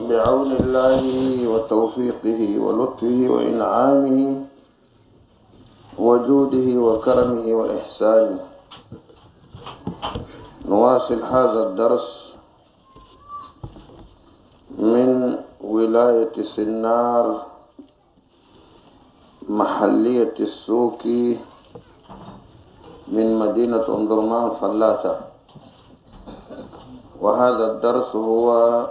بعون الله وتوفيقه ولطفه وإنعامه وجوده وكرمه وإحسانه نواصل هذا الدرس من ولاية سنار محلية السوق من مدينة أم درمان فلاتة. وهذا الدرس هو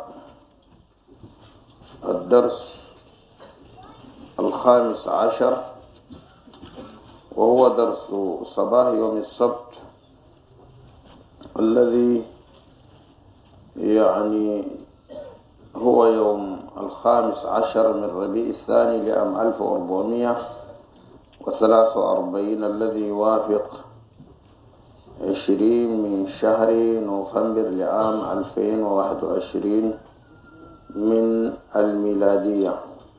الدرس 15 وهو درس صباح يوم السبت الذي هو يوم 15 من ربيع الثاني لعام 1443 الذي يوافق 20 من شهر نوفمبر لعام 2021 من الميلادية.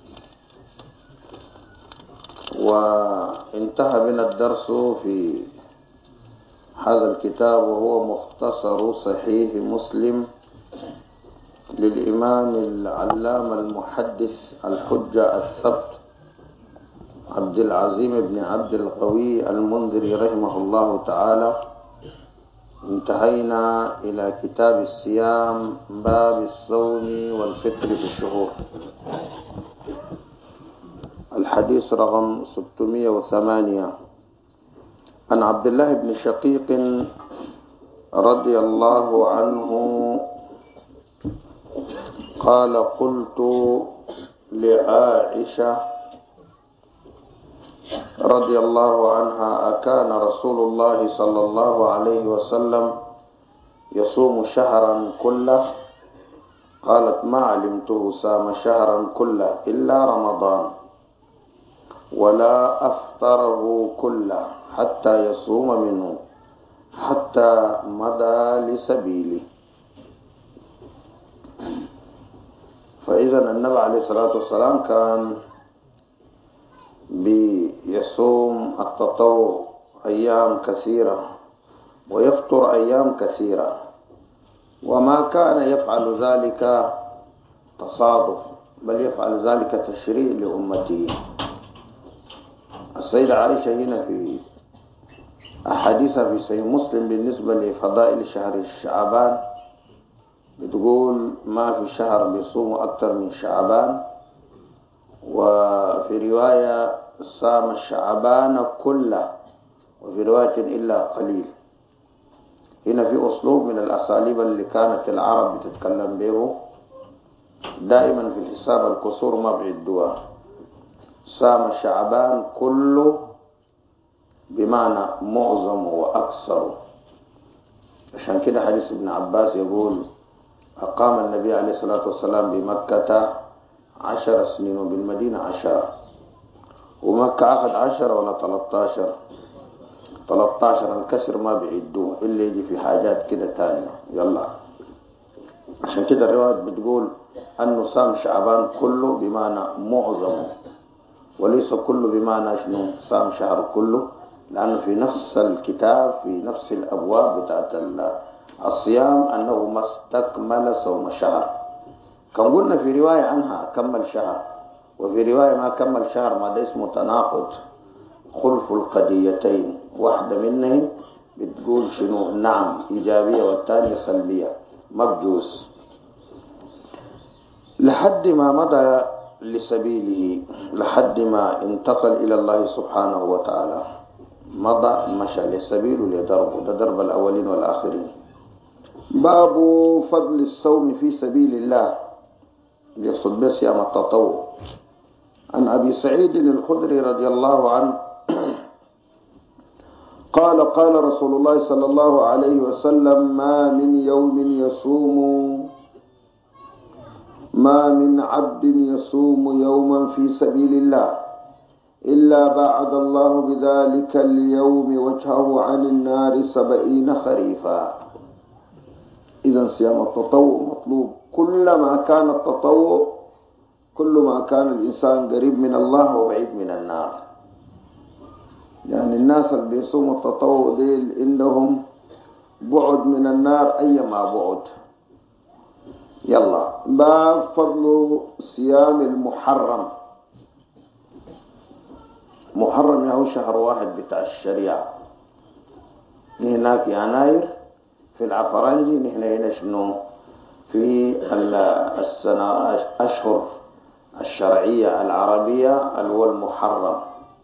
وانتهى بنا الدرس في هذا الكتاب وهو مختصر صحيح مسلم للإمام العلامة المحدث الحجة الثبت عبد العظيم بن عبد القوي المنذري رحمه الله تعالى. انتهينا إلى كتاب الصيام باب الصوم والفطر في الشهور، الحديث رقم 608 عن عبد الله بن شقيق رضي الله عنه قال قلت لعائشة رضي الله عنها أكان رسول الله صلى الله عليه وسلم يصوم شهرا كله؟ قالت ما علمته صام شهرا كله إلا رمضان ولا أفطره كله حتى يصوم منه حتى مضى لسبيله. فإذا النبي عليه الصلاة والسلام كان بيصوم التطوع أيام كثيرة ويفطر أيام كثيرة، وما كان يفعل ذلك تصادف بل يفعل ذلك تشريع لأمته. السيدة عائشة هنا في أحاديثها في صحيح مسلم بالنسبة لفضائل شهر شعبان بتقول ما في شهر بيصوم أكثر من شعبان، وفي رواية صام شعبان كله، وفي رواية إلا قليل. هنا في أسلوب من الأساليب اللي كانت العرب بتتكلم به دائما في الحساب الكسور ما بعدوها. صام شعبان كله بمعنى معظم وأكثر. عشان كده حديث ابن عباس يقول أقام النبي عليه الصلاة والسلام بمكة 10 سنين وبالمدينة 10، ومكة أخذ 10 ولا 13 الكسر ما بيعدوه إلا يجي في حاجات كده تانية. يلا عشان كده الرواية بتقول أنه صام شعبان كله بمعنى معظم، وليس كله بمعنى شنو صام شهر كله، لأنه في نفس الكتاب في نفس الأبواب بتاعت الصيام أنه ما استكمل صوم شهر. كان قلنا في رواية عنها كمل شهر، وفي رواية ما كمل شهر، ما ده اسمه تناقض خلف القضيتين. واحدة منهم بتقول شنو نعم إيجابية والثانية سلبية، مبجوز لحد ما مضى لسبيله، لحد ما انتقل إلى الله سبحانه وتعالى. مضى مشى لسبيله لدربه، ده درب الأولين والآخرين. باب فضل الصوم في سبيل الله، يقصد به صيام التطوع. عن أبي سعيد الخدري رضي الله عنه قال قال رسول الله صلى الله عليه وسلم ما من عبد يصوم يوما في سبيل الله إلا بعد الله بذلك اليوم وجهه عن النار 70 خريفا. إذن صيام التطوع مطلوب. كلما كان التطوع كل ما كان الإنسان قريب من الله وبعيد من النار. يعني الناس اللي بيصوموا التطوع ديل عندهم بعد من النار أيما بعد. يلا باب فضل صيام المحرم. محرم يهو شهر واحد بتاع الشريعة. هناك يناير في العفرنجي، نحن هنا شنو في السنة أشهر الشرعية العربية هو المحرم،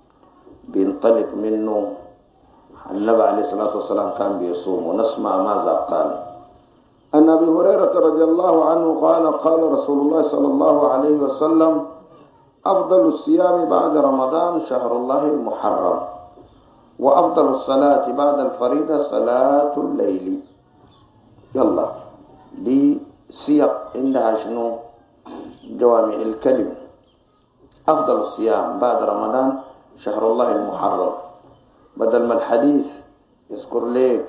بينطلق منه النبي عليه الصلاة والسلام كان بيصوم. ونسمع ماذا قال. أن أبي هريرة رضي الله عنه قال قال رسول الله صلى الله عليه وسلم أفضل الصيام بعد رمضان شهر الله المحرم، وأفضل الصلاة بعد الفريضة صلاة الليل. يلا دي سياق عندها شنو جوامع الكلم. أفضل الصيام بعد رمضان شهر الله المحرم، بدل ما الحديث يذكر لك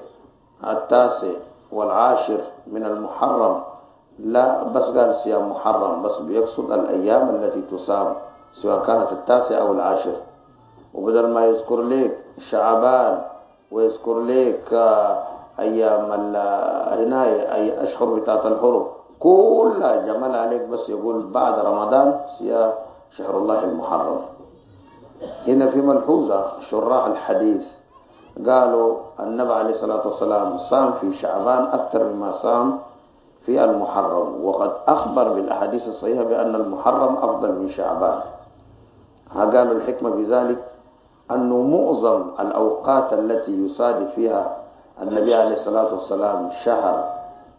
9 و10 من المحرم، لا بس قال صيام محرم، بس بيقصد الأيام التي تصام سواء كانت 9 أو 10. وبدل ما يذكر لك شعبان ويذكر لك أيام العناية أي أشهر بتاعت الحرم كلها جمال عليك، بس يقول بعد رمضان صيام شهر الله المحرم. هنا في ملحوظة شراح الحديث قالوا النبي عليه الصلاة والسلام صام في شعبان أكثر مما صام في المحرم، وقد أخبر بالأحاديث الصحيحة بأن المحرم أفضل من شعبان. قالوا الحكمة بذلك أنه معظم الأوقات التي يصادف فيها النبي عليه الصلاة والسلام شهر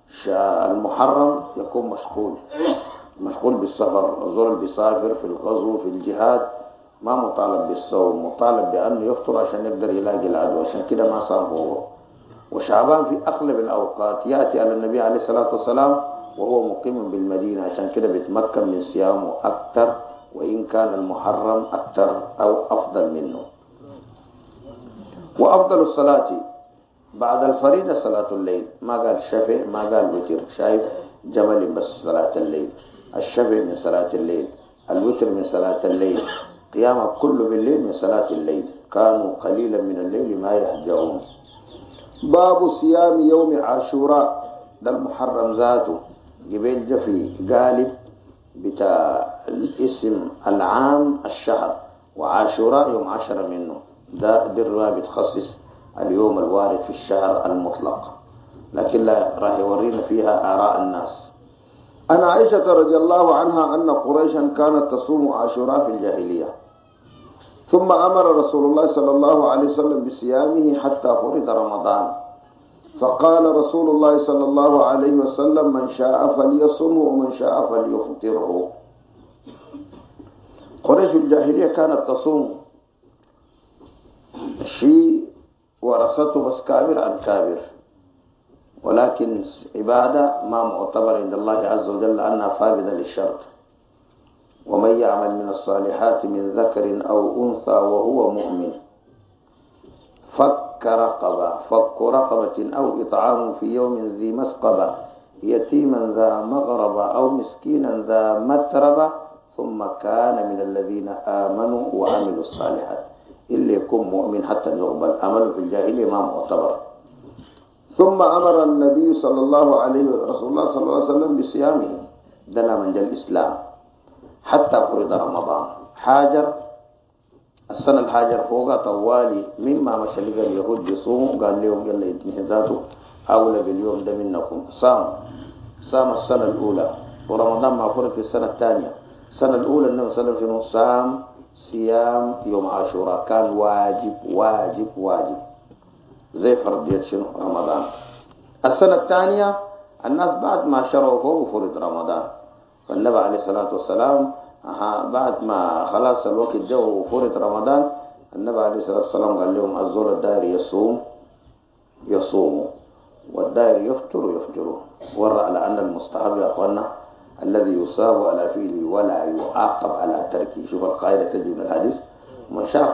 المحرم يكون مشغول بالسفر. الزول بيسافر في الغزو في الجهاد ما مطالب بالصوم، مطالب بأنه يفطر عشان يقدر يلاقي العدو، عشان كده ما صام هو. وشعبان في أغلب الأوقات يأتي على النبي عليه الصلاة والسلام وهو مقيم بالمدينة، عشان كده بيتمكن من صيامه أكثر، وإن كان المحرم أكثر أو أفضل منه. وأفضل الصلاة بعد الفريضة صلاة الليل. ما قال شفع، ما قال وتر. شايف جمل بس صلاة الليل. الشفع من صلاة الليل، الوتر من صلاة الليل، قيامك كله بالليل من صلاة الليل. كانوا قليلا من الليل ما يهجعون. باب صيام يوم عاشوراء. ده المحرم ذاته قبيل جفي قالب بتاع الاسم العام الشهر، وعاشوراء يوم 10 منه. دي الرواية بتخصص اليوم الوارد في الشهر المطلق، لكن لا راح يورينا فيها آراء الناس. أن عائشة رضي الله عنها أن قريشا كانت تصوم عاشوراء في الجاهلية، ثم أمر رسول الله صلى الله عليه وسلم بصيامه حتى فرض رمضان، فقال رسول الله صلى الله عليه وسلم من شاء فليصمه ومن شاء فليفطره. قريش في الجاهلية كانت تصوم شيء ورثته بس كابر عن كابر، ولكن عبادة ما معتبر عند الله عز وجل أنها فاقدة للشرط. ومن يعمل من الصالحات من ذكر أو أنثى وهو مؤمن فك رقبة أو إطعام في يوم ذي مسقبة يتيما ذا مغربة أو مسكينا ذا متربة ثم كان من الذين آمنوا وعملوا الصالحات. اللي يكون مؤمن حتى يقبل عمله في الجاهلية ما معتبر. ثم أمر النبي صلى الله عليه رسول الله صلى الله عليه وسلم بصيامه، دنا من جل الإسلام حتى فرض رمضان. حاجر السنة الحاجر فوقها طوالي مما مشى لقى اليهود بيصوموا، قال لهم يلا يتنهي ذاته أولى باليوم ده منكم. صام السنة الأولى، ورمضان ما فرض في السنة الثانية. السنة الأولى النبي صلى الله عليه وسلم صام صيام يوم عاشوراء، كان واجب واجب واجب زي فرضية شنو رمضان. السنة الثانية الناس بعد ما شرعوا فوق فرض رمضان، فالنبي عليه الصلاة والسلام بعد ما خلاص الوقت ده وفرض رمضان، النبي عليه الصلاة والسلام قال لهم الزول الداير يصوم والداير يفطر. ورأى على أن المستحب يا أخوانا الذي يصاب على فعله ولا يعاقب على تركه. شوف القاعدة تجي من الحديث من شاء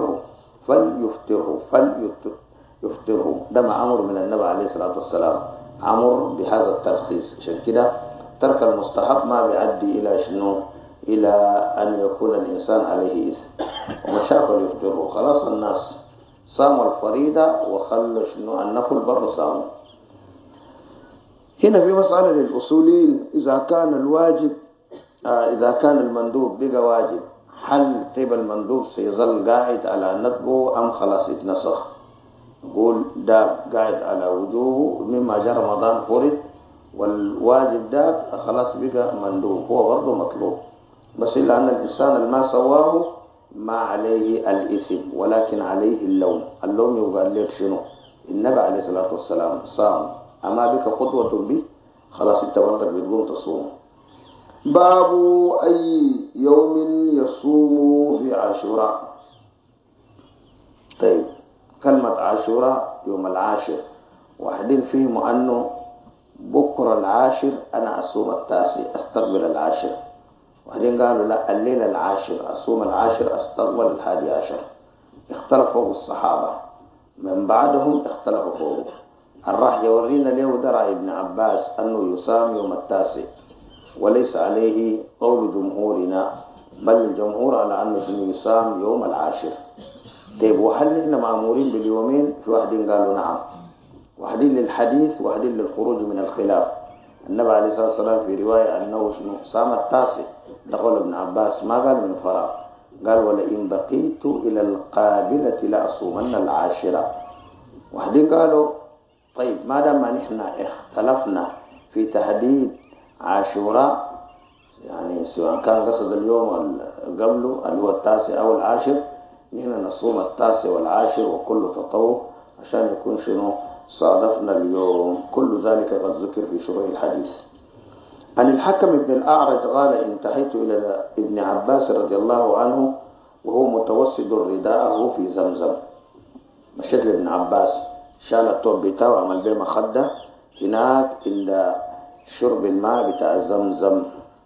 فليفطره. ده ما أمر من النبي عليه الصلاة والسلام، أمر بهذا الترخيص. عشان كده ترك المستحب ما بيؤدي إلى شنو؟ إلى أن يكون الإنسان عليه إثم. ومن شاء فليفطره. خلاص الناس صاموا الفريضة وخلوا شنو النفل بر صاموا. هنا في مسألة للأصوليين، إذا كان الواجب إذا كان المندوب بقى واجب، هل طيب المندوب سيظل قاعد على ندبه أم خلاص يتنسخ؟ يقول ده قاعد على وجوبه مما جاء رمضان فرض، والواجب ده خلاص بقى مندوب، هو برضه مطلوب، بس إلا أن الإنسان ما سواه ما عليه الإثم ولكن عليه اللوم. اللوم يقال لك شنو؟ النبي عليه الصلاة والسلام صام، أما بك قدوة به، خلاص انت برضك بتقوم تصوم. باب أي يوم يصوم في عاشوراء. طيب، كلمة عاشوراء يوم العاشر، واحدين فيهم أنه بكرة العاشر أنا أصوم التاسع أستقبل العاشر، واحدين قالوا لا، الليلة العاشر أصوم العاشر أستقبل الحادي عشر. اختلفوا الصحابة، من بعدهم اختلفوا فوق. الراح يورينا له درع ابن عباس أنه يصام يوم التاسع، وليس عليه قول جمهورنا، بل الجمهور على أنه يصام يوم العاشر. طيب، وهل نحن مأمورين باليومين؟ في واحدين قالوا نعم، واحدين للحديث واحدين للخروج من الخلاف. النبي عليه الصلاة والسلام في رواية أنه صام التاسع، دخل ابن عباس ما قال من فراغ، قال ولئن بقيت إلى القابلة لأصومن العاشرة. واحدين قالوا طيب، ما دام نحن اختلفنا في تحديد عاشوراء، يعني سواء كان قصد اليوم قبله اللي هو التاسع أو العاشر، نحن نصوم التاسع والعاشر وكل تطوع عشان يكون شنو صادفنا اليوم. كل ذلك قد ذكر في شروح الحديث. عن الحكم بن الأعرج قال انتهيت إلى ابن عباس رضي الله عنه وهو متوسد رداءه في زمزم. مشيت لابن عباس، شال الطوب بتاعه وعمل به مخدة هناك إلا شرب الماء بتاع زمزم،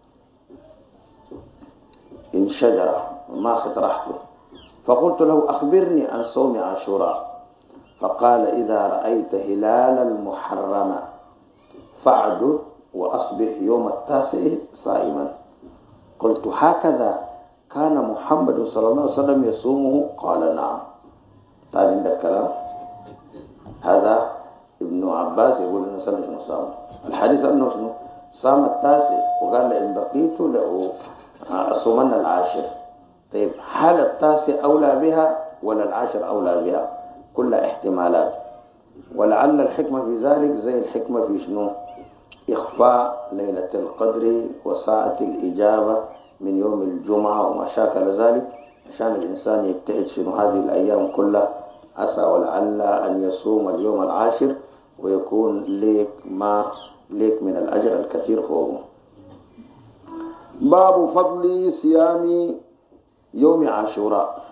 انشجر ما أخذت راحته. فقلت له أخبرني عن صوم عاشوراء، فقال إذا رأيت هلال المحرم فاعدد وأصبح يوم التاسع صائما. قلت هكذا كان محمد صلى الله عليه وسلم يصومه؟ قال نعم. تعال عندك كلام، هذا ابن عباس يقول إنه سنة شنو صام الحديث أنه شنو صام التاسع، وقال لئن بقيت لأصومن العاشر. طيب، هل التاسع أولى بها ولا العاشر أولى بها؟ كلها احتمالات، ولعل الحكمة في ذلك زي الحكمة في شنو إخفاء ليلة القدر وساعة الإجابة من يوم الجمعة وما شاكل ذلك، عشان الإنسان يجتهد شنو هذه الأيام كلها، عسى ولعل أن يصوم اليوم العاشر ويكون ليك من الأجر الكثير فوقه. باب فضل صيام يوم عاشوراء.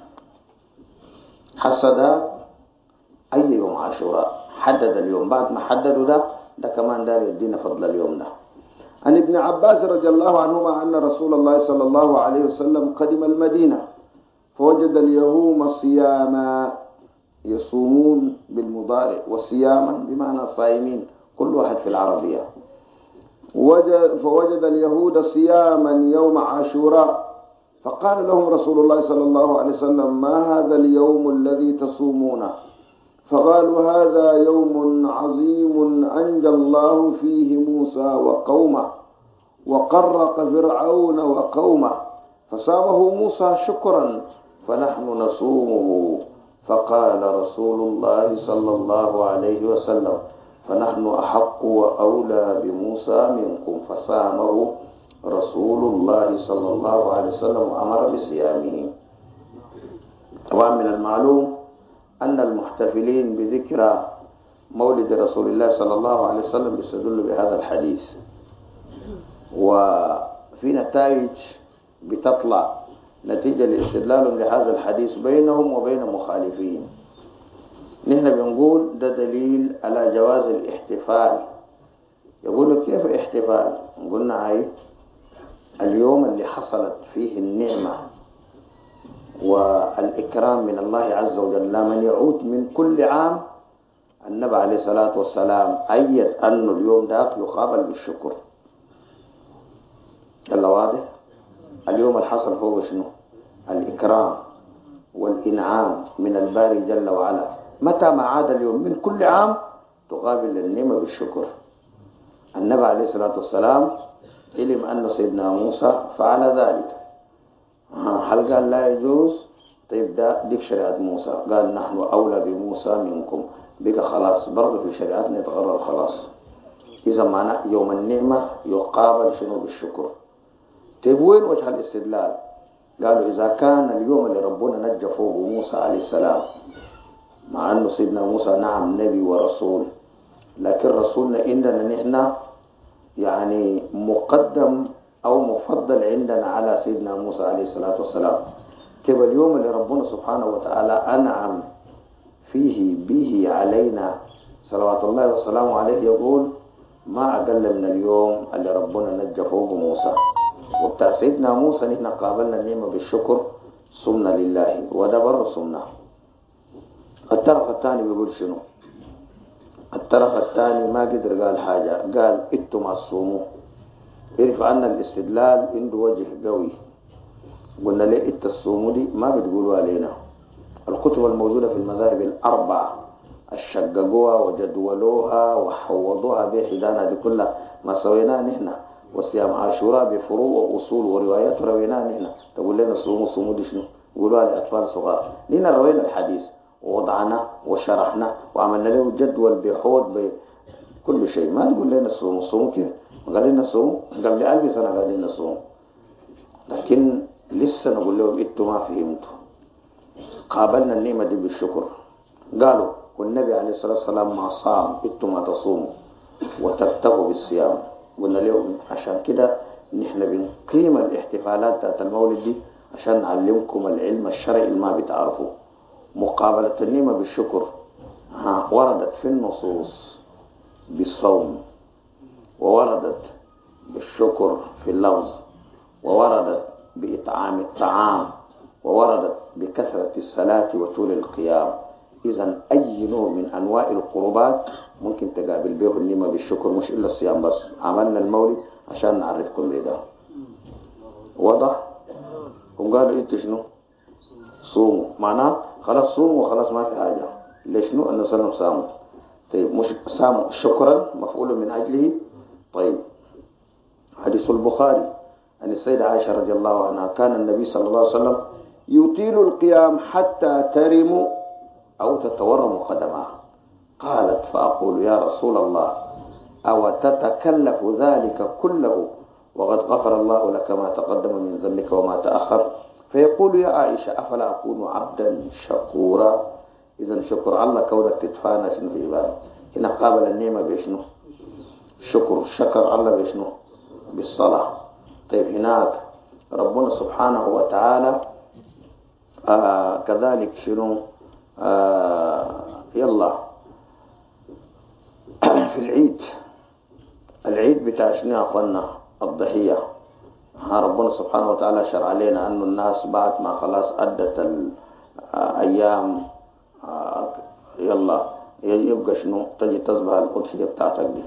حسد أي يوم عاشوراء، حدد اليوم، بعد ما حددوا ده كمان دار يدينا فضل اليوم ده. عن ابن عباس رضي الله عنهما أن رسول الله صلى الله عليه وسلم قدم المدينة فوجد اليهود صياما، يصومون بالمضارع، وصياما بمعنى صائمين، كل واحد في العربية. فوجد اليهود صياما يوم عاشوراء، فقال لهم رسول الله صلى الله عليه وسلم ما هذا اليوم الذي تصومونه؟ فقالوا هذا يوم عظيم أنجى الله فيه موسى وقومه وقرق فرعون وقومه، فصامه موسى شكرا فنحن نصومه. فقال رسول الله صلى الله عليه وسلم فنحن أحق وأولى بموسى منكم، فصامه رسول الله صلى الله عليه وسلم وأمر بصيامه. طبعا من المعلوم أن المحتفلين بذكرى مولد رسول الله صلى الله عليه وسلم بيستدلوا بهذا الحديث، وفي نتائج بتطلع نتيجة لاستدلالهم لهذا الحديث بينهم وبين مخالفين. نحن بنقول ده دليل على جواز الاحتفال. يقولوا كيف احتفال؟ قلنا هاي اليوم اللي حصلت فيه النعمة والإكرام من الله عز وجل من يعود من كل عام. النبي عليه الصلاة والسلام أيد أن اليوم ده يقابل بالشكر. يلا واضح؟ اليوم الحصل هو شنو؟ الإكرام والإنعام من الباري جل وعلا. متى ما عاد اليوم من كل عام تقابل النعمة بالشكر. النبي عليه الصلاة والسلام علم أن سيدنا موسى فعل ذلك. هل قال لا يجوز؟ طيب ده ديك شريعة موسى، قال نحن أولى بموسى منكم، بقى خلاص برضه في شريعتنا يتغرر خلاص. إذا معنى يوم النعمة يقابل شنو؟ بالشكر. طيب وين وجه الاستدلال؟ قالوا إذا كان اليوم اللي ربنا نجى فوق موسى عليه السلام، مع أنه سيدنا موسى نعم نبي ورسول، لكن رسولنا عندنا نحن يعني مقدم أو مفضل عندنا على سيدنا موسى عليه الصلاة والسلام. كيف اليوم اللي ربنا سبحانه وتعالى أنعم فيه به علينا صلوات الله والسلام عليه، يقول ما أقل من اليوم اللي ربنا نجى فوق موسى. وبتاع سيدنا موسى نحن قابلنا النعمة بالشكر، صمنا لله، وده بر صمنا. الطرف الثاني بيقول شنو؟ الطرف الثاني ما قدر قال حاجة، قال انتم الصوموا. عرف أن الاستدلال عنده وجه قوي. قلنا ليه انت الصوموا دي ما بتقولوا علينا. الكتب الموجودة في المذاهب الأربعة الشققوها وجدولوها وحوضوها بحدانا دي كلها ما سويناها نحن. وصيام عاشوراء بفروع وأصول وروايات رويناها نحن. تقول لنا صوموا صوموا دي شنو؟ قولوها لأطفال صغار. نحن روينا الحديث ووضعنا وشرحنا وعملنا له جدول بحوض بكل شيء. ما تقول لنا صوموا صوموا كده. قال لنا صوموا قبل 1000 سنة قال لنا صوموا، لكن لسه نقول لهم انتوا ما فهمتوا. قابلنا النعمة دي بالشكر. قالوا والنبي عليه الصلاة والسلام ما صام، انتوا ما تصوموا وتكتفوا بالصيام. قلنا لهم عشان كده نحن بنقيم الاحتفالات بتاعت المولد دي عشان نعلمكم العلم الشرعي اللي ما بتعرفوه. مقابلة النعمة بالشكر وردت في النصوص بالصوم، ووردت بالشكر في اللفظ، ووردت بإطعام الطعام، ووردت بكثرة الصلاة وطول القيام. إذن أي نوع من أنواع القربات ممكن تقابل به النعمة بالشكر، مش إلا الصيام بس. عملنا المولد عشان نعرفكم بده. واضح؟ هم قالوا انتوا شنو؟ صوموا، معناه خلاص صوموا وخلاص ما في حاجة. ليش شنو؟ أن صلى صاموا. طيب مش صاموا شكرا مفعول من أجله. طيب حديث البخاري عن السيدة عائشة رضي الله عنها كان النبي صلى الله عليه وسلم يطيل القيام حتى ترم أو تتورم قدمه. قالت فأقول يا رسول الله أو تتكلف ذلك كله وقد غفر الله لك ما تقدم من ذنبك وما تأخر؟ فيقول يا عائشة أفلا أكون عبدا شكورا؟ إذن شكر الله كونك تدفعنا شنو في عبادة. هنا قابل النعمة بشنو؟ شكر الله بشنو؟ بالصلاة. طيب هناك ربنا سبحانه وتعالى كذلك شنو؟ يلا في العيد بتاع شنو يا أخوانا؟ الضحية. ربنا سبحانه وتعالى شرع علينا أنه الناس بعد ما خلاص أدت الأيام يلا يبقى شنو؟ تجي تصبح الأضحية بتاعتك دي.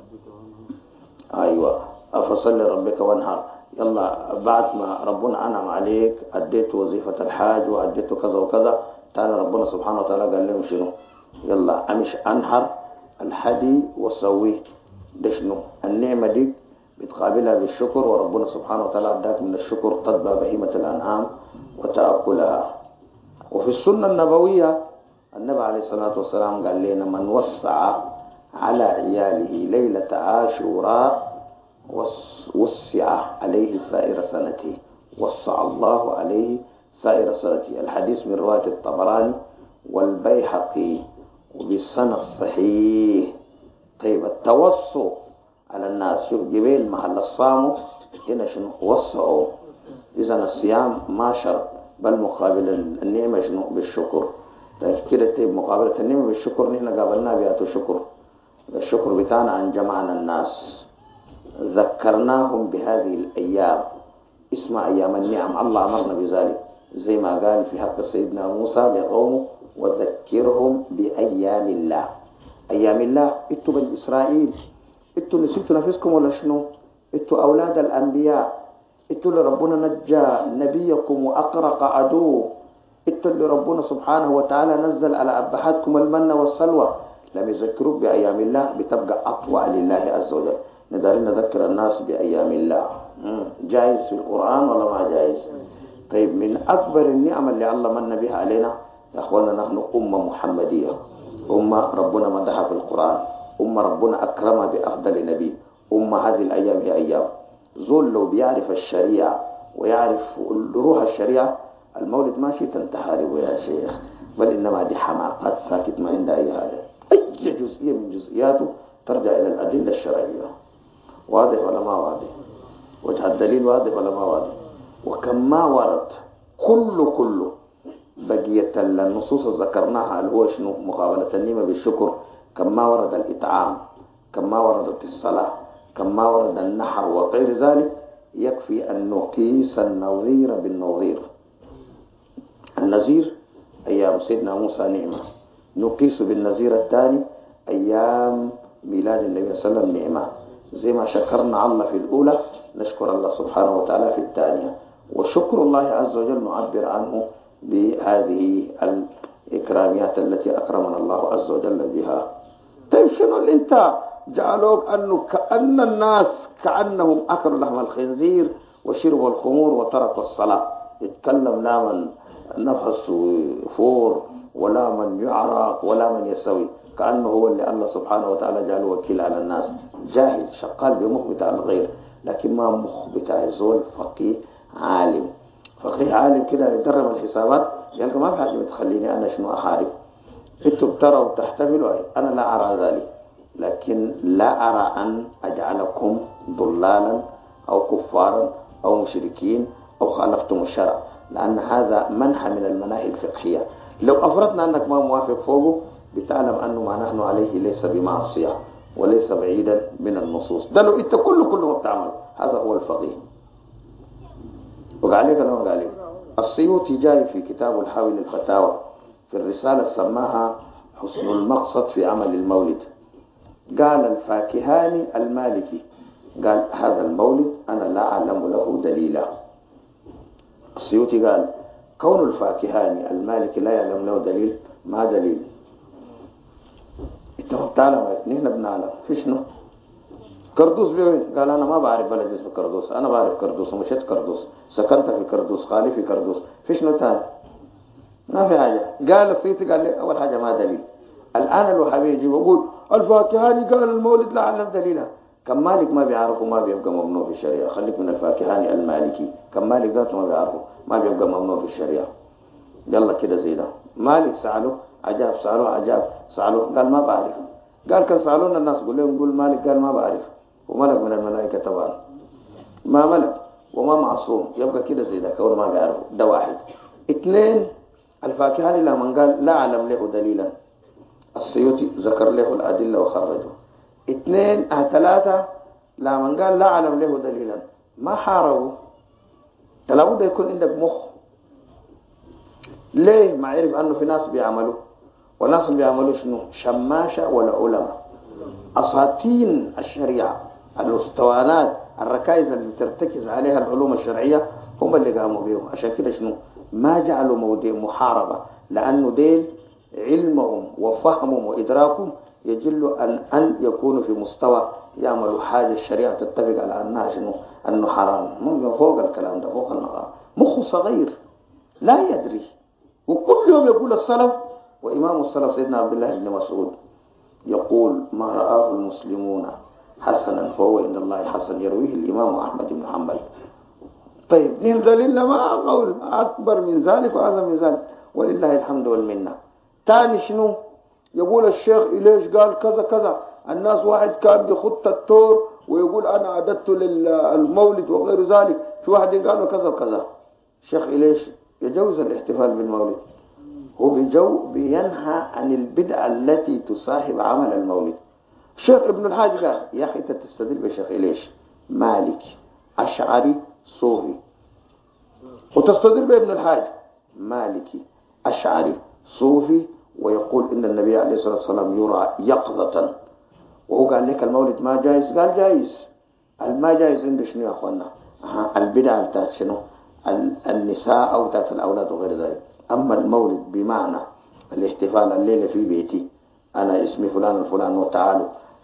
أيوة أفصل لربك وانهار. يلا بعد ما ربنا أنعم عليك أديت وظيفة الحاج وأديت كذا وكذا، تعالى ربنا سبحانه وتعالى قال لهم شنو؟ يلا أمش أنهر الحدي وسويه. ده شنو؟ النعمة دي بتقابلها بالشكر، وربنا سبحانه وتعالى أداك من الشكر تتبع بهيمة الأنعام وتأكلها. وفي السنة النبوية النبي عليه الصلاة والسلام قال لنا من وسع على عياله ليلة عاشوراء وسع عليه سائر سنته، وسع الله عليه سائر سنته. الحديث من رواية الطبراني والبيهقي وبالسنة الصحيح. طيب التوسع على الناس، شوف جبال محل الصاموا هنا شنو؟ وسعوا. إذن الصيام ما شرط، بل مقابل النعمة شنو؟ بالشكر. طيب كده طيب مقابلة النعمة بالشكر نحن قابلنا بياتوا شكر. الشكر بتاعنا أن جمعنا الناس، ذكرناهم بهذه الأيام، اسمع أيام النعم، الله أمرنا بذلك زي ما قال في حق سيدنا موسى لقومه وذكرهم بأيام الله. أيام الله انتوا بني إسرائيل، انتوا نسيتوا نفسكم ولا شنو؟ انتوا أولاد الأنبياء، انتوا اللي ربنا نجى نبيكم وأقرق عدوه، انتوا اللي ربنا سبحانه وتعالى نزل على أبحاتكم المن والسلوى. لم يذكروك بأيام الله بتبقى أطوى لله عز وجل. ندار نذكر الناس بأيام الله. جائز في القرآن ولا ما جائز؟ طيب من أكبر النعم اللي الله من بها علينا يا أخوانا، نحن أمة محمدية، أمة ربنا مدحها في القرآن، أمة ربنا أكرمها بأفضل نبي، أمة هذه الأيام هي أيام. زول لو بيعرف الشريعة ويعرف روح الشريعة، المولد ماشي تنتحارب يا شيخ، بل إنما دي حماقات ساكت ما عندها أي حاجة. أي جزئية من جزئياته ترجع إلى الأدلة الشرعية. واضح ولا ما واضح؟ وجه الدليل واضح ولا ما واضح؟ وكم ما ورد كله بقية النصوص اللي ذكرناها اللي هو شنو؟ مقابلة النعمة بالشكر. كم ما ورد الإطعام، كم ما وردت الصلاة، كم ما ورد النحر وغير ذلك، يكفي أن نقيس النظير بالنظير. النظير أيام سيدنا موسى نعمة، نقيس بالنظير الثاني أيام ميلاد النبي صلى الله عليه وسلم نعمة. زي ما شكرنا الله في الأولى نشكر الله سبحانه وتعالى في الثانية. وشكر الله عز وجل نعبر عنه بهذه الإكراميات التي أكرمنا الله عز وجل بها. طيب شنو اللي انت جعلوك أنه كأن الناس كأنهم أكلوا لحم الخنزير وشربوا الخمور وتركوا الصلاة؟ يتكلم لا من نفس فور ولا من يعرق ولا من يسوي، كأنه هو اللي الله سبحانه وتعالى جعله وكيل على الناس. جاهل شغال بمخ بتاع الغير، لكن ما مخ بتاع زول فقيه عالم. فقيه عالم كده يدرب الحسابات، يعني ما في حاجة بتخليني أنا شنو أحارب. انتم تروا تحتفلوا، أنا لا أرى ذلك، لكن لا أرى أن أجعلكم ضلالا أو كفارا أو مشركين أو خالفتم الشرع، لأن هذا منح من المناهي الفقهية. لو أفرضنا أنك ما موافق فوقه بتعلم أنه ما نحن عليه ليس بمعصية وليس بعيدا من النصوص. ده لو أنت كله ما بتعمل، هذا هو الفقيه. وقال لك أنا وقال لك السيوطي جاي في كتاب الحاوي للفتاوى في الرسالة سماها حسن المقصد في عمل المولد، قال الفاكهاني المالكي قال هذا المولد أنا لا أعلم له دليلا. السيوطي قال كون الفاكهاني المالكي لا يعلم له دليل، ما دليل؟ انت ما بتعلم، نحن بنعلم في شنو؟ كردوس بيوين؟ قال أنا ما بعرف بلد اسمه كردوس، أنا بعرف كردوس ومشيت كردوس، سكنت في كردوس، خالي في كردوس، في شنو تاني؟ ما في حاجة. قال السيوطي قال لي أول حاجة ما دليل. الآن الوهابي يجي ويقول الفاكهاني قال المولد لا أعلم دليلا. كم مالك ما بيعرفوا ما بيبقى ممنوع في الشريعة. خليك من الفاكهاني المالكي، كم مالك ذاته ما بيعرفوا ما بيبقى ممنوع في الشريعة. يلا كده زي ده. مالك سأله عجاب، سأله عجاب، سأله قال ما بعرف. قال كان سألونا الناس قول لهم قول مالك، قال ما بعرف. وملك من الملائكة طبعا ما ملك وما معصوم، يبقى كده زي ده كون ما بيعرفوا. ده واحد. اثنين، الفاكهاني لما قال لا أعلم له دليلا، السيوطي ذكر له الأدلة وخرجه. اثنين. ثلاثة، لما قال لا أعلم له دليلا ما حاربوا. لابد يكون عندك مخ. ليه؟ ما عرف أنه في ناس بيعملوا، وناس بيعملوا شنو؟ شماشة ولا علماء، أساطين الشريعة، الأسطوانات، الركائز اللي ترتكز عليها العلوم الشرعية هم اللي قاموا بيهم. عشان كده شنو؟ ما جعلوا موضوع محاربة، لأنه ديل علمهم وفهمهم وإدراكهم يجل أن يكونوا في مستوى يعملوا حاجة الشريعة تتفق على أنها شنو؟ أنه حرام. ممكن فوق الكلام ده، فوق النقاط. مخه صغير لا يدري. وكل يوم يقول السلف، وإمام السلف سيدنا عبد الله بن مسعود يقول ما رآه المسلمون حسنا فهو إن الله حسن، يرويه الإمام أحمد بن حنبل. طيب نين دليل ما قول أكبر من ذلك وأعظم من ذلك، ولله الحمد والمنة. تاني شنو؟ يقول الشيخ إليش قال كذا كذا، الناس واحد كان بخط التور ويقول أنا عددت للمولد وغير ذلك، في واحد قالوا كذا وكذا. الشيخ إليش يجوز الاحتفال بالمولد، هو بينهى عن البدعة التي تصاحب عمل المولد. الشيخ ابن الحاج قال يا أخي أنت تستدل بشيخ إليش مالكي أشعري صوفي، وتستدل بابن الحاج مالكي أشعري صوفي، ويقول إن النبي عليه الصلاة والسلام يرى يقظة، وهو قال لك المولد ما جائز. قال جائز. ما جائز عنده شنو يا أخوانا؟ البدعة بتاعت شنو؟ النساء أو بتاعت الأولاد وغير ذلك. أما المولد بمعنى الاحتفال الليلة في بيتي، أنا اسمي فلان الفلان وتعالوا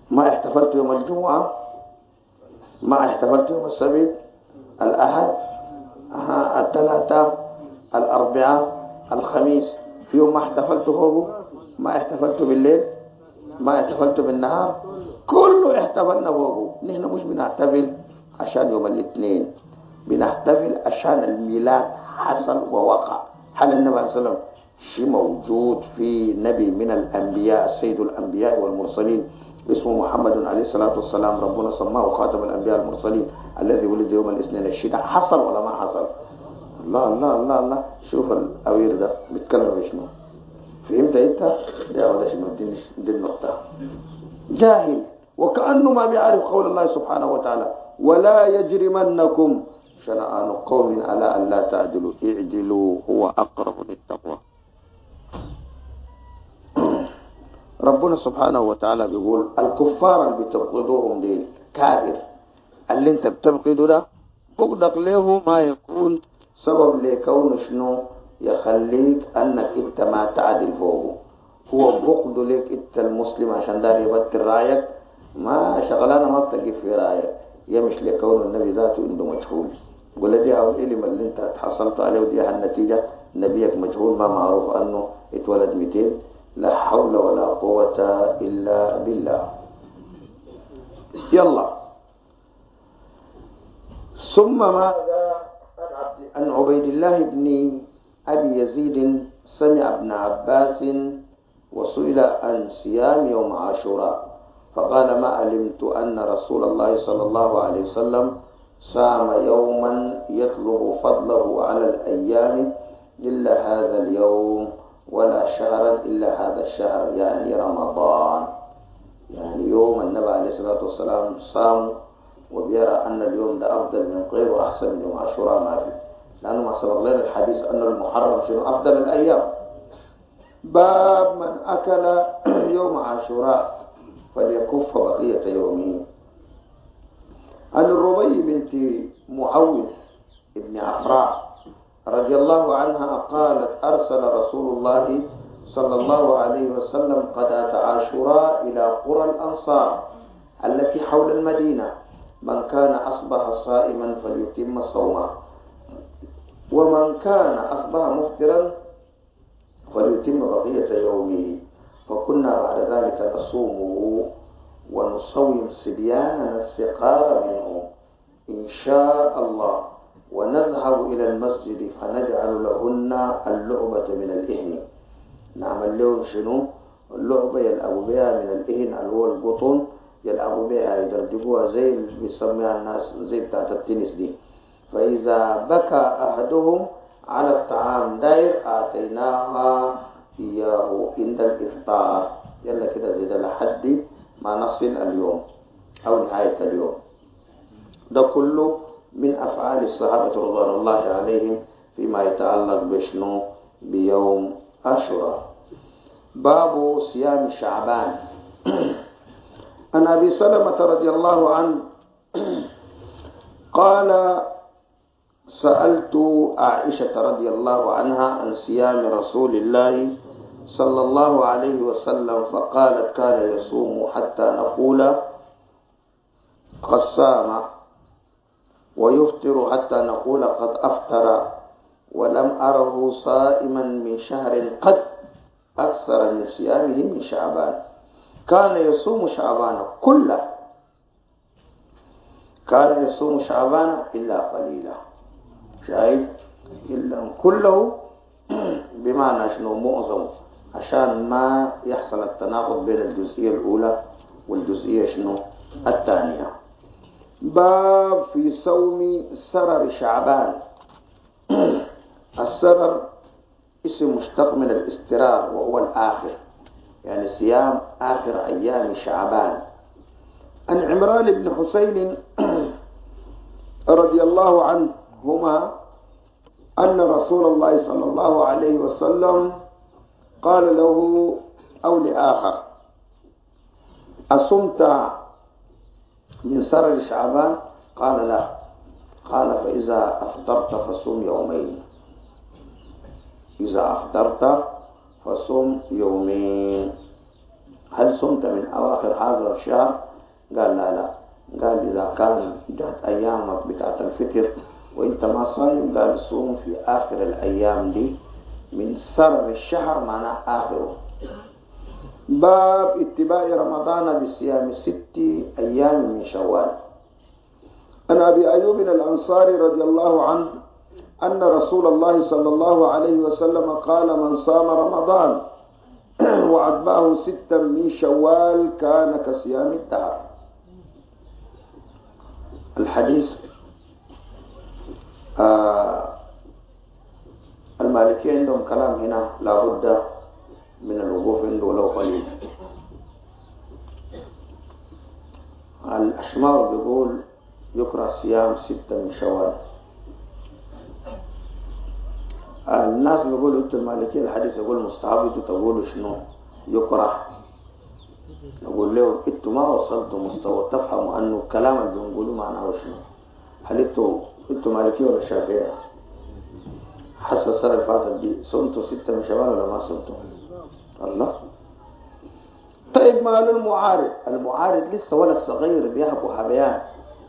ما احتفلت يوم الجمعة، ما احتفلت يوم السبت، الأحد، الثلاثة، الأربعاء، الخميس. في يوم ما احتفلت فوقه، ما احتفلت بالليل، ما احتفلت بالنهار، كله احتفلنا فوقه. نحن مش بنحتفل عشان يوم الاثنين، بنحتفل عشان الميلاد حصل ووقع. هل النبي عليه الصلاة والسلام شيء موجود في نبي من الأنبياء، سيد الأنبياء والمرسلين اسمه محمد عليه الصلاة والسلام، ربنا سماه خاتم الأنبياء المرسلين الذي ولد يوم الاثنين؟ الشيء ده حصل ولا ما حصل؟ لا لا لا لا. شوف الأوير ده بيتكلم بشنو؟ فهمت انت؟ ده شنو؟ دي النقطة. جاهل وكأنه ما بيعرف قول الله سبحانه وتعالى: ولا يجرمنكم شنآن قوم على أن لا تعدلوا اعدلوا هو أقرب للتقوى. ربنا سبحانه وتعالى بيقول الكفار اللي بتبغضوهم دي كافر، اللي انت بتبغضه ده بغضك له ما يكون سبب لكونه شنو؟ يخليك انك انت ما تعدل فوقه. هو بغض لك انت المسلم عشان دار يبتل رايك، ما شغلانه ما بتقف في رايك، يمش لكون النبي ذاته عنده مجهول. قول دي او العلم اللي انت تحصلت عليه ودي النتيجه، نبيك مجهول ما معروف انه اتولد 200. لا حول ولا قوه الا بالله. يلا. ثم ماذا؟ عن عبيد الله بن أبي يزيد سمع ابن عباس وسئل عن صيام يوم عاشوراء فقال: ما علمت أن رسول الله صلى الله عليه وسلم صام يوما يطلب فضله على الأيام إلا هذا اليوم، ولا شهرا إلا هذا الشهر، يعني رمضان. يعني يوم النبي عليه الصلاة والسلام صام وبيرى أن اليوم ده أفضل من غيره وأحسن من يوم عاشوراء ما في، لأنه ما سبق لنا الحديث أن المحرم شنو؟ أفضل الأيام. باب من أكل يوم عاشوراء فليكف بقية يومه. عن الربيع بنت معوذ ابن عفراء رضي الله عنها قالت: أرسل رسول الله صلى الله عليه وسلم غداة عاشوراء إلى قرى الأنصار التي حول المدينة: من كان أصبح صائما فليتم صومه، ومن كان أصبح مفطرا فليتم بقية يومه. فكنا بعد ذلك نصومه ونصوم صبياننا السقار منه إن شاء الله، ونذهب إلى المسجد فنجعل لهن اللعبة من الإهن. نعمل لهم شنو؟ اللعبة يلعبوا بها من الإهن اللي هو القطن، يلعبوا بها يدرجوها زي اللي بيسميها الناس زي بتاعت التنس دي. فإذا بكى أحدهم على الطعام داير آتيناها إياه عند الإفطار. يلا كده زي ده لحد ما نصل اليوم أو نهاية اليوم. ده كله من أفعال الصحابة رضوان الله عليهم فيما يتعلق بشنو؟ بيوم عاشوراء. باب صيام شعبان. عن أبي سلمة رضي الله عنه قال: سألت عائشة رضي الله عنها عن صيام رسول الله صلى الله عليه وسلم فقالت: كان يصوم حتى نقول قد صام، ويفطر حتى نقول قد أفطر، ولم أره صائما من شهر قد أكثر من صيامه من شعبان. كان يصوم شعبان كله، كان يصوم شعبان إلا قليلا. شايف؟ إلا كله بمعنى شنو؟ معظم، عشان ما يحصل التناقض بين الجزئية الأولى والجزئية شنو؟ الثانية. باب في صوم سرر شعبان. السرر اسم مشتق من الاسترار وهو الآخر، يعني صيام آخر أيام شعبان. عن عمران بن حسين رضي الله عنهما أن رسول الله صلى الله عليه وسلم قال له أو لآخر: أصمت من سرر شعبان؟ قال: لا. قال: فإذا أفطرت فصم يومين. إذا أفطرت فصم يومين. هل صمت من أواخر هذا الشهر قال لا لا، قال إذا كان جات أيامك بتاعت الفطر وإنت ما صايم، قال صوم في آخر الأيام دي من سر الشهر، معناه آخره. باب اتباع رمضان بصيام 6 أيام من شوال. عن أبي أيوب الأنصاري رضي الله عنه أن رسول الله صلى الله عليه وسلم قال: من صام رمضان وأتبعه 6 من شوال كان كصيام الدهر. الحديث المالكية عندهم كلام هنا لابد من الوقوف عنده ولو قليل. الأشماوي بيقول يكره صيام 6 من شوال. الناس بيقولوا انتوا المالكية الحديث يقول مستحب، انتوا تقولوا شنو يكره. نقول لهم انتوا ما وصلتوا مستوى تفهموا انه الكلام اللي بنقولوه معناه شنو. هل انتوا مالكية ولا شافعية؟ حسب السنة اللي فاتت دي صمتوا 6 من شوال ولا ما صمتوا؟ الله. طيب ما له المعارض؟ المعارض لسه ولد صغير بيحبوا حبيان،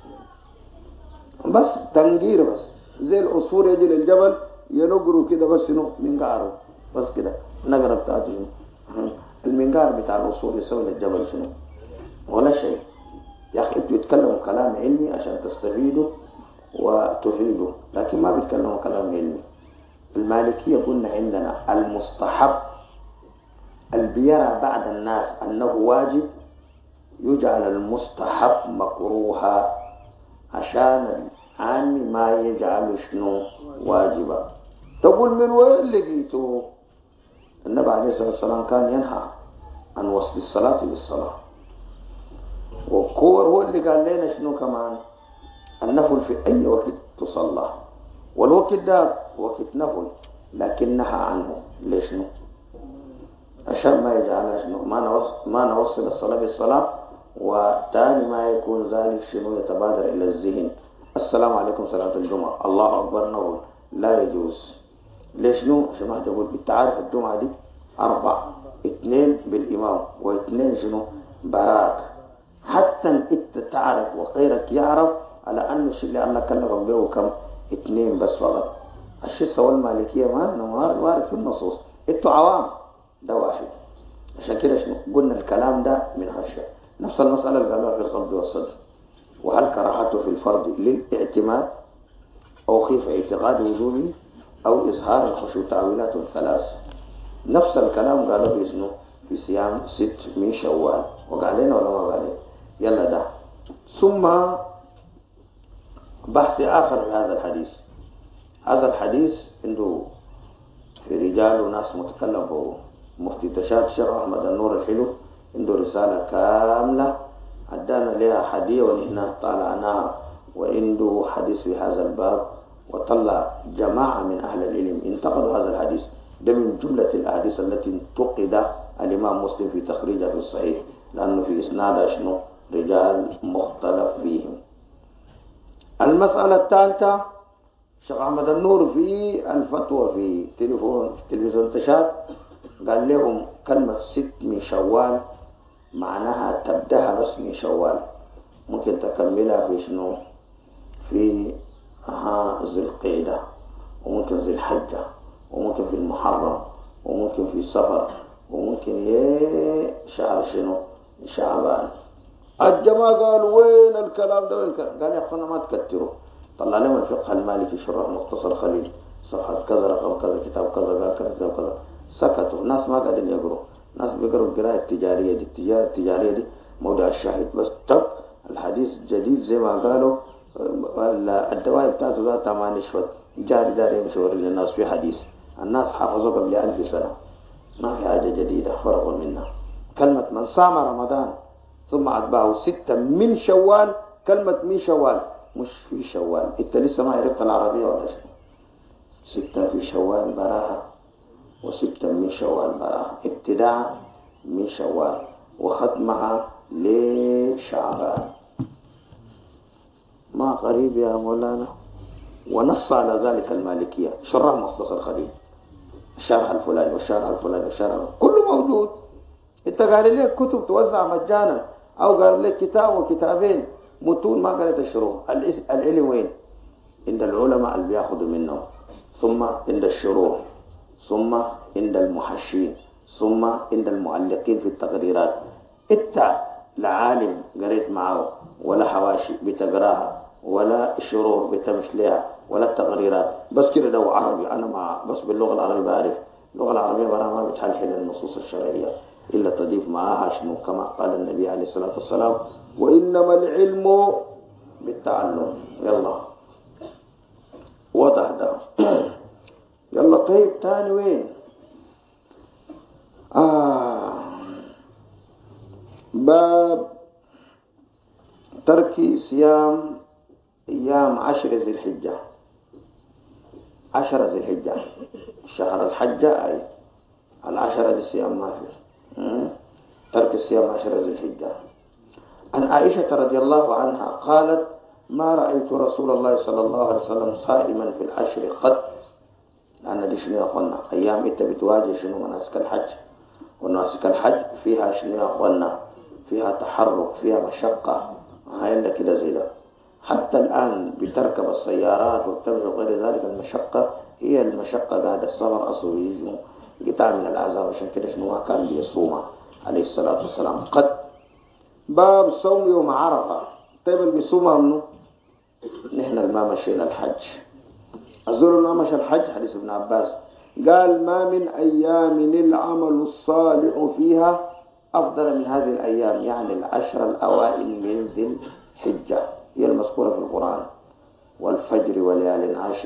بس تنقير، بس زي العصفور يجي للجبل ينقروا كده بس منقاره بس كده، نقرة بتاعته المنقار بتاع العصفور يسوي للجبل شنو؟ ولا شيء. يا أخي انتوا يتكلموا كلام علمي عشان تستفيدوا وتفيدوا، لكن ما بيتكلموا كلام علمي. المالكية قلنا عندنا المستحب اللي بيرى بعد الناس أنه واجب يجعل المستحب مكروها عشان العام ما يجعل شنو واجبا. تقول من وين لقيته؟ النبي عليه الصلاة والسلام كان ينهى عن وصل الصلاة بالصلاة، هو اللي قال لنا شنو كمان؟ النفل في أي وقت تصلى، والوقت ده وقت نفل لكن نهى عنه. ليش نو؟ عشان ما يجعل شنو ما نوصل الصلاة بالصلاة، وتاني ما يكون ذلك شنو يتبادر إلى الذهن السلام عليكم صلاة الجمعة الله أكبر نقول لا يجوز. ليش نو؟ عشان ما تقول انت عارف الجمعة دي 4 2 بالإمام و2 شنو براك، حتى انت تعرف وغيرك يعرف على أنه الشيء اللي الله كلفك به كم 2 بس فقط. الشيء سوى المالكية ما وارد في النصوص، انتوا عوام، ده واحد. عشان كده شنو قلنا الكلام ده من خشية. نفس المسألة اللي قالوها في القبض والصدر، وهل كراهته في الفرض للاعتماد أو خيف اعتقاد وجوبه أو إظهار الخشوع، تعويلات 3. نفس الكلام قالوا في شنو في صيام 6 من شوال. وقع لنا ولا ما وقع لنا؟ يلا ده. ثم بحث آخر في هذا الحديث. هذا الحديث عنده في رجال وناس متكلم مفتشات. الشيخ أحمد النور الحلو عنده رسالة كاملة أدانا لها هدية ونحن طالعناها، وعنده حديث في هذا الباب، وطلع جماعة من أهل العلم انتقدوا هذا الحديث. ده من جملة الأحاديث التي انتقد الإمام مسلم في تخريجه في الصحيح، لأنه في إسناد شنو رجال مختلف فيهم. المسألة الثالثة، الشيخ أحمد النور في الفتوى في تلفزيون تشاد قال لهم كلمة 6 من شوال معناها تبدأها بس من شوال، ممكن تكملها في شنو في ذي القعدة، وممكن ذي الحجة، وممكن في المحرم، وممكن في السفر، وممكن شهر شنو شعبان. الجماعة قالوا وين الكلام ده؟ وين الكلام؟ قال يا أخوانا ما تكتروا. طلع لهم الفقه المالكي شرح مختصر خليل صفحة كذا رقم كذا كتاب كذا قال كذا كذا. سكتوا، الناس ما قاعدين يقروا، الناس بيقروا القراءة التجارية دي. التجارة التجارية دي موضع الشاهد بس تك الحديث جديد زي ما قالوا. الدواء بتاعته ذاتها ما نشفت، جاري يمشور للناس في حديث الناس حافظوا قبل 1000 سنة، ما في حاجة جديدة فرق منها. كلمة من صام رمضان ثم أتبعه 6 من شوال، كلمة من شوال مش في شوال. انت لسه ما عرفت العربية ولا شيء. 6 في شوال براها، و6 من شوال براها، ابتداء من شوال وختمها لشعبان. ما قريب يا مولانا. ونص على ذلك المالكية، شرح مختصر خليل، الشرح الفلاني والشرح الفلاني والشرح كله موجود. انت قال لي كتب توزع مجانا أو قال لك كتاب وكتابين متون ما قالت الشروح. العلم وين؟ عند العلماء اللي بياخذوا منهم، ثم عند الشروح، ثم عند المحشين، ثم عند المعلقين في التقريرات. انت لعالم قريت معه ولا حواشي بتقراها ولا شروح بتمشي لها ولا التقريرات، بس كده ده عربي. انا مع بس باللغه العربيه بعرف. اللغه العربيه براها ما بتحلحل النصوص الشرعيه الا تضيف معها شنو، كما قال النبي عليه الصلاه والسلام: وانما العلم بالتعلم. يلا وضح ده. يلا طيب تاني وين؟ باب ترك صيام أيام 10 ذي الحجة. 10 ذي الحجة شهر الحجة، أي 10 ذي الصيام ما في. ترك الصيام 10 ذي الحجة. عن عائشة رضي الله عنها قالت: ما رأيت رسول الله صلى الله عليه وسلم صائما في العشر قط. لأن دي شنو يا أخوانا؟ أيام أنت بتواجه شنو مناسك الحج، وناسك الحج فيها شنو يا أخوانا؟ فيها تحرك، فيها مشقة. هاي كده زي ده. حتى الآن بتركب السيارات وبتمشي غير ذلك، المشقة هي المشقة قاعدة. الصبر أصله يجي قطع من العذاب. عشان كده شنو ما كان بيصوم عليه الصلاة والسلام قد. باب صوم يوم عرفة. طيب اللي بيصومها منه؟ نحن ما مشينا الحج. الزول ما مشى الحج، حديث ابن عباس قال: ما من أيام العمل الصالح فيها أفضل من هذه الأيام، يعني 10 الأوائل من ذي الحجة، هي المذكورة في القرآن: والفجر وليال عشر،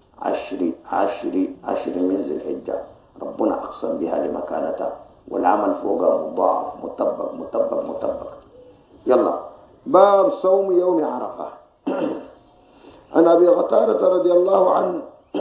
10 من ذي الحجة. ربنا أقسم بها لمكانتها، والعمل فوقها مضاعف مطبق. يلا باب صوم يوم عرفة. عن أبي قتادة رضي الله عنه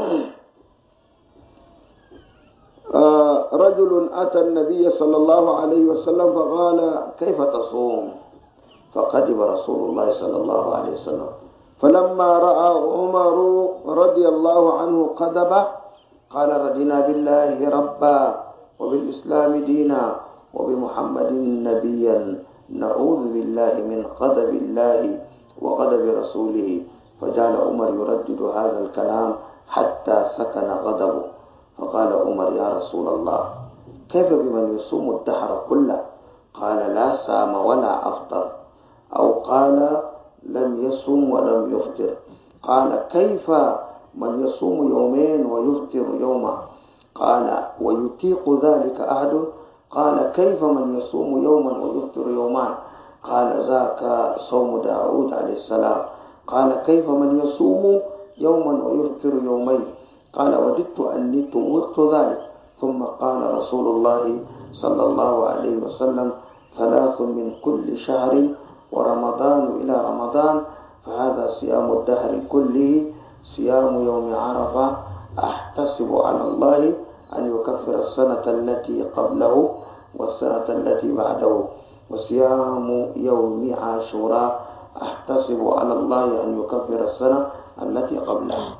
رجل أتى النبي صلى الله عليه وسلم فقال: كيف تصوم؟ فقدم رسول الله صلى الله عليه وسلم، فلما رأى عمر رضي الله عنه قدبه قال: رضينا بالله ربا وبالإسلام دينا وبمحمد نبيا، نعوذ بالله من غضب الله وغضب رسوله. فجعل عمر يردد هذا الكلام حتى سكن غضبه. فقال عمر: يا رسول الله، كيف بمن يصوم الدهر كله؟ قال: لا صام ولا أفطر. أو قال: لم يصم ولم يفطر. قال: كيف من يصوم يومين ويفطر يوما؟ قال: ويطيق ذلك أحد؟ قال: كيف من يصوم يوما ويفطر يومان؟ قال: ذاك صوم داود عليه السلام. قال: كيف من يصوم يوما ويفطر يومين؟ قال: وددت أني طوقت ذلك. ثم قال رسول الله صلى الله عليه وسلم: 3 من كل شهر ورمضان إلى رمضان، فهذا صيام الدهر كله. صيام يوم عرفة أحتسب على الله أن يكفر السنة التي قبله والسنة التي بعده. وصيام يوم عاشوراء أحتسب على الله أن يكفر السنة التي قبلها.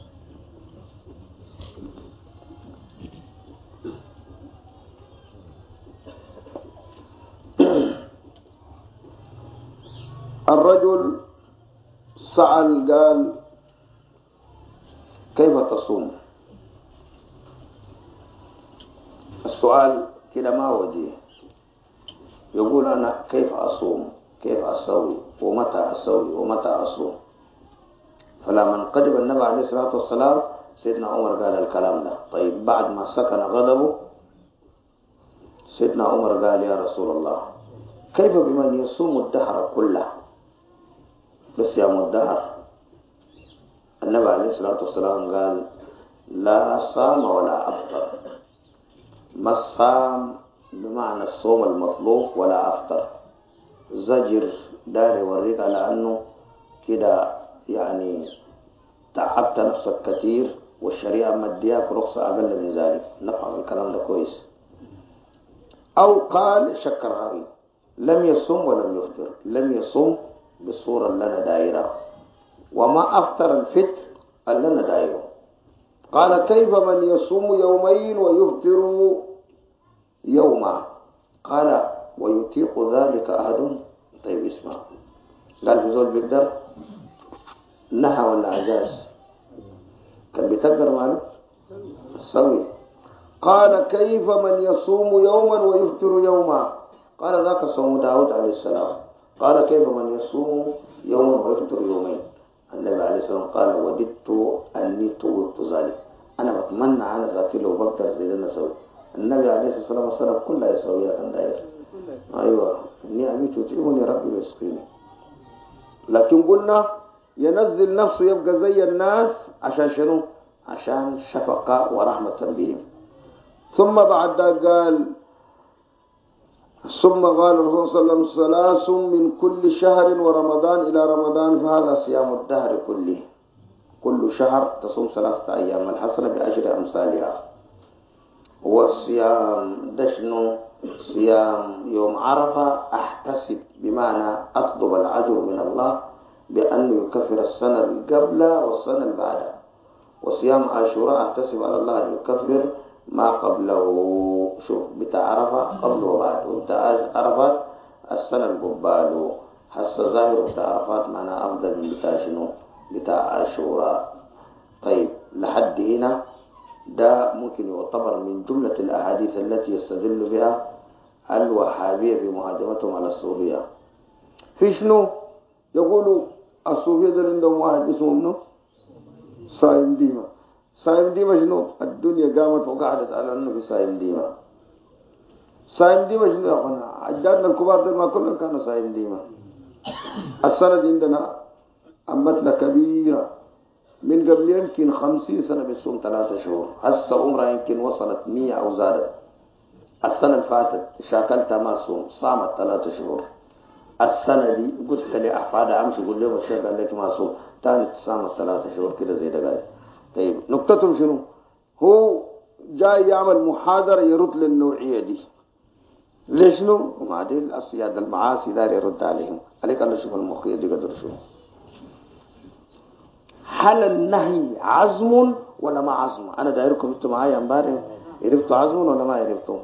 الرجل سأل قال: كيف تصوم؟ السؤال كده ما وجيه. يقول: أنا كيف أصوم، كيف أسوي، ومتى أسوي، ومتى أصوم؟ فلما قدم النبي عليه الصلاة والسلام سيدنا عمر قال الكلام ده. طيب بعد ما سكن غضبه سيدنا عمر قال: يا رسول الله، كيف بمن يصوم الدهر كله؟ بس يوم الدهر. النبي عليه الصلاة والسلام قال: لا صام ولا أفطر. ما الصام بمعنى الصوم المطلوب، ولا أفطر. زجر داري يوريك على أنه كده يعني تعبت نفسك كثير، والشريعة مدياك رخصة أقل من ذلك. نفهم الكلام ده كويس. أو قال شكر هذه: لم يصم ولم يفطر. لم يصم بالصورة اللي أنا دايرة، وما أفطر الفطر اللي أنا دايره. قال: كيف من يصوم يومين ويفطر يوما؟ قال: ويطيق ذلك أحد؟ طيب اسمع، قال في زول بيقدر نهى ولا عجاز؟ كان بيتقدر ماله سوي. قال كيف من يصوم يوما ويفطر يوما؟ قال ذاك صوم داود عليه السلام. قال كيف من يصوم يوما ويفطر يومين؟ النبي عليه السلام قال وددت أني طوقت ذلك، أنا بتمنى أنا ذاتي لو بقدر زي ده نسوي. النبي عليه الصلاة والسلام كلها يسويها كان داير. أيوة إني أميت وتعبني ربي ويسقيني، لكن قلنا ينزل نفسه يبقى زي الناس عشان شنو؟ عشان شفقة ورحمة بهم. ثم بعد قال ثم قال الرسول صلى الله عليه وسلم ثلاث من كل شهر ورمضان إلى رمضان فهذا صيام الدهر كله. كل شهر تصوم 3 أيام الحسنة بأجر أمثالها. والصيام دشن صيام يوم عرفة أحتسب بمعنى أطلب الأجر من الله بأنه يكفر السنة اللي قبلها والسنة اللي بعدها. وصيام عاشوراء أحتسب على الله أن يكفر ما قبله، شوف بتاع عرفة قبل وبعد، وبتاع عرفات السنة القبال. حس ظاهر بتاع عرفات معناه أفضل من بتاع شنو؟ بتاع عاشوراء. طيب لحد هنا ده ممكن يعتبر من جملة الأحاديث التي يستدل بها الوهابية في مهاجمتهم على الصوفية. في شنو؟ يقولوا الصوفية دول عندهم واحد اسمه منه صايم ديما. صايم ديما شنو؟ الدنيا قامت وقعدت على انه في صايم ديما. صايم ديما شنو يا اخوانا؟ اجدادنا الكبار دول ما كلهم كانوا صايم ديما. السنة دي عندنا أمتنا كبيرة من قبل يمكن 50 سنة بتصوم 3 شهور، هسه عمرها يمكن وصلت 100 أو زادت. السنة اللي فاتت شاكلتها ما صوم، صامت 3 شهور. السنة دي قلت لأحفادها أمشي قول لهم الشيخ قال لك ما صوم، تاني صامت 3 شهور كده زي ده. طيب نقطتهم شنو؟ هو جاي يعمل محاضرة يرد للنوعية دي. ليش نو؟ وما دي الأصياد المعاصي دار يرد عليهم. عليك الله شوف المخية دي قدر شنو؟ هل النهي عزم ولا ما عزم؟ أنا دايركم انتم معايا امبارح، عرفتوا عزم ولا ما عرفتوا؟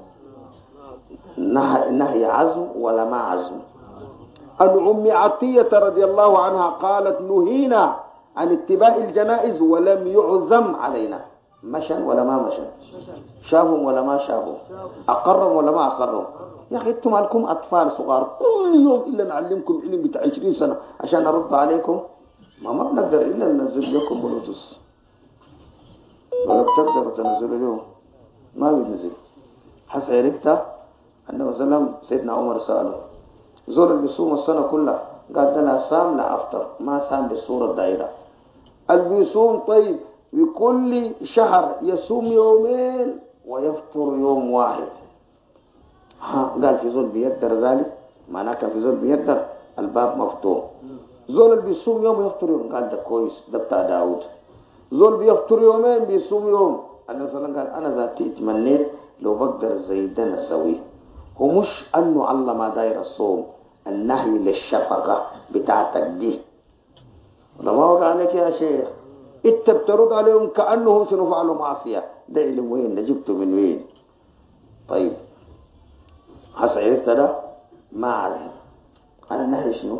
النهي عزم ولا ما عزم؟ أن أم عطية رضي الله عنها قالت نهينا عن اتباع الجنائز ولم يعزم علينا. مشن ولا ما مشن؟ شافهم ولا ما شافهم؟ أقرهم ولا ما أقرهم؟ يا أخي أنتم لكم أطفال صغار كل يوم إلا نعلمكم علم بتاع 20 سنة عشان أرد عليكم. ما بنقدر إلا ننزل لكم بلوتوس، ولا بتقدروا تنزلوا اليوم ما بينزل. حس عرفتها النبي صلى الله عليه وسلم سيدنا عمر سأله زول اللي بيصوم السنة كلها، قال ده لا صام لا أفطر، ما صام بالصورة الدائرة. اللي بيصوم طيب بكل شهر يصوم يومين ويفطر يوم واحد. قال في زول بيقدر ذلك، معناه كان في زول بيقدر، الباب مفتوح. زول اللي بيصوم يوم ويفطر يوم، قال ده كويس، ده بتاع داود. زول بيفطر يومين بيصوم يوم. النبي صلى الله عليه وسلم قال أنا ذاتي اتمنيت لو بقدر زي ده نسويه. ومش أنه الله ما داير الصوم، النهي للشفقة بتاعتك دي. لما وقع عليك يا شيخ انت بترد عليهم كأنهم سنفعلوا معصية. ده علم وين؟ ده جبته من وين؟ طيب حس عرفت ده ما عزم. النهي شنو؟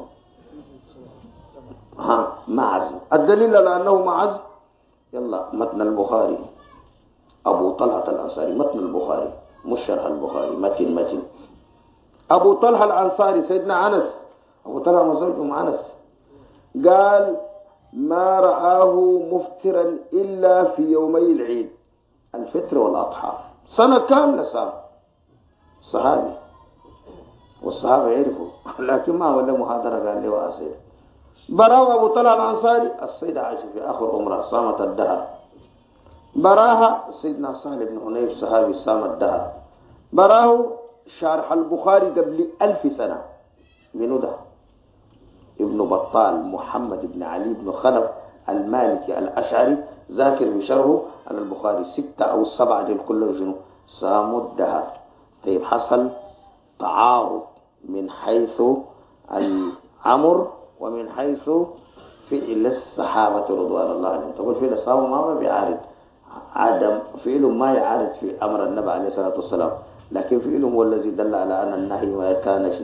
ما عزم. الدليل على أنه ما عزم يلا متن البخاري، أبو طلحة الأنصاري، متن البخاري مش شرح البخاري، متن أبو طلحة الأنصاري سيدنا أنس، أبو طلحة مزوج أنس، قال ما رآه مفترا إلا في يومي العيد الفطر والأضحى، سنة كاملة صام. صحابي والصحابة يعرفوا لكن ما ولا محاضرة قال لي وأسير. براه أبو طلحة الأنصاري السيدة عائشة في آخر عمرها صامت الدهر. براها سيدنا سهل بن حنيف صحابي صام الدهر. براه شارح البخاري قبل 1000 سنة منو ده؟ ابن بطال محمد بن علي بن خلف المالكي الأشعري ذاكر بشرحه على البخاري 6 أو 7 دول كلهم شنو؟ صاموا الدهر. طيب حصل تعارض من حيث الأمر ومن حيث فعل الصحابة رضوان الله عليهم. تقول فعل الصحابة ما بيعارض، عدم فعلهم ما يعارض في أمر النبي عليه الصلاة والسلام، لكن فعلهم هو الذي دل على أن النهي ما كان شنو؟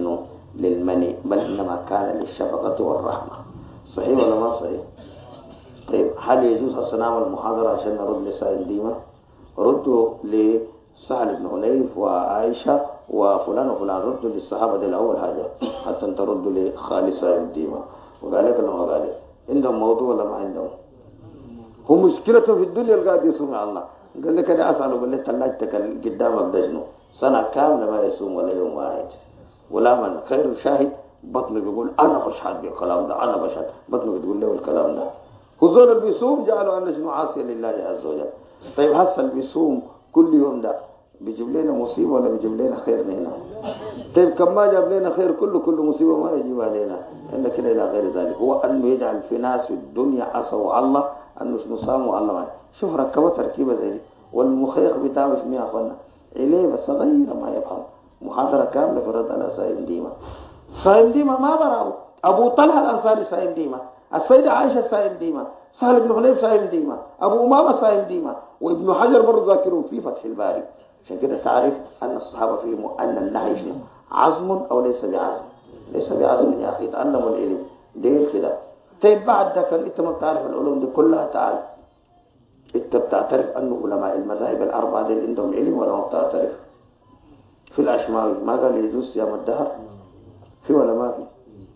للمني، بل إنما كان للشفقة والرحمة. صحيح ولا ما صحيح؟ طيب هل يجوز أصنام المحاضرة عشان نرد لسائل ديما؟ ردوا لسهل بن حنيف وعائشة وفلان وفلان، ردوا للصحابة دي الأول حاجة حتى أنت ردوا لخالي سائل ديما. وقال لك لما قال لك عندهم موضوع ولا ما عندهم؟ هم مشكلته في الدنيا القاعد يصوم على الله. قال لك أنا أسأله، قال لي ثلاجتك قدامك ده شنو؟ سنة كاملة ما يصوم ولا يوم واحد. ولا من خير شاهد بطنه بيقول أنا بشهد بالكلام ده، أنا بشهد، بطنه بتقول له الكلام ده. هذول اللي بيصوم جعلوا أن شنو عاصي لله عز وجل. طيب هسه اللي بيصوم كل يوم ده بيجيب لنا مصيبة ولا بيجيب لنا خير هنا؟ طيب كم ما جاب لنا خير كل مصيبة ما يجيب علينا إلا كده إلى غير ذلك. هو أنه يجعل في ناس في الدنيا عصوا الله، أنه شنو صاموا الله معي. شوف ركبوا تركيبة زي دي، والمخيخ بتاعه شنو يا أخوانا؟ إليه بس صغير ما يفهم. محاضرة كاملة في الرد على سائل ديما. سائل ديما ما براو، أبو طلحة الأنصاري سائل ديما، السيدة عائشة سائل ديما، سهل بن حنيف سائل ديما، أبو أمامة سائل ديما، وابن حجر برضه ذاكرون في فتح الباري. عشان كده تعرف أن الصحابة فيهم أن النهي شنو؟ عزم أو ليس بعزم؟ ليس بعزم يا أخي، تعلموا العلم دير كده. طيب بعد ذاك أنت ما بتعرف العلوم دي كلها، تعال أنت بتعترف أن علماء المذاهب الأربعة دي عندهم علم ولا ما بتعترف؟ في الأشماوي ما قال يجوز صيام الدهر؟ في ولا ما في؟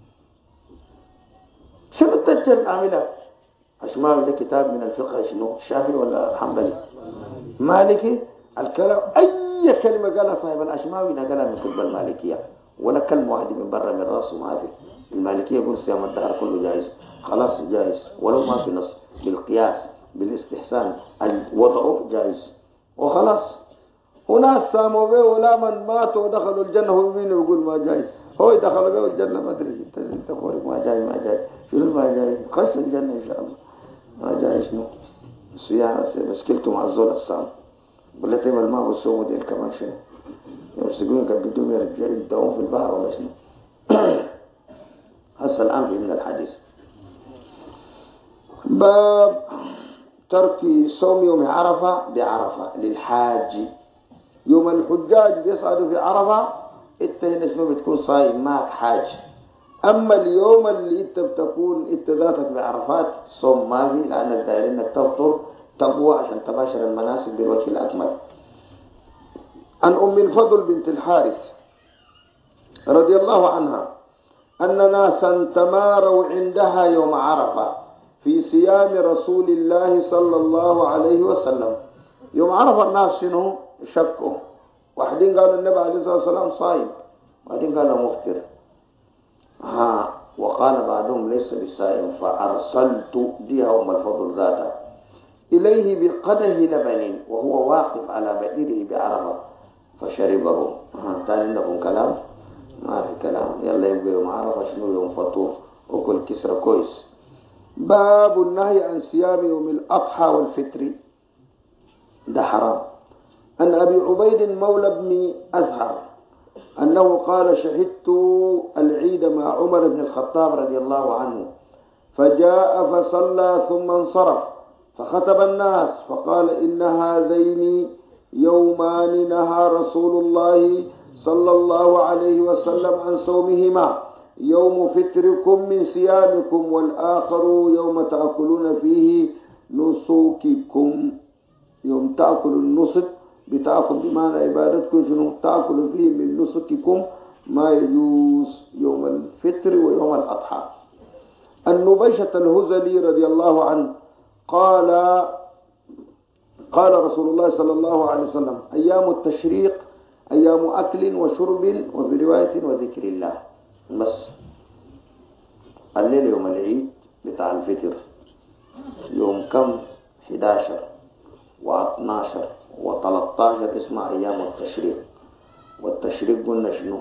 شنو الدجال عاملها؟ أشماوي ده كتاب من الفقه شنو؟ شافعي ولا حنبلي؟ مالكي. الكلام أي كلمة قالها صاحب الأشماوي نقلها من كتب المالكية، ولا كلمة واحدة من برا من راسه ما في. المالكية يقول صيام الدهر كله جائز، خلاص جائز ولو ما في نص، بالقياس بالاستحسان الوضع جائز وخلاص. هناك ساموا به ولا من ماتوا ودخلوا الجنة هو مين يقول ما جائز؟ هو دخلوا به الجنة ما أدري أنت قولك ما جائز ما جائز شنو ما جائز؟ خش الجنة إن شاء الله. ما جائز شنو؟ صيام مشكلته مع الزول الصام. ولا تيم الماء والسوم ديل كمان شنو يمسكون كبدهم يدعون في البحر ولا شنو؟ هسه الآن في من الحديث باب ترك صوم يوم عرفة بعرفة للحاج. يوم الحجاج بيصعدوا في عرفة انت هنا شنو بتكون صايم معك حاج. اما اليوم اللي انت بتكون انت ذاتك بعرفات صوم ما في، لانك داير انك تفطر تقوى عشان تباشر المناسك بالوجه الاكمل. عن ام الفضل بنت الحارث رضي الله عنها ان ناسا تماروا عندها يوم عرفة في صيام رسول الله صلى الله عليه وسلم. يوم عرفة الناس شنو شكوا، واحدين قالوا النبي عليه الصلاة والسلام صايم، واحدين قالوا مفطر. وقال بعضهم ليس بصائم، فأرسلت بها أم الفضل ذاته إليه بقدح لبن وهو واقف على بعيره بعرفة فشربه. تاني لكم كلام؟ ما في كلام. يلا يبقى يوم عرفة شنو يوم فطور وكل كسرة كويس. باب النهي عن صيام يوم الأضحى والفطر، ده حرام. عن أبي عبيد مولى بن أزهر أنه قال شهدت العيد مع عمر بن الخطاب رضي الله عنه، فجاء فصلى ثم انصرف فخطب الناس فقال إن هذين يومان نهى رسول الله صلى الله عليه وسلم عن صومهما، يوم فطركم من صيامكم والآخر يوم تأكلون فيه نسوككم. يوم تأكل النسك بتأكل بمعنى عبادتكم شنو تأكل فيه من نسككم ما يجوز يوم الفطر ويوم الأضحى. النبيشة الهزلي رضي الله عنه قال رسول الله صلى الله عليه وسلم أيام التشريق أيام أكل وشرب وفي رواية وذكر الله. بس الليل يوم العيد بتاع الفطر يوم كم 11 و12 و13 اسمها أيام التشريق. والتشريق قلنا شنو؟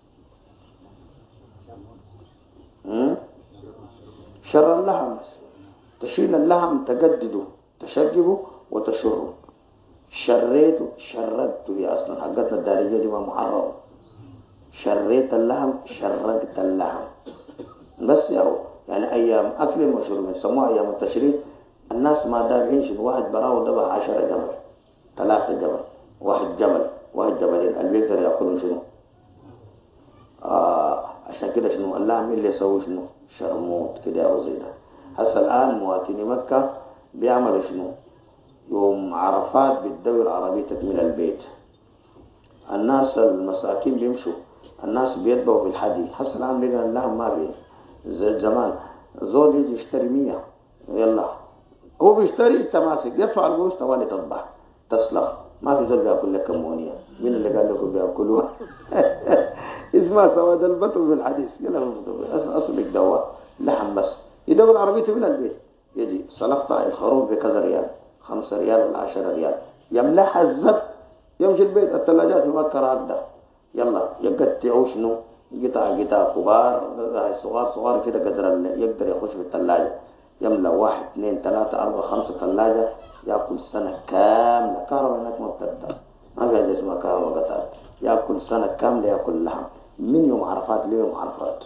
شر اللحم، تشيل اللحم تجدده تشجبه وتشره. شريته شردته هي أصلا حقتنا الدارجة دي ما محرم. شريت اللحم شرقت اللحم بس يا هو يعني أيام أكل وشرب يسموها أيام التشريق. الناس ما دابعين شنو واحد براو دبع 10 جمل 3 جمل واحد جملين اللي بيقدر يأكلون شنو عشان كده شنو اللحم اللي يسوي شنو شرموط كده أو زي ده. هسه الآن مواطني مكة بيعملوا شنو يوم عرفات بتدور عربيتك من البيت. الناس المساكين بيمشوا، الناس بيتبعوا في الحدي. هسه الآن لقى اللحم ما بي زي زمان. زول يجي يشتري 100 يلا هو بيشتري انت ماسك يدفع القروش توالي تطبع تسلخ. ما في زول بياكل لك كمونية. مين اللي قال لكم بياكلوها؟ اسمها سواد البطل في الحديث. يلا اصلك دواء لحم بس. يدور عربيته من البيت يجي سلخت الخروف بكذا ريال 5 ريال ولا 10 ريال يملحها الزب يمشي البيت. الثلاجات في مكة راكدة يلا يقطعوا شنو قطع كبار صغار كده قدر يقدر يخش في الثلاجة يملأ 1 2 3 4 5 ثلاجة يأكل سنة كاملة. كهرباء هناك ما بتقدر ما في حاجة اسمها كهرباء قطعت. يأكل سنة كاملة يأكل لحم من يوم عرفات ليوم عرفات.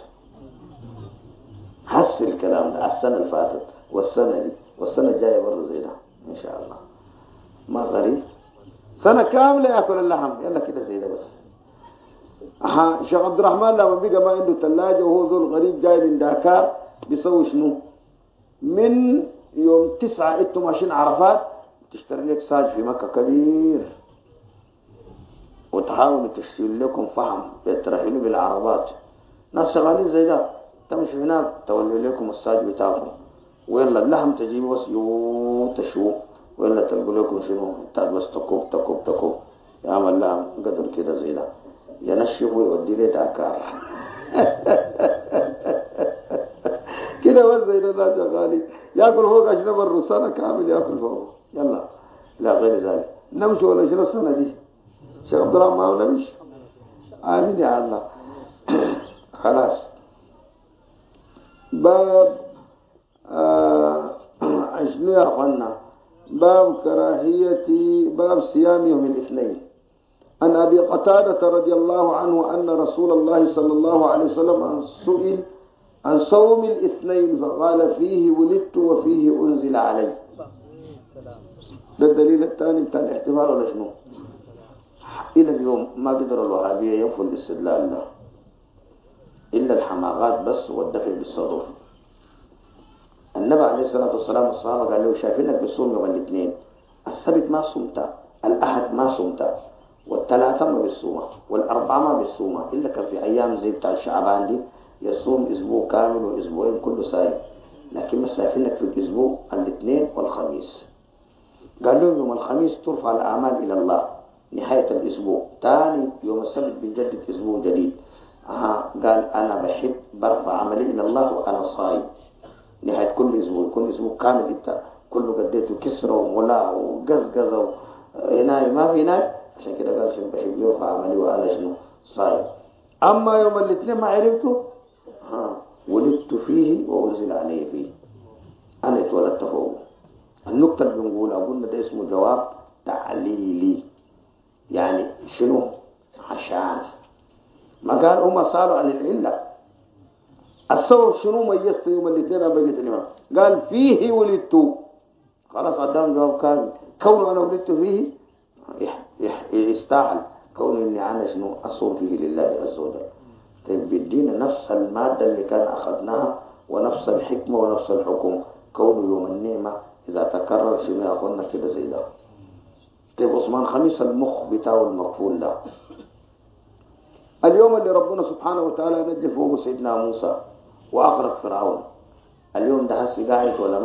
حس الكلام ده السنة اللي فاتت والسنة دي والسنة الجاية برضه زي ده إن شاء الله. ما غريب سنة كاملة يأكل اللحم يلا كده زي ده بس. شيخ عبد الرحمن لما بقى ما عنده ثلاجة وهو ذو غريب جاي من داكار بيسوي شنو من يوم 9 انتم ماشيين عرفات تشتري لك ساج في مكة كبير وتحاولوا تشتري لكم فحم بترحلوا بالعربات. ناس شغالين زي ده تمشي هناك تولوا لكم الساج بتاعكم ويلا اللحم تجيبوا بس تشوه ويلا تلقوا لكم شنو بس تكوب يعمل لحم قدر كده زي ده ينشفه ويودي لي داكار. كده بس زي ده شغالين ياكل فوق عشان برا سنة كامل ياكل فوق يلا لا غير ذلك. نمشي ولا شنو السنة دي شيخ عبد الرحمن نمشي آمين يا الله. خلاص باب شنو يا اخوانا باب باب صيام يوم الاثنين. عن أبي قتادة رضي الله عنه أن رسول الله صلى الله عليه وسلم سئل عن صوم الاثنين فقال فيه ولدت وفيه أنزل علي. ده الدليل الثاني بتاع الاحتمال ولا شنو؟ إلى اليوم ما قدر الوهابية ينفوا الاستدلال له إلا الحماقات بس والدفع بالصدور. النبي عليه الصلاة والسلام الصحابة قال له شايفينك بتصوم يوم الاثنين السبت ما صمت الأحد ما صمت والثلاثة ما بيصومها والأربعة ما بيصومها إلا كان في أيام زي بتاع الشعبان دي يصوم أسبوع كامل وأسبوعين كله صايم. لكن ما شايفينك في الأسبوع الاثنين والخميس. قال لهم يوم الخميس ترفع الأعمال إلى الله نهاية الأسبوع. ثاني يوم السبت بنجدد أسبوع جديد. قال أنا بحب برفع عملي إلى الله وأنا صايم نهاية كل أسبوع كامل أنت كله قديته كسرة وملاع وقزقزة هنا ما في هناك. عشان كده قال شنو بحب يرفع عملي وأنا شنو صايم. أما يوم الاثنين ما عرفته ولدت فيه وأنزل علي فيه أنا اتولدت فوق. النقطة اللي بنقولها قلنا ده اسمه جواب تعليلي يعني شنو عشان ما قال هم سألوا عن العلة السبب شنو ميزت يوم الاثنين أنا بقيت الإمام قال فيه ولدت خلاص قدام جواب كامل. كونه أنا ولدت فيه يستاهل كونه إني أنا شنو أصوم فيه لله عز وجل. طيب بيدينا نفس المادة اللي كان أخذناها ونفس الحكمة ونفس الحكم. كونه يوم النعمة إذا تكرر شنو يأخذنا كده زي ده. طيب عثمان خميس المخ بتاعه المقفول ده اليوم اللي ربنا سبحانه وتعالى نجى فوق سيدنا موسى وأغرق فرعون. اليوم ده هسي قاعد ولا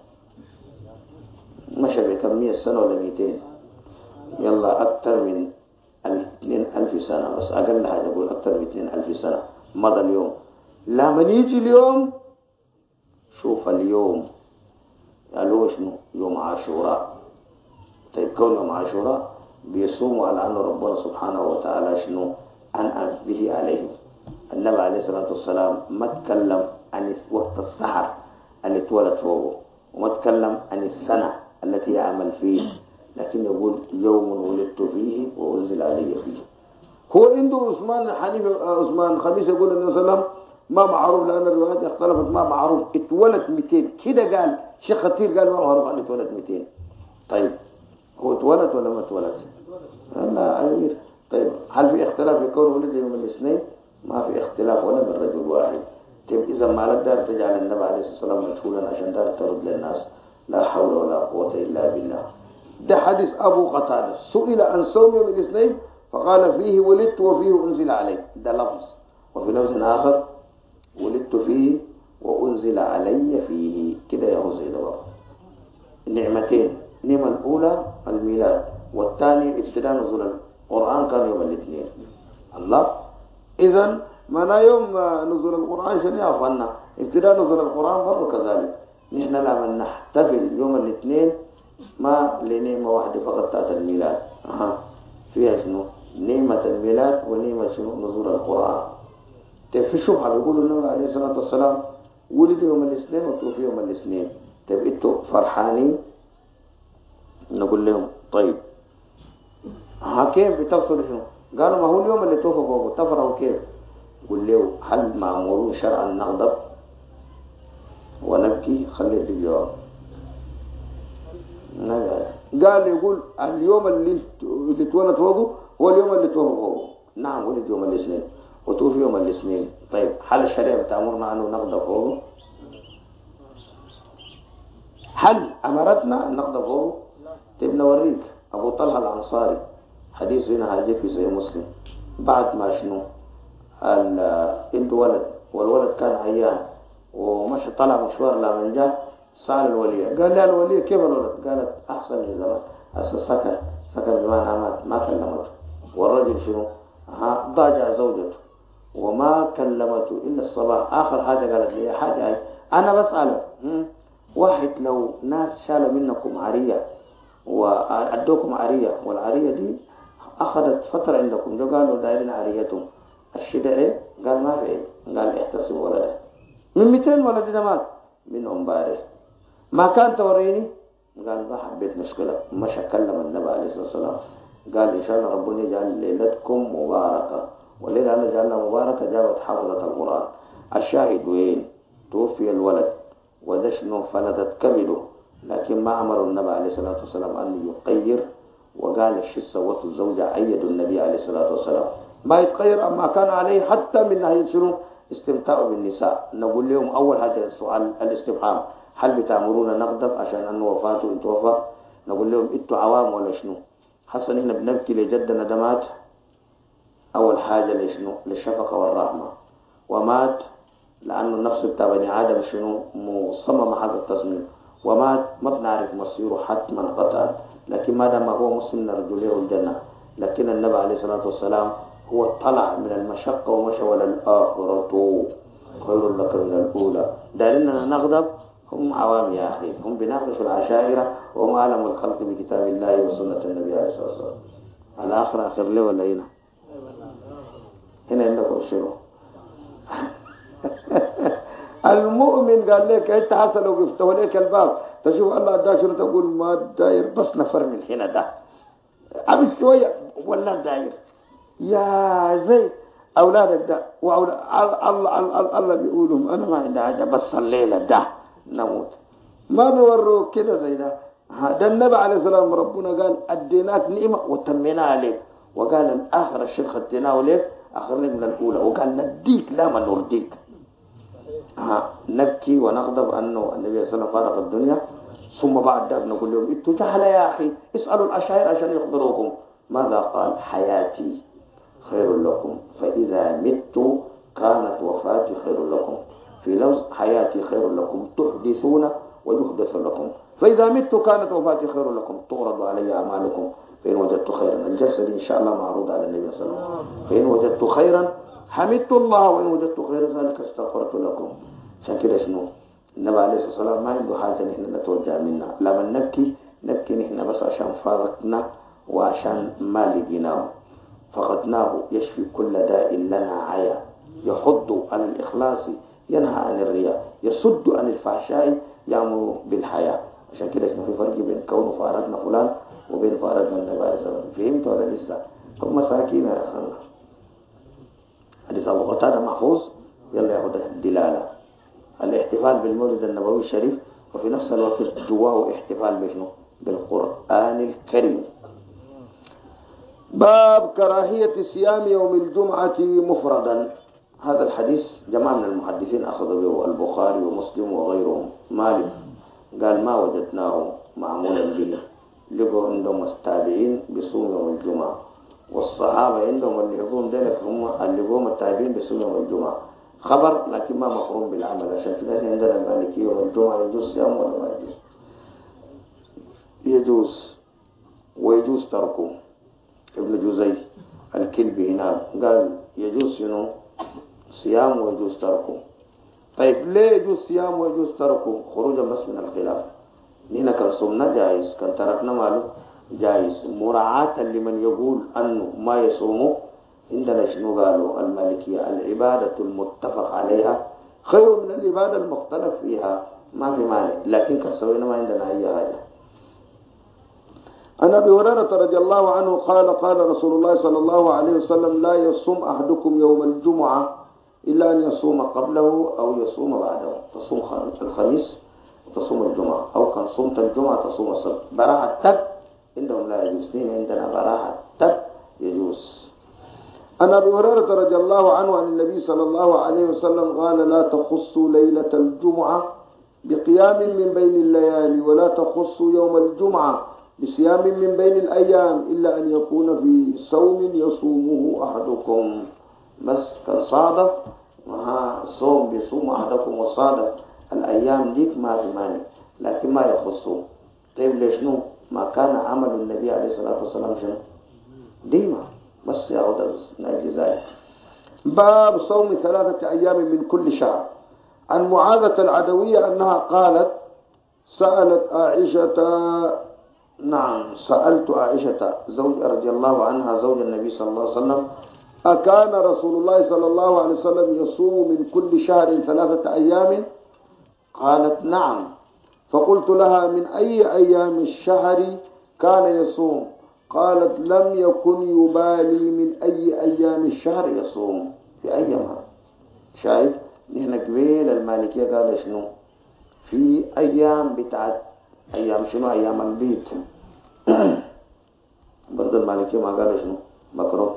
مشى بكمية سنة ولا 200 يلا أكثر من 2000 سنة بس أقل حاجة أقول أكثر من 2000 سنة مضى اليوم. لما يجي اليوم شوف اليوم قالوا شنو يوم عاشوراء. طيب كون يوم عاشوراء بيصوموا على أن ربنا سبحانه وتعالى شنو أنعم به عليهم. النبي عليه الصلاة والسلام ما تكلم عن وقت السحر اللي اتولد فوقه وما تكلم عن السنة التي يعمل فيه لكن يقول يوم ولدت فيه وأنزل علي فيه. هو عنده عثمان خميس يقول النبي صلى الله عليه وسلم ما معروف لأن الروايات اختلفت ما معروف اتولد 200 كده. قال شيخ خطير قال ما معروف عن اتولد 200. طيب هو اتولد ولا ما اتولد؟ لا أمير. طيب هل في اختلاف في كونه ولد يوم الاثنين؟ ما في اختلاف ولا من رجل واحد. طيب إذا ما دار تجعل النبي عليه الصلاة والسلام مجهولا عشان دار ترد للناس، لا حول ولا قوة إلا بالله. ده حديث أبو قتادة سئل عن صوم يوم الاثنين فقال فيه ولدت وفيه أنزل علي، ده لفظ. وفي لفظ آخر ولدت فيه وأنزل علي فيه، كده يا زيد برضه. نعمتين، النعمة الأولى الميلاد، والثاني ابتداء نزول القرآن كان يوم الاثنين. الله، إذن ما يوم نزول القرآن شنو يا أخوانا؟ ابتداء نزول القرآن برضه كذلك. نحن لما نحتفل يوم الاثنين ما لنعمة واحدة فقط تأتي الميلاد. فيها شنو؟ نعمة الميلاد ونعمة شنو؟ نزول القرآن. في شبهة بيقولوا النبي عليه الصلاة والسلام ولد يوم الاثنين وتوفي يوم الاثنين. طيب انتوا فرحانين؟ نقول لهم طيب كيف بتفصل شنو؟ قالوا ما هو اليوم اللي توفى فوقه، تفرحوا كيف؟ قل له هل مأمورون شرعا نغضب ونبكي؟ خليه الجواب. قال يقول اليوم اللي اتولد فوقه هو اليوم اللي توفى فوقه. نعم ولد يوم الاثنين وتوفي يوم الاثنين. طيب هل الشريعة بتأمرنا أنه نغضب فوقه؟ هل أمرتنا أن نغضب فوقه؟ طيب نوريك أبو طلحة الأنصاري، حديث هنا هيجيك في صحيح مسلم. بعد ما شنو عنده ولد والولد كان عيان ومشى طلع مشوار لما جاء سأل الولية، قال لها الولية كيف الولد؟ قالت أحسن من زمان، أصل سكن بمعنى ما كلمته. والرجل شنو؟ ضاجع زوجته وما كلمته إلا الصباح. آخر حاجة قالت لي حاجة أنا بسألك، واحد لو ناس شالوا منكم عرية وأدوكم عرية والعرية دي أخذت فترة عندكم، جو قالوا دايرين عريتهم الشدع، قال ما في، قال احتسبوا ولده من 200 ولد مات منهم بارح، ما كان توريني؟ قال ما حبيت مشكلة. مش كلم النبي عليه الصلاة والسلام قال إن شاء الله ربنا يجعل ليلتكم مباركة، والليلة أنا جعلنا مباركة جابت حافظة القرآن. الشاهد وين؟ توفي الولد ودشنه فلتت كبده، لكن ما أمر النبي عليه الصلاة والسلام أن يقير، وقال الشي سوته الزوجة أيدوا النبي عليه الصلاة والسلام ما يتغير أما كان عليه، حتى من ناحية شنو؟ استمتاعوا بالنساء. نقول لهم أول حاجة السؤال الاستفهام، هل بتأمرونا نغضب عشان أنه وفاته انتوفى؟ نقول لهم انتوا عوام ولا شنو؟ حسن احنا بنبكي لجدنا ده مات أول حاجة لشنو؟ للشفقة والرحمة، ومات لأنه النفس بتاع بني آدم شنو؟ مصمم هذا التصميم، ومات ما بنعرف مصيره حتما قطعا، لكن ما دام هو مسلم نرجو له الجنة. لكن النبي عليه الصلاة والسلام هو طلع من المشقة ومشى وللآخرة خير لك من الأولى. دارنا نغضب؟ هم عوام يا أخي، هم بيناقشوا العشائر وهم أعلم الخلق بكتاب الله وسنة النبي عليه الصلاة والسلام. الآخر آخر له ولا هنا؟ هنا عندكم شنو؟ المؤمن قال لك انت حصل لو بيفتحوا لك الباب تشوف الله اداك شنو تقول ما داير بس نفر من هنا ده عبد شويه ولا داير يا زي اولادك ده واولاد الله بيقولهم انا ما عندي حاجه بس الليله ده نموت، ما بيوروك كده زي ده. ده النبي عليه السلام ربنا قال اديناك نعمه وتمينا عليك، وقال الاخر الشيء خدناه لك اخرنا من الاولى، وقال نديك لا ما نرضيك. نبكي ونغضب أنه النبي صلى الله عليه وسلم فارق الدنيا، ثم بعد ذلك نقول لهم انتوا جهل يا أخي، اسألوا الأشاعرة عشان يخبروكم ماذا قال. حياتي خير لكم فإذا مت كانت وفاتي خير لكم. في لفظ حياتي خير لكم تحدثون ويحدث لكم، فإذا مت كانت وفاتي خير لكم تعرض علي أعمالكم فإن وجدت خيرا. الجسد إن شاء الله معروض على النبي صلى الله عليه وسلم. فإن وجدت خيرا حمدت الله وإن وجدت غير ذلك استغفرت لكم. عشان كده شنو؟ النبي عليه الصلاة والسلام ما عنده حاجة نحن نتوجع منها، لما نبكي نحن بس عشان فارقنا وعشان ما لقيناه. فقدناه يشفي كل داء لنا عيا، يحض عن الإخلاص ينهى عن الرياء، يصد عن الفحشاء يأمر بالحياة. عشان كده شنو في فرق بين كونه فارقنا فلان وبين فارقنا النبي عليه الصلاة والسلام؟ فهمت ولا لسه؟ هم مساكين يا أخوانا. حديث أبو قتادة محفوظ، يلا ياخذ الدلالة. الاحتفال بالمولد النبوي الشريف وفي نفس الوقت جواه احتفال بشنو؟ بالقرآن الكريم. باب كراهية صيام يوم الجمعة مفردا. هذا الحديث جماعة من المحدثين أخذوا به البخاري ومسلم وغيرهم. مالك قال ما وجدناه معمولا به، لقوا عندهم التابعين بصوم يوم الجمعة، والصحابة عندهم اللي يقوم ذلك هم اللي يقوم التابعين بصوم يوم الجمعة. خبر لكن ما مقرون بالعمل. عشان كده عندنا المالكية يوم الجمعة يجوز صيام ولا ما يجوز؟ يجوز، ويجوز تركه. ابن جوزي الكلبي هناك قال يجوز شنو؟ صيام ويجوز تركه. طيب ليه يجوز صيام ويجوز تركه؟ خروجا بس من الخلاف. نحن كان صومنا جائز، كان تركنا ماله جائز، مراعاة لمن يقول أنه ما يصومه. عندنا شنو قالوا المالكية؟ العبادة المتفق عليها خير من العبادة المختلف فيها، ما في مانع، لكن كسوينا ما عندنا أي حاجة. عن أبي هريرة رضي الله عنه قال قال رسول الله صلى الله عليه وسلم لا يصوم أحدكم يوم الجمعة إلا أن يصوم قبله أو يصوم بعده. تصوم الخميس وتصوم الجمعة، أو كان صومت الجمعة تصوم السبت. براحة تك عندهم لا يجوز، عندنا براحة تك يجوز. عن أبي هريرة رضي الله عنه عن النبي صلى الله عليه وسلم قال لا تخصوا ليلة الجمعة بقيام من بين الليالي، ولا تخصوا يوم الجمعة بصيام من بين الأيام، إلا أن يكون في صوم يصومه أحدكم. بس كان صادف صوم بيصوم أحدكم، وصادف الأيام ديك ما في مانع، لكن ما يخصه. طيب ليش نو؟ ما كان عمل النبي عليه الصلاة والسلام شنو؟ ديما بس يعود من أجل ذلك. باب صوم 3 أيام من كل شهر. عن معاذة العدوية أنها قالت سألت سألت عائشة زوج رضي الله عنها زوج النبي صلى الله عليه وسلم أكان رسول الله صلى الله عليه وسلم يصوم من كل شهر 3 أيام؟ قالت نعم. فقلت لها من أي أيام الشهر كان يصوم؟ قالت لم يكن يبالي من أي أيام الشهر يصوم، في أيامها. شايف نحن قبيل المالكية قال شنو؟ في أيام بتاعت أيام شنو؟ أيام البيت. برضو المالكية ما قال شنو؟ مكروه.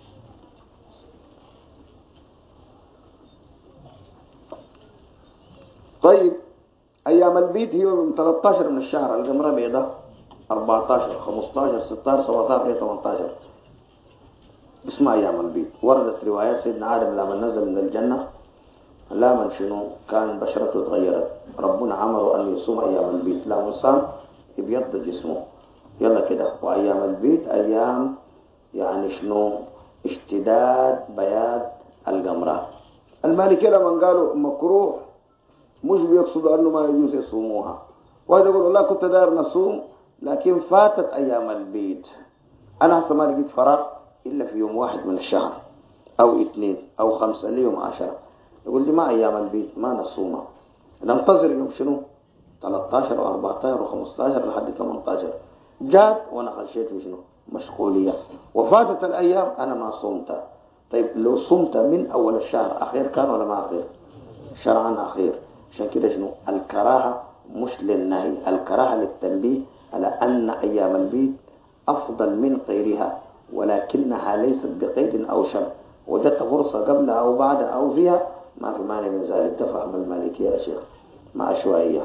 طيب أيام البيت هي من 13 من الشهر، القمرة بيضة 14 15 16 17 18 اسمها أيام البيت. وردت روايات سيدنا آدم لما نزل من الجنة لا من شنو كان بشرته تغيرت، ربنا أمره أن يصوم أيام البيت، لا صام يبيض جسمه. يلا كده. وأيام البيت أيام يعني شنو؟ اشتداد بياض القمرة. المالكية لما قالوا مكروه مش بيقصدوا أنه ما يجوز يصوموها، وهذا يقول والله كنت داير نصوم لكن فاتت أيام البيت، أنا هسه ما لقيت فراغ إلا في يوم 1 من الشهر أو 2 أو 5 ليوم 10. يقول لي ما أيام البيت ما نصومها، ننتظر يوم شنو 13 و14 و15 لحد 18 جات وأنا خشيت في شنو مشغولية وفاتت الأيام أنا ما صومتها. طيب لو صمت من أول الشهر أخير كان ولا ما أخير؟ شرعا أخير. عشان كده شنو الكراهة مش للنهي، الكراهة للتنبيه على أن أيام البيت أفضل من غيرها، ولكنها ليست بقيد أو شرط. وجدت فرصة قبلها أو بعدها أو فيها ما في مانع من ذلك. تفهم المالكية يا شيخ مع عشوائية.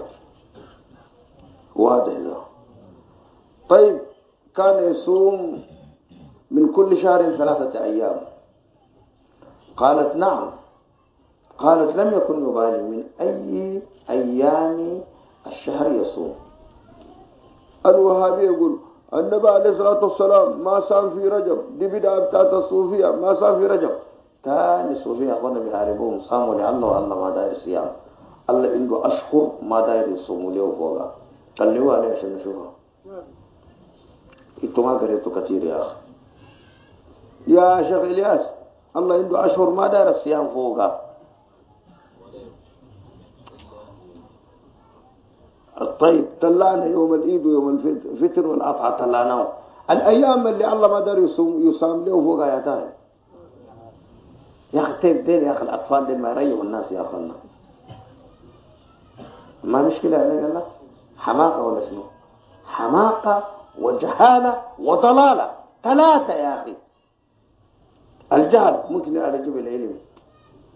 واضح له. طيب كان يصوم من كل شهر 3 أيام. قالت نعم. قالت لم يكن يبالي من أي أيام الشهر يصوم. الوهابي يقول النبي عليه الصلاة والسلام ما صام في رجب، دي بدعة بتاعت الصوفية، ما صام في رجب. تاني الصوفية أخوانا بيحاربوهم صاموا لله والله ما داير صيام، الله عنده أشهر ما داير يصوموا له فوقها. خلوها عليه عشان نشوفها. انتوا ما قريتوا كثير يا أخي. يا شيخ إلياس الله عنده أشهر ما داير الصيام فوقها. طيب طلعنا يوم العيد ويوم الفطر والأضحى طلعناه. الأيام اللي الله ما دار يصام له فوقها يا تاني. يا أخي طيب ديل يا أخي الأطفال ديل ما يريحوا الناس يا أخوانا. ما مشكلة عليك الله حماقة ولا شنو؟ حماقة وجهالة وضلالة 3 يا أخي. الجهل ممكن يعالج بالعلم،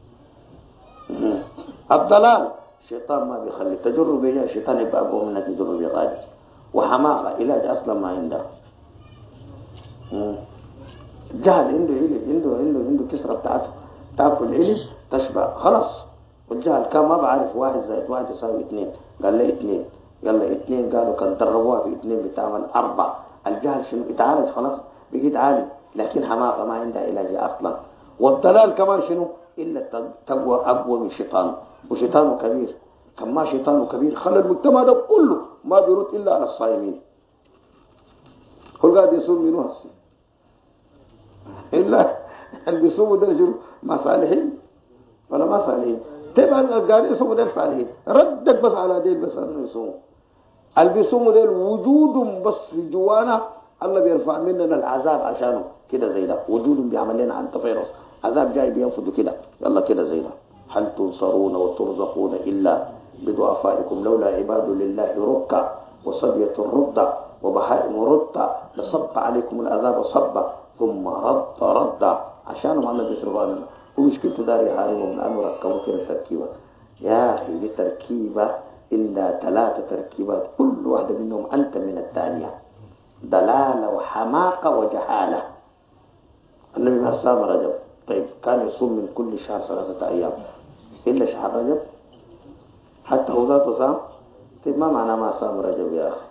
الضلال شيطان ما بيخلي تجر بيجا الشيطان يبقى أقوى منك يجر بغادي. وحماقة علاج أصلا ما عنده. جهل عنده علم، عنده كسرة بتاعته، تاكل علم تشبع خلاص. والجهل كان ما بعرف 1+1 يساوي 2، قال لي 2، يلا 2 قالوا كان دربوها في 2 بتعمل 4. الجهل شنو اتعالج خلاص بقيت عالي، لكن حماقة ما عندها علاج أصلا. والضلال كمان شنو إلا تقوى أقوى من شيطان، وشيطانه كبير. كما شيطانه كبير خلى المجتمع ده كله ما بيرد إلا على الصائمين. كل قاعد يصوم منه هسي إلا اللي بيصوموا ده شنو ما صالحين ولا ما صالحين. تبع قاعدين يصوموا ده صالحين، ردك بس على ديل بس انه يصوموا. اللي بيصوموا ديل وجودهم بس في جوانا الله بيرفع مننا العذاب عشانه كده زي ده. وجودهم بيعمل لنا عن تفيرس عذاب جاي بينفضوا كده يلا كده زي ده. هل تنصرون وترزقون الا بضعفائكم لولا عباد لله ركع وصبية الرضع وبهائم رضع لصب عليكم العذاب صبا ثم رد عشانهم عم بيصرفوا عننا. ومشكلته دار يحاربهم لأنه ركبوا كده تركيبة. يا أخي دي تركيبة إلا 3 تركيبات كل واحدة منهم أنت من الثانية. دلالة وحماقة وجهالة. النبي ما صام رجب، طيب كان يصوم من كل شهر 3 أيام إلا شهر رجب، حتى هو ذاته صام. طيب ما معنى ما صام رجب يا أخي؟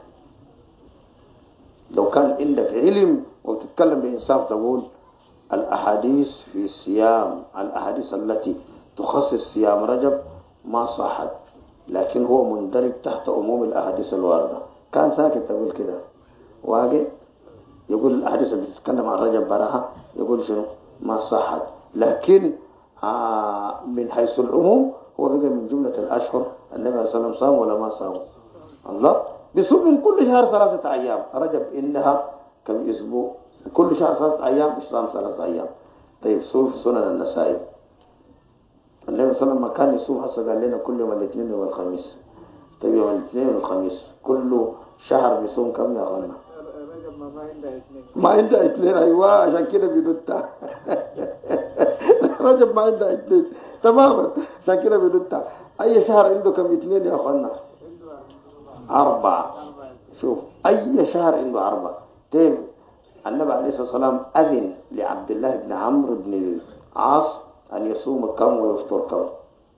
لو كان عندك علم وتتكلم بإنصاف تقول الأحاديث في الصيام، الأحاديث التي تخصص صيام رجب ما صحت، لكن هو مندرج تحت عموم الأحاديث الواردة. كان ساكت تقول كده واقع يقول الأحاديث اللي بتتكلم عن رجب براها يقول شنو ما صحت، لكن من حيث العموم هو بقى من جملة الأشهر. النبي صلى الله عليه وسلم صام ولا ما صام؟ الله بيصوم من كل شهر 3 أيام. رجب إنها كم أسبوع؟ كل شهر 3 أيام، إسلام 3 أيام. طيب صوم في سنن النسائي النبي صلى الله عليه وسلم كان يصوم حسب قال لنا كل يوم الاثنين والخميس. طيب يوم الاثنين والخميس كل شهر بيصوم كم يا أخوانا؟ رجب ما عندها 2 أيوة عشان كده بيدوتها. رجب ما عندها 2 تماما عشان كده بيدوتها. أي شهر عنده كم 2 يا أخوانا؟ 4. شوف أي شهر عنده 4. طيب النبي عليه الصلاة والسلام أذن لعبد الله بن عمرو بن العاص أن يصوم كم ويفطر كم؟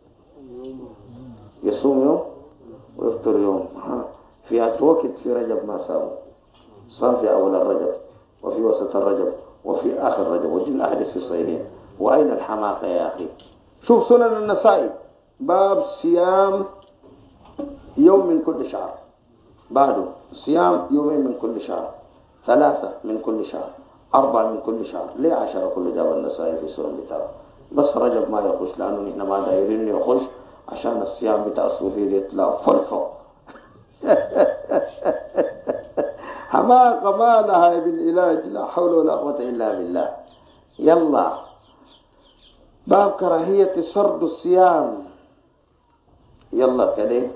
يصوم يوم ويفطر يوم. في وقت في رجب ما صام في أول الرجب وفي وسط الرجب وفي آخر الرجب، ودي الأحاديث في الصحيحين. وأين الحماقة يا أخي؟ شوف سنن النسائي باب صيام يوم من كل شهر، بعده صيام يومين من كل شهر، 3 من كل شهر، 4 من كل شهر. ليه 10 كل جاب النسائي في السنن بتاعه؟ بس رجب ما يخش لأنه نحن ما دايرين يخش عشان الصيام بتاع الصوفي يطلع فرصة. حماقة ما لها ابن علاج، لا حول ولا قوة إلا بالله. يلا باب كراهية سرد الصيام. يلا كده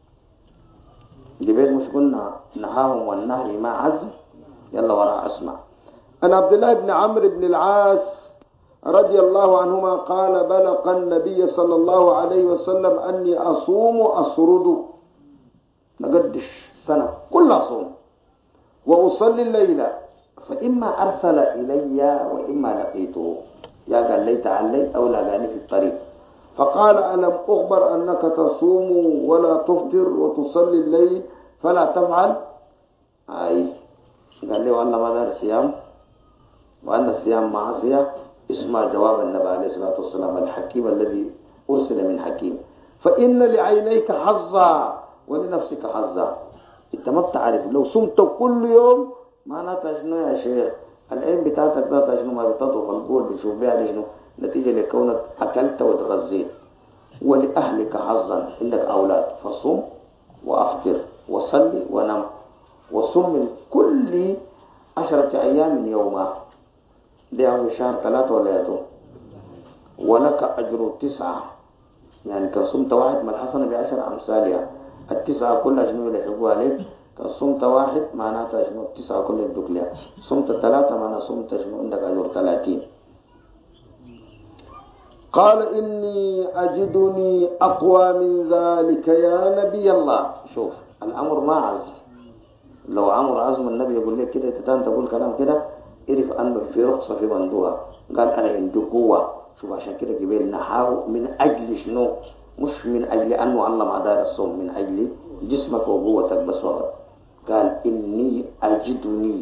جبال مش قلنا نهاهم والنهي ما عز. يلا وراء اسمع. أن عبد الله بن عمرو بن العاص رضي الله عنهما قال بلغ النبي صلى الله عليه وسلم أني أصوم أسرد، نقدش سنة كل أصوم وأصلي الليل، فإما أرسل إلي وإما لقيته. يا قال لي تعالي أو لاقاني في الطريق. فقال ألم أخبر أنك تصوم ولا تفطر وتصلي الليل فلا تفعل؟ أي قال لي والله ما دار صيام وأن الصيام معصية. اسمع جواب النبي عليه الصلاة والسلام الحكيم الذي أرسل من حكيم. فإن لعينيك حظا ولنفسك حظا. انت ما بتعرف لو صمت كل يوم معناتها شنو يا شيخ؟ العين بتاعتك ذاتها شنو ما بتطرف القول بيشوف بها شنو نتيجة لكونك أكلت وتغذيت. ولأهلك حظا، عندك أولاد فصم وأفطر وصلي ونم وصم من كل 10 أيام يوما. دي أول شهر 3 ولا يتو ولك أجر 9. يعني كان صمت 1 من الحسنة ب10 أمثالها. 9 كلها شنو اللي يحبوا عليك؟ كان صمت 1 معناتها شنو 9 كلها يدوك لها. صمت 3 معناتها صمت شنو عندك أجر 30. قال إني أجدني أقوى من ذلك يا نبي الله. شوف الأمر ما عزم، لو عمر عزم النبي يقول لك كده تتان تقول كلام كده اعرف أنه في رخصة في بندوها. قال أنا عندي قوة. شوف عشان كده قبل نحاو من أجل شنو؟ مش من أجل أنه الله ما دار الصوم، من أجل جسمك وقوتك بس فقط. قال إني أجدني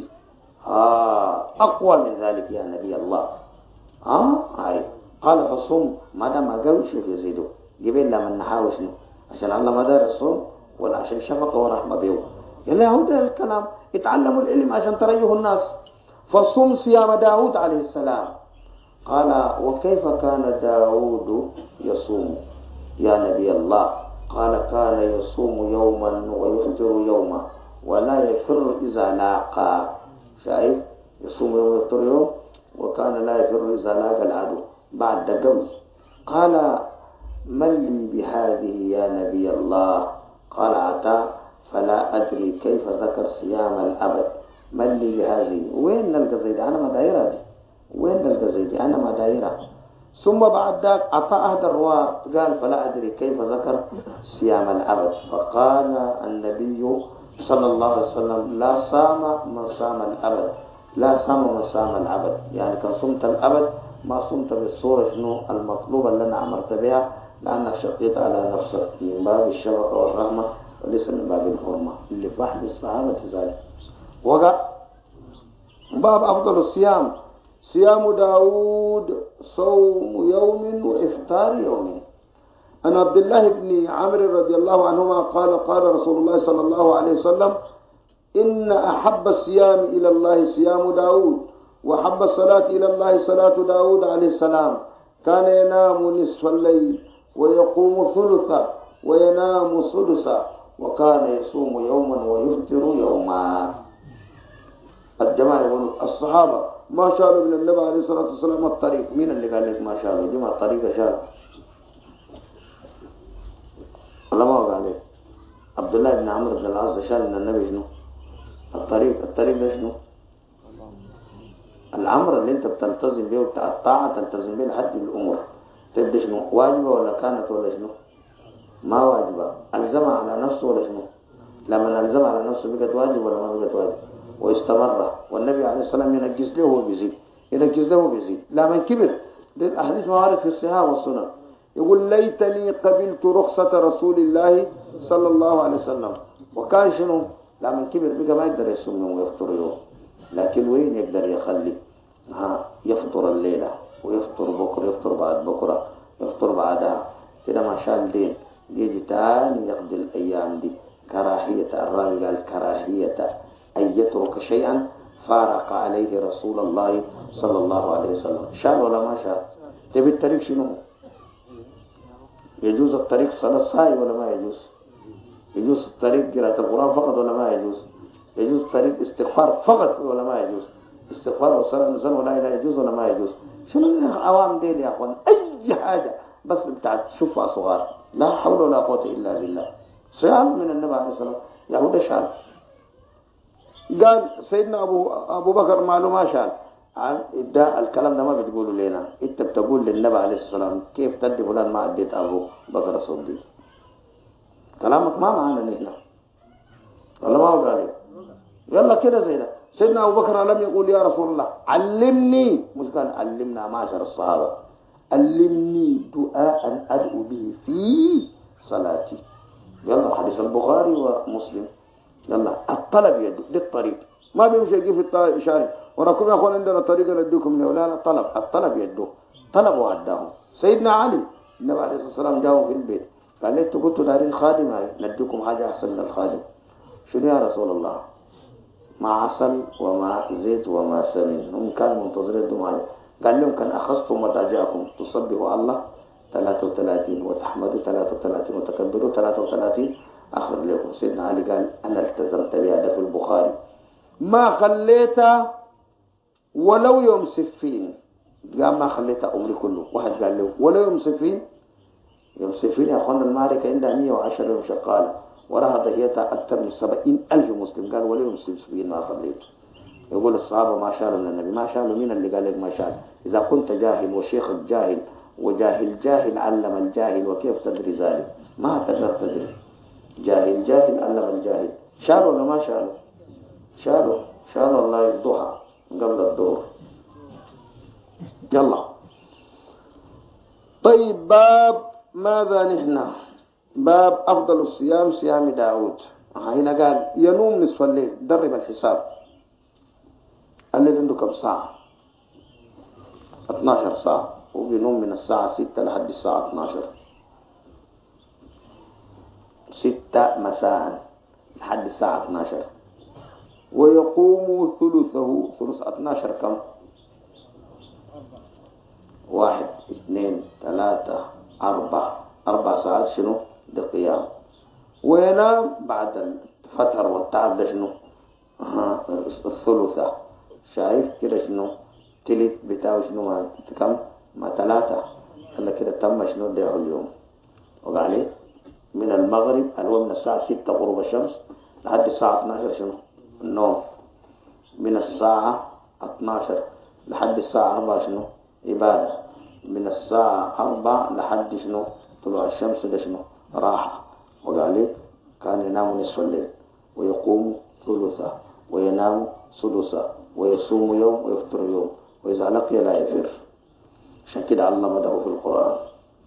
أقوى من ذلك يا نبي الله. هاي قال فصوم ما دام أقوي. شوف يزيدوا قبل لما نحاو شنو؟ عشان الله ما دار الصوم ولا عشان شفقة ورحمة بيه؟ يلا هو ده الكلام. اتعلموا العلم عشان تريه الناس. فصوم صيام داود عليه السلام. قال وكيف كان داود يصوم يا نبي الله؟ قال كان يصوم يوما ويفطر يوما ولا يفر إذا لاقى. شايف؟ يصوم يوم ويفطر يوم، وكان لا يفر إذا لاقى العدو بعد قوس. قال من لي بهذه يا نبي الله؟ قال عطاء فلا أدري كيف ذكر صيام الأبد. من لي بهذه؟ وين نلقى زي دي؟ أنا ما دايرة دي. وين نلقى زي دي؟ أنا ما دايرة. ثم بعد ذاك عطاء هذا الرواة قال فلا أدري كيف ذكر صيام الأبد. فقال النبي صلى الله عليه وسلم لا صام من صام الأبد، لا صام من صام الأبد. يعني كان صمت الأبد ما صمت بالصورة شنو المطلوبة اللي أنا عمرت بها، لأنك شقيت على نفسك من باب الشفقة والرحمة وليس من باب الحرمة اللي في أحد الصحابة ذلك. وقع باب أفضل الصيام صيام داود صوم يوم وإفطار يوم. عن عبد الله بن عمرو رضي الله عنهما قال قال رسول الله صلى الله عليه وسلم إن أحب الصيام إلى الله صيام داود، وأحب الصلاة إلى الله صلاة داود عليه السلام. كان ينام نصف الليل ويقوم ثلثا وينام سدسا، وكان يصوم يوما ويفطر يوما. الجماعة يقولوا الصحابة ما شالوا من النبي عليه الصلاة والسلام الطريق. مين اللي قال لك ما شالوا؟ جماعة الطريق شال الله ما قال لك. عبد الله بن عمرو بن العاص شال من النبي شنو؟ الطريق ده شنو؟ الأمر اللي انت بتلتزم به وبتاع الطاعة تلتزم به لحد الأمور. تبدأ شنو؟ واجبة ولا كانت ولا شنو؟ ما واجبة. ألزمها على نفسه ولا شنو؟ لما ألزمها على نفسه بقت واجب ولا ما بقت واجب؟ واستمر. والنبي عليه السلام ينجز له وبيزيد، ينجز له وبيزيد. لما كبر الأحاديث موارد في الصحاح والسنن يقول ليتني قبلت رخصة رسول الله صلى الله عليه وسلم. وكان شنو؟ لما كبر بقى ما يقدر يصوم يوم ويفطر يوم، لكن وين يقدر يخلي؟ يفطر الليلة ويفطر بكرة، يفطر بعد بكرة، يفطر بعدها كده ما شال دين. يجي تاني يقضي الأيام دي. كراهية الراوي قال كراهية أن يترك شيئا فارق عليه رسول الله صلى الله عليه وسلم. شال ولا ما شال؟ تبي الطريق شنو؟ يجوز الطريق صلاة صاي ولا ما يجوز؟ يجوز الطريق قراءة القرآن فقط ولا ما يجوز؟ يجوز الطريق استغفار فقط ولا ما يجوز؟ استغفار والصلاة نزل ولا إله يجوز ولا ما يجوز؟ شنو عوام ديل يا أخوان؟ أي حاجة بس بتاعت شوفها صغار. لا حول ولا قوة إلا بالله. سؤال من النبي عليه الصلاة والسلام يهود شال. قال سيدنا أبو بكر ماله ما شال. ده الكلام ده ما بتقوله لنا. انت بتقول للنبي عليه الصلاة والسلام كيف تدي فلان ما أديت أبو بكر الصديق. كلامك ما معنا نحن ولا ما هو قال يلا كده زي ده. سيدنا أبو بكر لم يقول يا رسول الله علمني، مش قال علمنا معشر الصحابة، علمني دعاء أدعو به في صلاتي. يلا حديث البخاري ومسلم. يلا الطلب يده للطريق ما بيمشي يجي في الطريق إشارة وراكم يا أخوان عندنا طريقة نديكم من ولا الطلب يده. طلب وعداهم. سيدنا علي النبي عليه الصلاة والسلام جاءوا في البيت قال لي انتوا كنتوا دارين خادم هاي نديكم حاجة أحسن من الخادم. شنو يا رسول الله؟ مع عسل ومع زيت ومع سمين. هم كانوا منتظرين دماء. قال لهم كان أخذتم مضاجعكم تصبحوا الله 33 وتحمدوا 33 وتكبروا 33 أخر لكم. سيدنا علي قال أنا التزمت بهذا في البخاري ما خليتها ولو يوم سفين. قال ما خليتها عمري كله. واحد قال له ولو يوم سفين. يوم سفين يا أخوانا المعركة عندها 110 يوم شغالة وراها ضحيتها أكثر من 70,000 مسلم. قال ولو يوم سفين ما خليته. يقول الصحابة ما شالوا من النبي. ما شالوا. مين اللي قال لك ما شال؟ إذا كنت جاهل وشيخك جاهل وجاهل جاهل علم الجاهل وكيف تدري ذلك؟ ما تقدر تدري. جاهل جاهل علم الجاهل. شالوا ولا ما شالوا؟ شالوا الله الضحى قبل الظهر. يلا طيب، باب ماذا نحن؟ باب أفضل الصيام صيام داود. هنا قال ينوم نصف الليل. درب الحساب. الليل عنده كم ساعة؟ 12 ساعة، وبينوم من الساعة 6 لحد الساعة 12. 6 مساء لحد الساعة 12. ويقوم ثلثه. ثلث 12 كم؟ 1 2 3 4 ساعات. شنو ده قيام. وينام بعد الفتر والتعب. ده شنو؟ الثلثة. شايف كده شنو تلت بتاعه؟ شنو ما كم؟ ما 3. هلا كده تم شنو ده اليوم. وقال من المغرب اللي هو من الساعة 6 غروب الشمس لحد الساعة 12 شنو؟ النوم. من الساعة 12 لحد الساعة 4 شنو؟ عبادة. من الساعة 4 لحد شنو؟ طلوع الشمس. ده شنو؟ راحة. وقال كان ينام نصف الليل ويقوم ثلثه وينام سدسه ويصوم يوم ويفطر يوم وإذا لقي لا يفر. عشان كده علم ده في القرآن.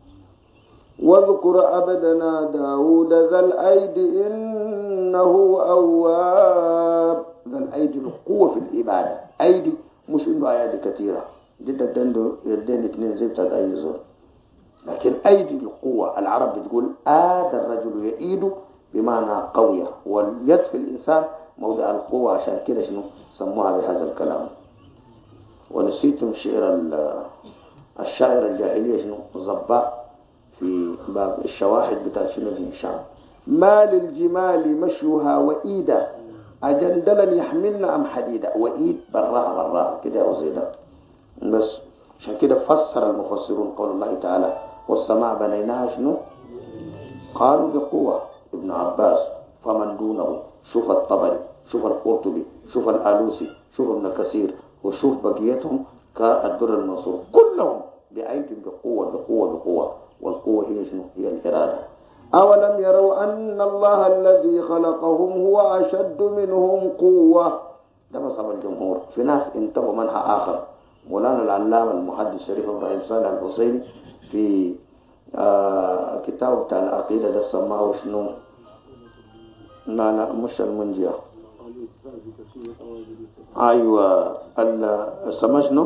واذكر عبدنا داود ذا الأيد إنه أواب. ذا الأيد القوة في الإبادة. أيدي مش إنه أيادي كثيرة جدا عنده يدين 2 زي بتاعت أي زول، لكن أيدي القوة. العرب بتقول الرجل يئيد بمعنى قوية، واليد في الإنسان موضع القوة. عشان كده شنو سموها بهذا الكلام. ونسيتم الشاعر الجاهلية شنو ضباء في باب الشواهد بتاع شنو في الشام. ما للجمال مشيها وإيدا أجندلا يحملنا أم حديدا. وإيد براها كده وزيدا. بس عشان كده فسر المفسرون قول الله تعالى والسماء بنيناها شنو؟ قالوا بقوة. ابن عباس فمن دونه. شوف الطبري، شوف القرطبي، شوف الآلوسي، شوف ابن كثير، وشوف بقيتهم كالدر المنصور، كلهم بأيدي بقوة. والقوة هي شنو؟ هي الإرادة. أولم يروا أن الله الذي خلقهم هو أشد منهم قوة. ده مصاب الجمهور. في ناس انتبهوا منها آخر. مولانا العلامة المحدث الشريف إبراهيم صالح الحسيني في كتاب بتاع العقيدة ده سماه شنو؟ لا مش المنجية. أيوة سماه شنو؟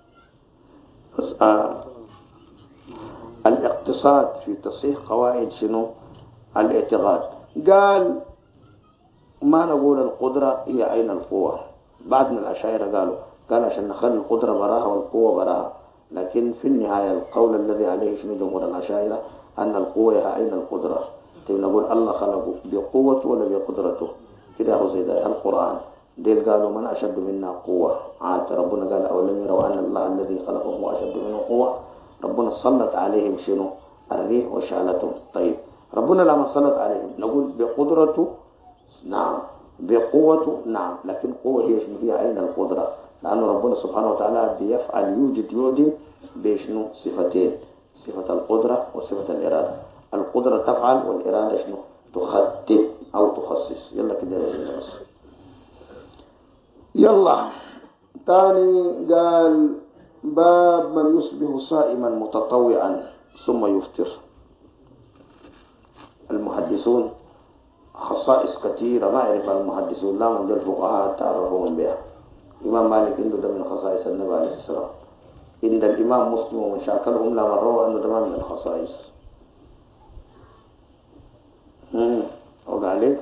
الاقتصاد في تصحيح قواعد شنو؟ الاعتقاد. قال ما نقول القدرة هي أين القوة. بعد من الأشاعرة قال عشان نخلي القدرة براها والقوة براها، لكن في النهاية القول الذي عليه شنو جمهور الأشاعرة أن القوة هي أين القدرة. تبي نقول الله خلقه بقوته ولا بقدرته؟ كده هو زي ده القرآن. ديل قالوا من أشد منا قوة. عاد ربنا قال أولم يروا أن الله الذي خلقهم هو أشد منه قوة. ربنا سلط عليهم شنو؟ الريح وشعلتهم. طيب ربنا لما سلط عليهم نقول بقدرته؟ نعم. بقوته؟ نعم. لكن قوة هي شنو؟ هي أين القدرة؟ لأن ربنا سبحانه وتعالى بيفعل يوجد بشنو؟ صفتين، صفة القدرة وصفة الإرادة. القدرة تفعل والإرادة شنو؟ تخطط أو تخصص. يلا كده يا بس. يلا تاني قال باب من يصبح صائما متطوعا ثم يفطر. المحدثون خصائص كثيرة ما يعرف المحدثون، لا من الفقهاء تعرفون بها. إمام مالك عنده ده من خصائص النبي عليه الصلاة والسلام. عند الإمام مسلم ومن شاكلهم لما روى أنه ده من الخصائص. وقال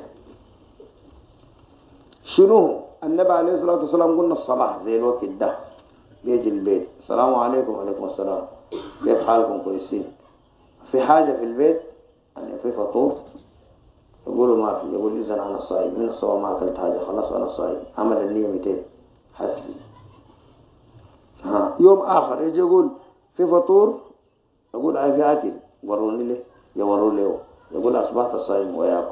شنو؟ النبي عليه الصلاة والسلام قلنا الصباح زي الوقت ده بيجي البيت السلام عليكم وعليكم السلام كيف حالكم كويسين؟ في حاجة في البيت يعني في فطور؟ يقولوا ما في. يقول إذا أنا صايم. من الصباح ما أكلت حاجة خلاص أنا صايم. عمل النية 200 حسي. يوم آخر يجي يقول في فطور. يقول في أكل وروني له يوروا له. يقول أصبحت صايم ويأكل.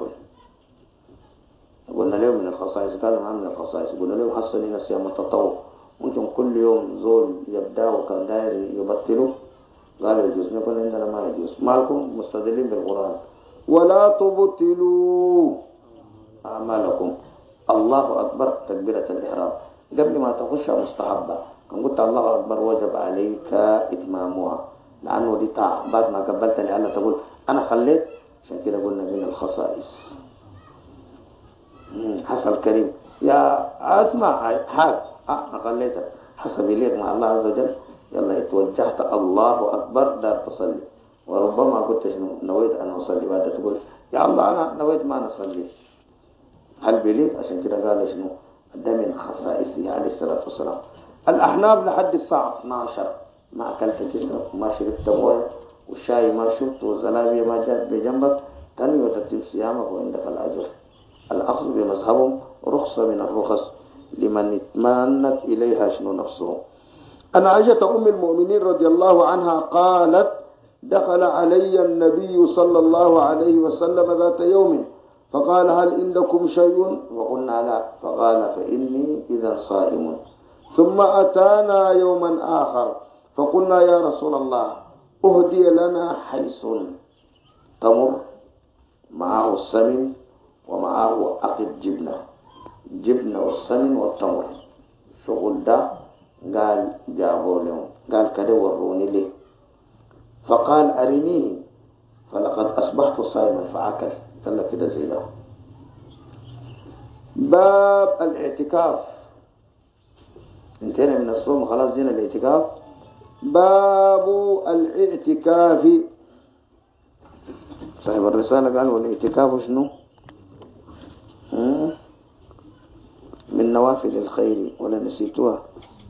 قلنا له من الخصائص. قال ما من الخصائص. قلنا له حصل لنا صيام التطوع. ممكن كل يوم زول يبدأ وكان داير يبطله قالوا يجوز، نقول عندنا ما يجوز. مالكم مستدلين بالقرآن ولا تبطلوا أعمالكم. الله أكبر تكبيرة الإحرام قبل ما تخش مستحبة، كان قلت الله أكبر وجب عليك إتمامها، لأنه دي طاعة. بعد ما قبلت لألا تقول أنا خليت، عشان كده قلنا من الخصائص. حصل كريم يا أسمع حاج خليتك حسب إليك مع الله عز وجل، يلا اتوجهت الله أكبر دار تصلي، وربما قلت شنو نويت أن أصلي، بعد تقول يا الله أنا نويت ما نصلي، هل بليك؟ عشان كده قال شنو ده من خصائصه عليه الصلاة والسلام. الأحناف لحد الساعة 12 ما أكلت كسرة وما شربت مويه والشاي ما شربت والزلابية ما جات بجنبك، تنوي وترتيب صيامك وعندك الأجر. الأخذ بمذهبهم رخصة من الرخص لمن اطمأنت إليها شنو نفسه. أن عائشة أم المؤمنين رضي الله عنها قالت دخل علي النبي صلى الله عليه وسلم ذات يوم فقال هل عندكم شيء؟ وقلنا لا، فقال فإني إذا صائم. ثم أتانا يوما آخر فقلنا يا رسول الله أهدي لنا حيث تمر معه السمن ومعه أقد جبنة والسمن والتمر. شغل ده قال جابوا لهم، قال كده وروني ليه، فقال أرنيه فلقد أصبحت صائما فأكل. قال لك كده زي ده. باب الاعتكاف، انتهينا من الصوم خلاص جينا الاعتكاف. باب الاعتكاف، صاحب الرسالة قال والاعتكاف شنو؟ من نوافل الخير ولا نسيتوها؟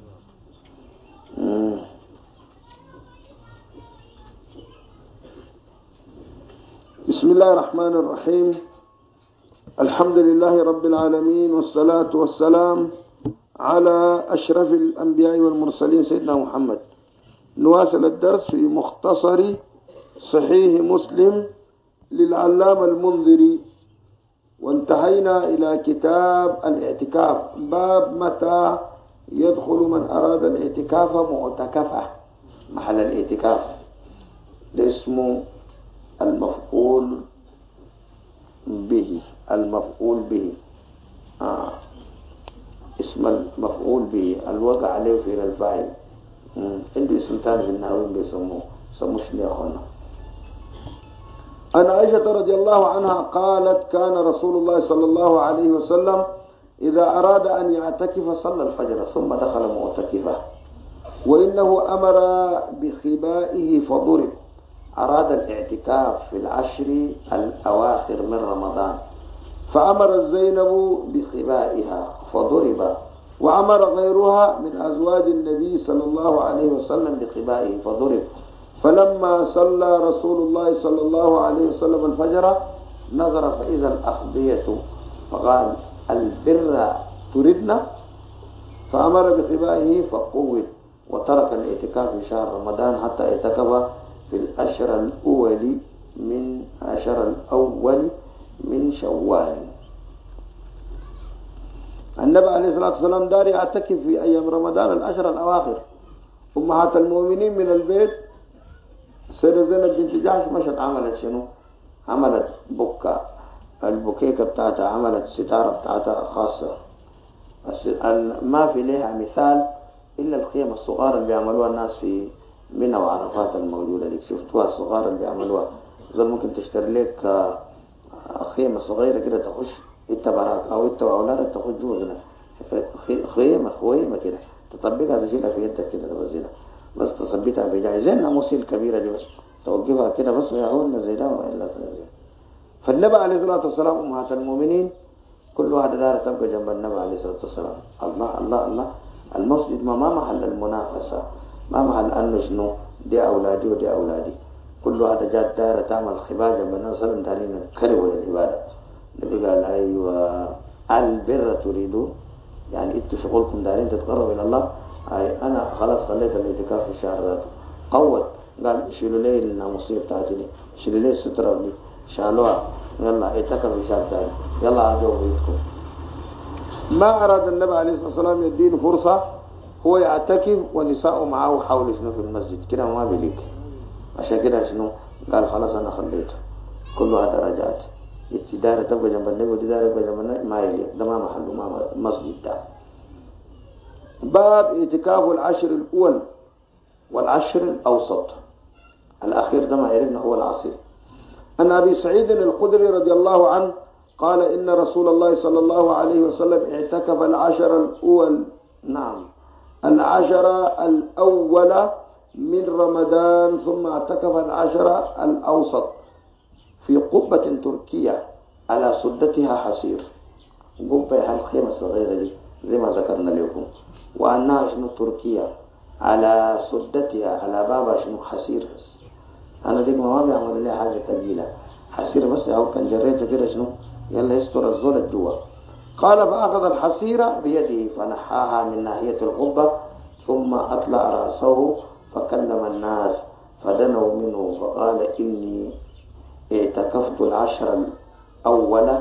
بسم الله الرحمن الرحيم. الحمد لله رب العالمين، والصلاة والسلام على أشرف الأنبياء والمرسلين سيدنا محمد. نواصل الدرس في مختصر صحيح مسلم للعلامة المنذري، وانتهينا إلى كتاب الاعتكاف. باب متى يدخل من أراد الاعتكاف معتكفة. محل الاعتكاف ده اسمه المفعول به. المفعول به اسم المفعول به الوقع عليه في الفاعل. عندي اسم ثاني في النحويين بيسموه شنو يا اخوانا؟ عن عائشة رضي الله عنها قالت كان رسول الله صلى الله عليه وسلم إذا أراد أن يعتكف صلى الفجر ثم دخل معتكفا، وإنه أمر بخبائه فضرب. أراد الاعتكاف في العشر الأواخر من رمضان، فأمر زينب بخبائها فضرب، وأمر غيرها من أزواج النبي صلى الله عليه وسلم بخبائه فضرب. فلما صلى رسول الله صلى الله عليه وسلم الفجر نظر فإذا الأخبية فقال البر تردنا، فأمر بخبائه فقوت، وترك الاعتكاف في شهر رمضان حتى اعتكف في الأشهر الأول من شوال. النبي عليه الصلاة والسلام دار يعتكف في أيام رمضان الأشهر الأواخر. أمهات المؤمنين من البيت سيدة زينب بنت جحش مشت عملت شنو؟ عملت بكة، البكيكة بتاعتها عملت ستارة بتاعتها خاصة، ما في لها مثال إلا الخيمة الصغار اللي بيعملوها الناس في منى وعرفات الموجودة دي، شفتوها الصغار اللي بيعملوها. زول ممكن تشتري لك خيمة صغيرة كده تخش انت براك او انت واولادك تخش جوا هنا، خيمة كده تطبقها تشيلها في يدك كده توزنها، بس تثبتها بجاي زي الناموس الكبيرة دي، بس توقفها كده بس ويعولنا زي ده وإلا زي. فالنبي عليه الصلاة والسلام أمهات المؤمنين كل واحد دار تبقى جنب النبي عليه الصلاة والسلام. الله الله الله، المسجد ما محل المنافسة، ما محل أنه شنو دي أولادي ودي أولادي. كل واحد جات دائرة تعمل خباء جنب النبي صلى الله عليه وسلم دارين كرهوا للعبادة. النبي قال أيوة البر تريدون، يعني انتوا شغلكم دارين تتقربوا إلى الله. أنا خلاص صليت الاعتكاف في الشهر ذاته. قوت قال شيلوا لي الناموسية بتاعتي دي، شيلوا لي السترة دي، شالوها، يلا اعتكف في شهر ثاني، يلا عادوا بيتكم. ما أراد النبي عليه الصلاة والسلام يدين فرصة هو يعتكف ونساءه معه حول شنو في المسجد كده ما بيليك. عشان كده شنو قال خلاص أنا خليته كلها درجات. التدارة تبقى جنب النبي والتدارة تبقى جنب النبي ما يلي ده ما محله ما مسجد ده. باب اعتكاف العشر الأول والعشر الأوسط. الأخير ده ما عرفنا هو العصير. عن أبي سعيد الخدري رضي الله عنه قال إن رسول الله صلى الله عليه وسلم اعتكف العشر الأول العشر الأول من رمضان ثم اعتكف العشر الأوسط في قبة تركية على سدتها حسير. قبة الخيمة الصغيرة دي زي ما ذكرنا لكم، وأنها شنو تركيا على سدتها على بابها شنو حسير. أنا ديك ما بيعمل لي حاجة تقيلة حسير بس أو كان جريته كده شنو يلا يستر الزول الجوا. قال فأخذ الحسيرة بيده فنحاها من ناحية القبة ثم أطلع رأسه فكلم الناس فدنوا منه فقال إني اعتكفت العشر الأول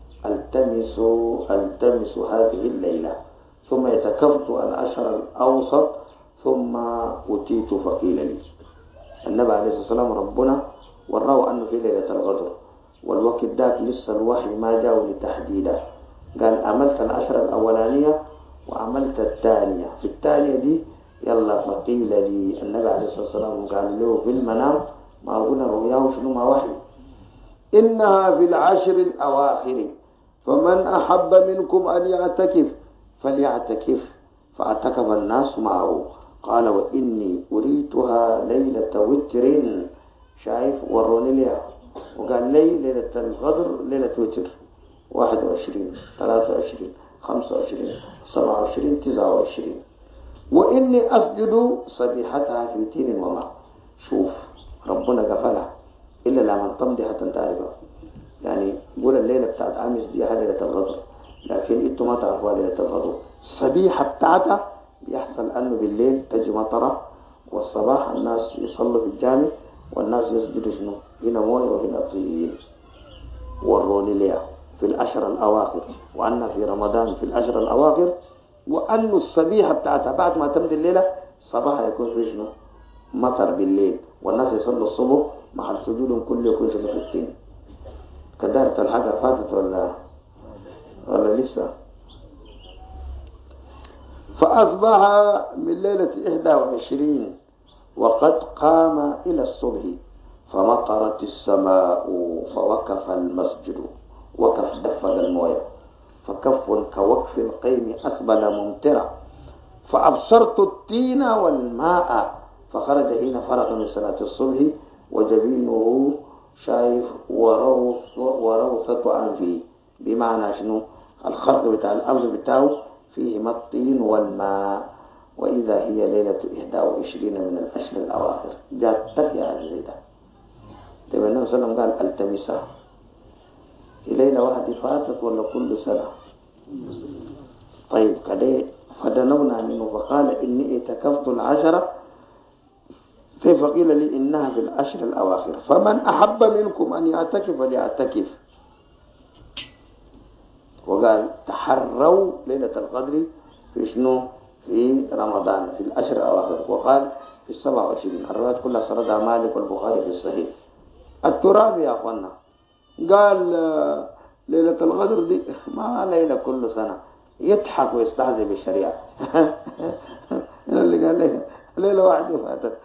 التمس هذه الليلة ثم اعتكفت العشر الأوسط ثم أتيت فقيل لي. النبي عليه الصلاة والسلام ربنا وراه أنه في ليلة الغدر والوقت ذاك لسه الوحي ما جاء لتحديده. قال عملت العشر الأولانية وعملت الثانية، في الثانية دي يلا فقيل لي. النبي عليه الصلاة والسلام قال له في المنام ما قلنا رؤياه شنو ما وحي إنها في العشر الأواخر فمن أحب منكم أن يعتكف فليعتكف فاعتكف الناس معه. قال وإني أريتها ليلة وتر شايف وروني ليها وقال لي ليلة الغدر ليلة وتر 21 23 25 27 29 وإني أسجد صبيحتها في تين وماء. شوف ربنا قفلها إلا لما تمضي حتى تعرفها. يعني قول الليلة بتاعت عامس دي ليلة الغدر لكن انتوا ما تعرفوها ليلة الغدر. الصبيحة بتاعتها بيحصل أنه بالليل تجي مطرة والصباح الناس يصلوا في الجامع والناس يسجدوا شنو هنا مويه وهنا طين. وروني ليها في العشر الأواخر وأن في رمضان في العشر الأواخر وأن الصبيحة بتاعتها بعد ما تمضي الليلة الصباح يكون في شنو مطر بالليل والناس يصلوا الصبح مع سجودهم كله يكون شنو في الطين. كدارة الحاجة فاتت ولا لسه. فأصبح من ليلة 21 وقد قام إلى الصبح فمطرت السماء فوقف المسجد وقف دفق المويه فكف كوقف القيم أسبل ممترة فأبصرت التين والماء فخرج حين فرغ من صلاة الصبح وجبينه شايف وروثة أنفه بمعنى شنو الخط بتاع الأرض بتاعه فيه الطين والماء. وإذا هي ليلة 21 من العشر الأواخر جاءت تك يا عزيزة. طيب النبي صلى الله عليه وسلم قال التمسها ليلة واحدة فاتت ولا كل سنة؟ طيب كده فدنونا منه فقال إني اعتكفت العشرة كيف قيل لي إنها في العشر الأواخر فمن أحب منكم أن يعتكف فليعتكف. وقال تحروا ليلة القدر في شنو في رمضان في العشر الأواخر وقال في 27. الروايات كلها سردها مالك والبخاري في الصحيح. التراب يا أخوانا قال ليلة القدر دي ما ليلة كل سنة يضحك ويستهزئ بالشريعة. اللي قال ليلة واحدة فاتت.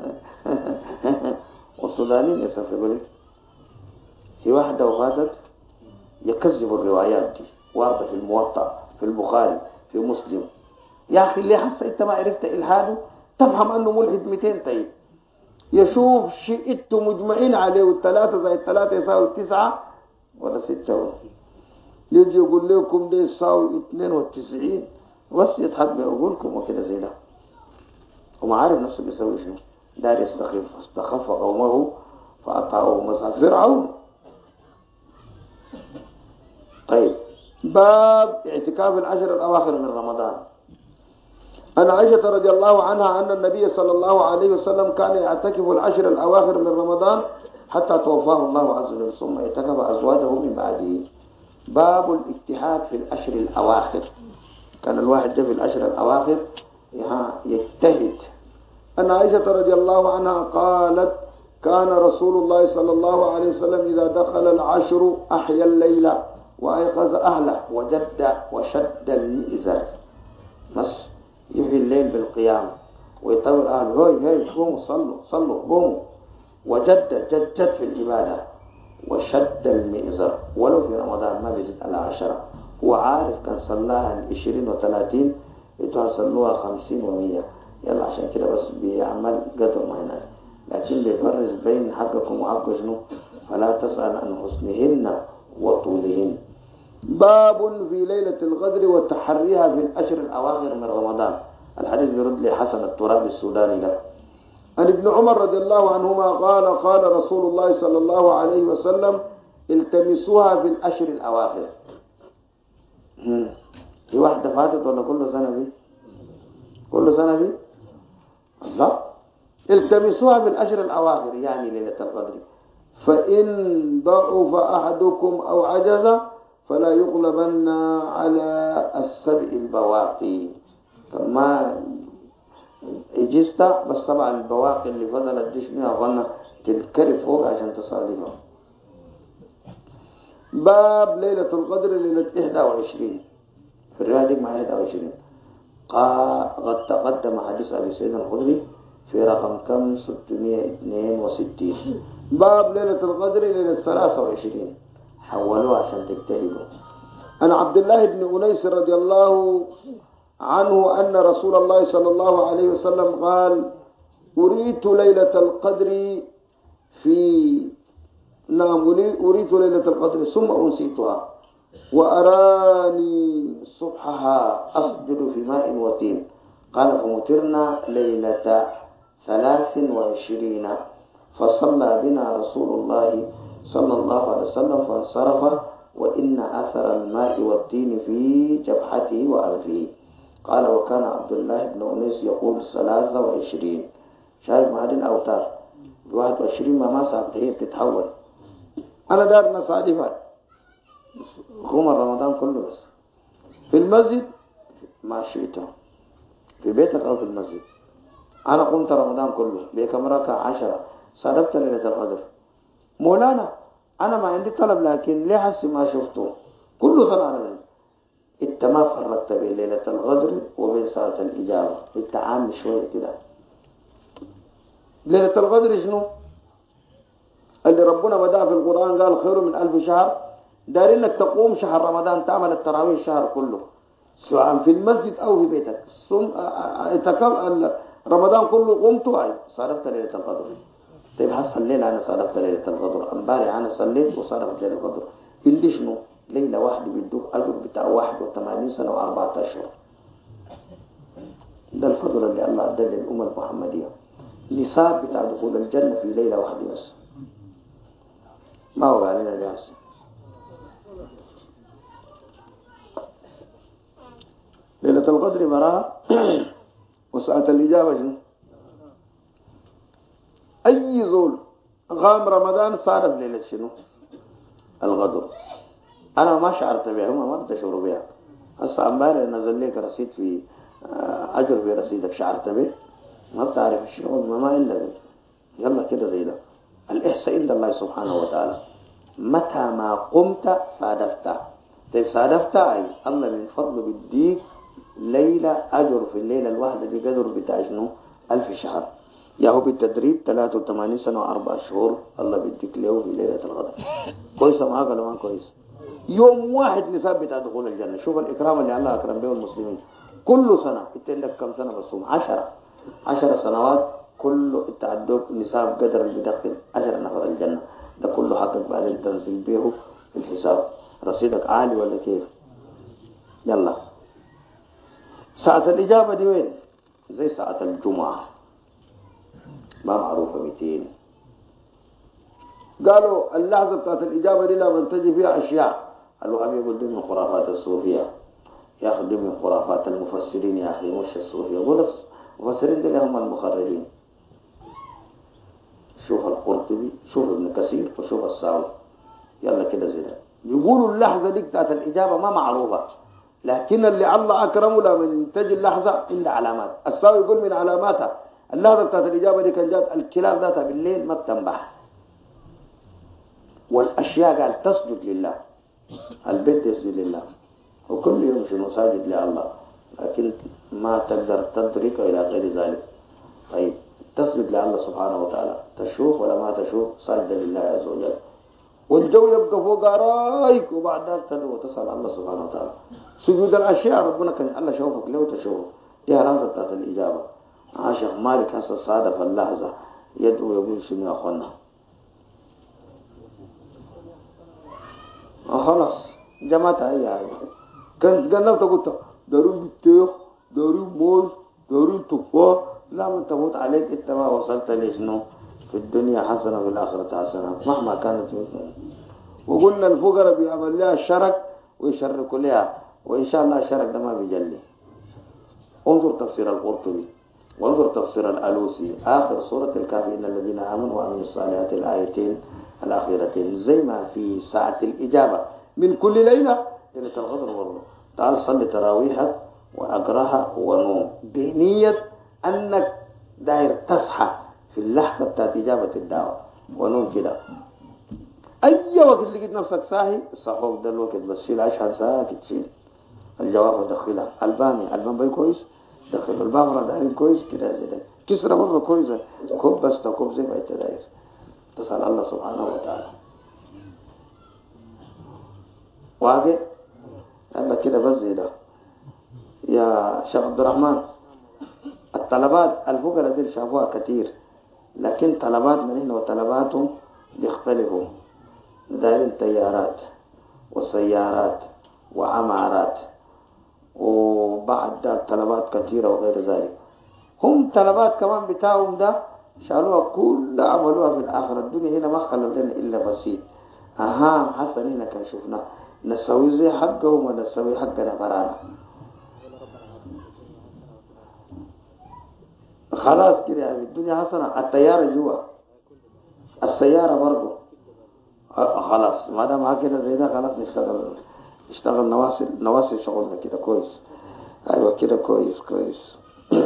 والسودانيين يسف يقول هي واحدة وفاتت يكذب الروايات دي واردة في الموطأ في البخاري في مسلم. يا أخي اللي حس أنت ما عرفت إلحاده تفهم أنه ملحد 200. طيب يشوف شيء أنتم مجمعين عليه والثلاثة زي الثلاثة يساوي 9 ولا 6 يجي يقول لكم ده يساوي 92 بس يضحك بعقولكم وكده زي ده وما عارف نفسه بيسوي شنو. دار يستخف استخف قومه فأطاعوه مثل فرعون. طيب باب اعتكاف العشر الأواخر من رمضان. عن عائشة رضي الله عنها أن النبي صلى الله عليه وسلم كان يعتكف العشر الأواخر من رمضان حتى توفاه الله عز وجل ثم اعتكف أزواجه من بعده. باب الاجتهاد في العشر الأواخر. كان الواحد ده في العشر الأواخر يجتهد. أن عائشة رضي الله عنها قالت كان رسول الله صلى الله عليه وسلم إذا دخل العشر أحيا الليل وأيقظ أهله وشد المئزر. بس يحيي الليل بالقيام ويطور أهله، هاي قوموا صلوا قوموا. جد في العبادة وشد المئزر، ولو في رمضان ما بيزيد على 10. هو عارف كان صلاها 20 و30 يتوها صلوها 50 و100. يلا عشان كده بس بيعمل قدر ما هناك، لكن بيفرز بين حقكم وحق شنو؟ فلا تسأل عن حسنهن وطولهن. باب في ليلة القدر وتحريها في الأشهر الأواخر من رمضان. الحديث يرد لي حسن التراب السوداني له. عن ابن عمر رضي الله عنهما قال رسول الله صلى الله عليه وسلم التمسوها في الأشهر الأواخر. في واحدة فاتت ولا كل سنة بي؟ كل سنة بي؟ لا، التمسوها في الأشهر الأواخر يعني ليلة القدر. فإن ضعف أحدكم أو عجز فلا يغلبن على السبع البواقي. فما عجزت بس 7 البواقي اللي فضلت دي شنو أظن تذكر فوق عشان تصادفها. باب ليلة القدر ليلة 21 في الرواية دي مع 21. قد تقدم حديث أبي سعيد الخدري في رقم كم 662. باب ليلة القدر ليلة 23 حولوها عشان تجتهدوا. أنا عبد الله بن أنيس رضي الله عنه أن رسول الله صلى الله عليه وسلم قال أريت ليلة القدر أريت ليلة القدر ثم أنسيتها وأراني صبحها أسجد في ماء وطين. قال فمترنا ليلة 23 فصلى بنا رسول الله صلى الله عليه وسلم فانصرف وإن أثر الماء والطين في جبهته وأنفه. قال وكان عبد الله بن أنيس يقول 23. شايف هذه الأوتار 21 ما صارت هي بتتحول. أنا دار نصادفات قوم رمضان كله بس في المسجد ما شئته، في بيتك أو في المسجد. أنا قمت رمضان كله بكم ركعة 10 صرفت ليلة القدر. مولانا أنا ما عندي طلب لكن ليه حسي ما شفته كل سنة أنا منه. انت ما فرقت بين ليلة القدر وبين ساعة الإجابة، انت عامل شوية كده. ليلة القدر شنو؟ اللي ربنا بدأ في القرآن قال خير من 1000 شهر. دارين لك تقوم شهر رمضان تعمل التراويح الشهر كله سواء في المسجد أو في بيتك. رمضان كله قمت صرفت ليلة القدر. طيب حصل ليلة أنا صرفت ليلة القدر، امبارح أنا صليت وصرفت ليلة القدر. اللي شنو؟ ليلة واحدة بيدوك أجر بتاع 81 سنة و4 أشهر. ده الفضل اللي الله أدى للأمة المحمدية. نصاب بتاع دخول الجنة في ليلة واحدة بس. ما هو قال لنا جاهز. ليلة القدر براء وساعة الإجابة شنو؟ أي زول غام رمضان صارف ليلة شنو؟ القدر. أنا ما شعرت بها، هم ما بتشعروا بها. هسه امبارح نزل لك رصيد في أجر في رصيدك، شعرت به؟ ما بتعرف الشغل ما عندك. يلا كده زي ده. الإحساء عند الله سبحانه وتعالى. متى ما قمت صادفت. طيب صادفت أي الله من فضله بديك ليلة أجر في الليلة الواحدة دي قدر بتاع شنو 1000 شهر. ياهو بالتدريب 83 سنة و4 أشهر الله بديك له في ليلة القدر. كويسة معاك ولا ما كويس؟ يوم واحد نساب بتاع دخول الجنة. شوف الإكرام اللي الله أكرم به المسلمين. كل سنة انت عندك كم سنة بصوم؟ 10 سنوات كله التعدوك نساب قدر اللي بدخل 10 نفر الجنة. ده كله حقك بعد التنزيل به في الحساب. رصيدك عالي ولا كيف؟ يلا ساعة الإجابة دي وين؟ زي ساعة الجمعة ما معروفة 200. قالوا اللحظة بتاعت الإجابة دي لما تجي فيها أشياء. الوهاب يقول دي من خرافات الصوفية يا أخي، دي من خرافات المفسرين يا أخي مش الصوفية. يقول المفسرين دي هم المخرجين. شوف القرطبي، شوف ابن كثير، وشوف الساوي. يلا كده زي ده. يقولوا اللحظة دي بتاعت الإجابة ما معروفة، لكن اللي الله أكرمه لما تجي اللحظة إلا علامات. الساوي يقول من علاماتها اللحظة بتاعت الإجابة دي كان جات الكلاب ذاتها بالليل ما بتنبح، والأشياء قال تسجد لله، البيت يسجد لله، وكل يوم شنو ساجد لله، لكن ما تقدر تدرك إلى غير ذلك. طيب تسجد لله سبحانه وتعالى، تشوف ولا ما تشوف ساجد لله عز وجل، والجو يبقى فوق رايك، وبعد ذلك تدعو وتسأل الله سبحانه وتعالى. سجود الأشياء ربنا كان الله شوفك لو تشوف دي لحظة بتاعت الإجابة. عاشق مالك هسه صادف اللحظة يدعو يقول شنو يا أخوانا، خلاص جمعت أي حاجة. كنت قلت قلت ضروري بطيخ، ضروري موز، ضروري تفاح، لا من تفوت عليك انت ما وصلت لشنو في الدنيا حسنة وفي الآخرة حسنة مهما كانت مثلا. وقلنا الفقراء بيعمل لها الشرك ويشركوا لها، وإن شاء الله الشرك ده ما بيجلي. انظر تفسير القرطبي وانظر تفسير الألوسي آخر سورة الكافي إن الذين آمنوا وعملوا الصالحات الآيتين الأخيرتين زي ما في ساعة الإجابة من كل ليلة ليلة القدر. والله تعال صلي تراويحك وأقراها ونوم بنية أنك داير تصحى في اللحظة بتاعت إجابة الدعوة ونوم كده. أي وقت لقيت نفسك صاحي صحوك ده الوقت، بس شيل عشان ساكت، شيل الجواب ودخلها البان باي كويس، دخل البامرة داير كويس كده زي ده، كسرة مرة كويسة، كوب بس تكوب زي ما انت داير، تسأل الله سبحانه وتعالى. واقع يلا كده بس زي ده يا شيخ عبد الرحمن. الطلبات الفقراء دي شافوها كتير، لكن طلباتنا نحن وطلباتهم بيختلفوا. دايرين طيارات وسيارات وعمارات وبعد طلبات كثيرة وغير ذلك. هم طلبات كمان بتاعهم ده شالوها كل عملوها في الآخرة. الدنيا هنا ما خلوا لنا إلا بسيط. حسن هنا كان شفنا نسوي زي حقهم ونسوي حقنا برانا. خلاص كده يعني الدنيا حسنة. الطيارة جوا، السيارة برضو خلاص ما دام كده زي ده خلاص نشتغل نواصل شغلنا كده كويس. ايوه كده كويس كويس.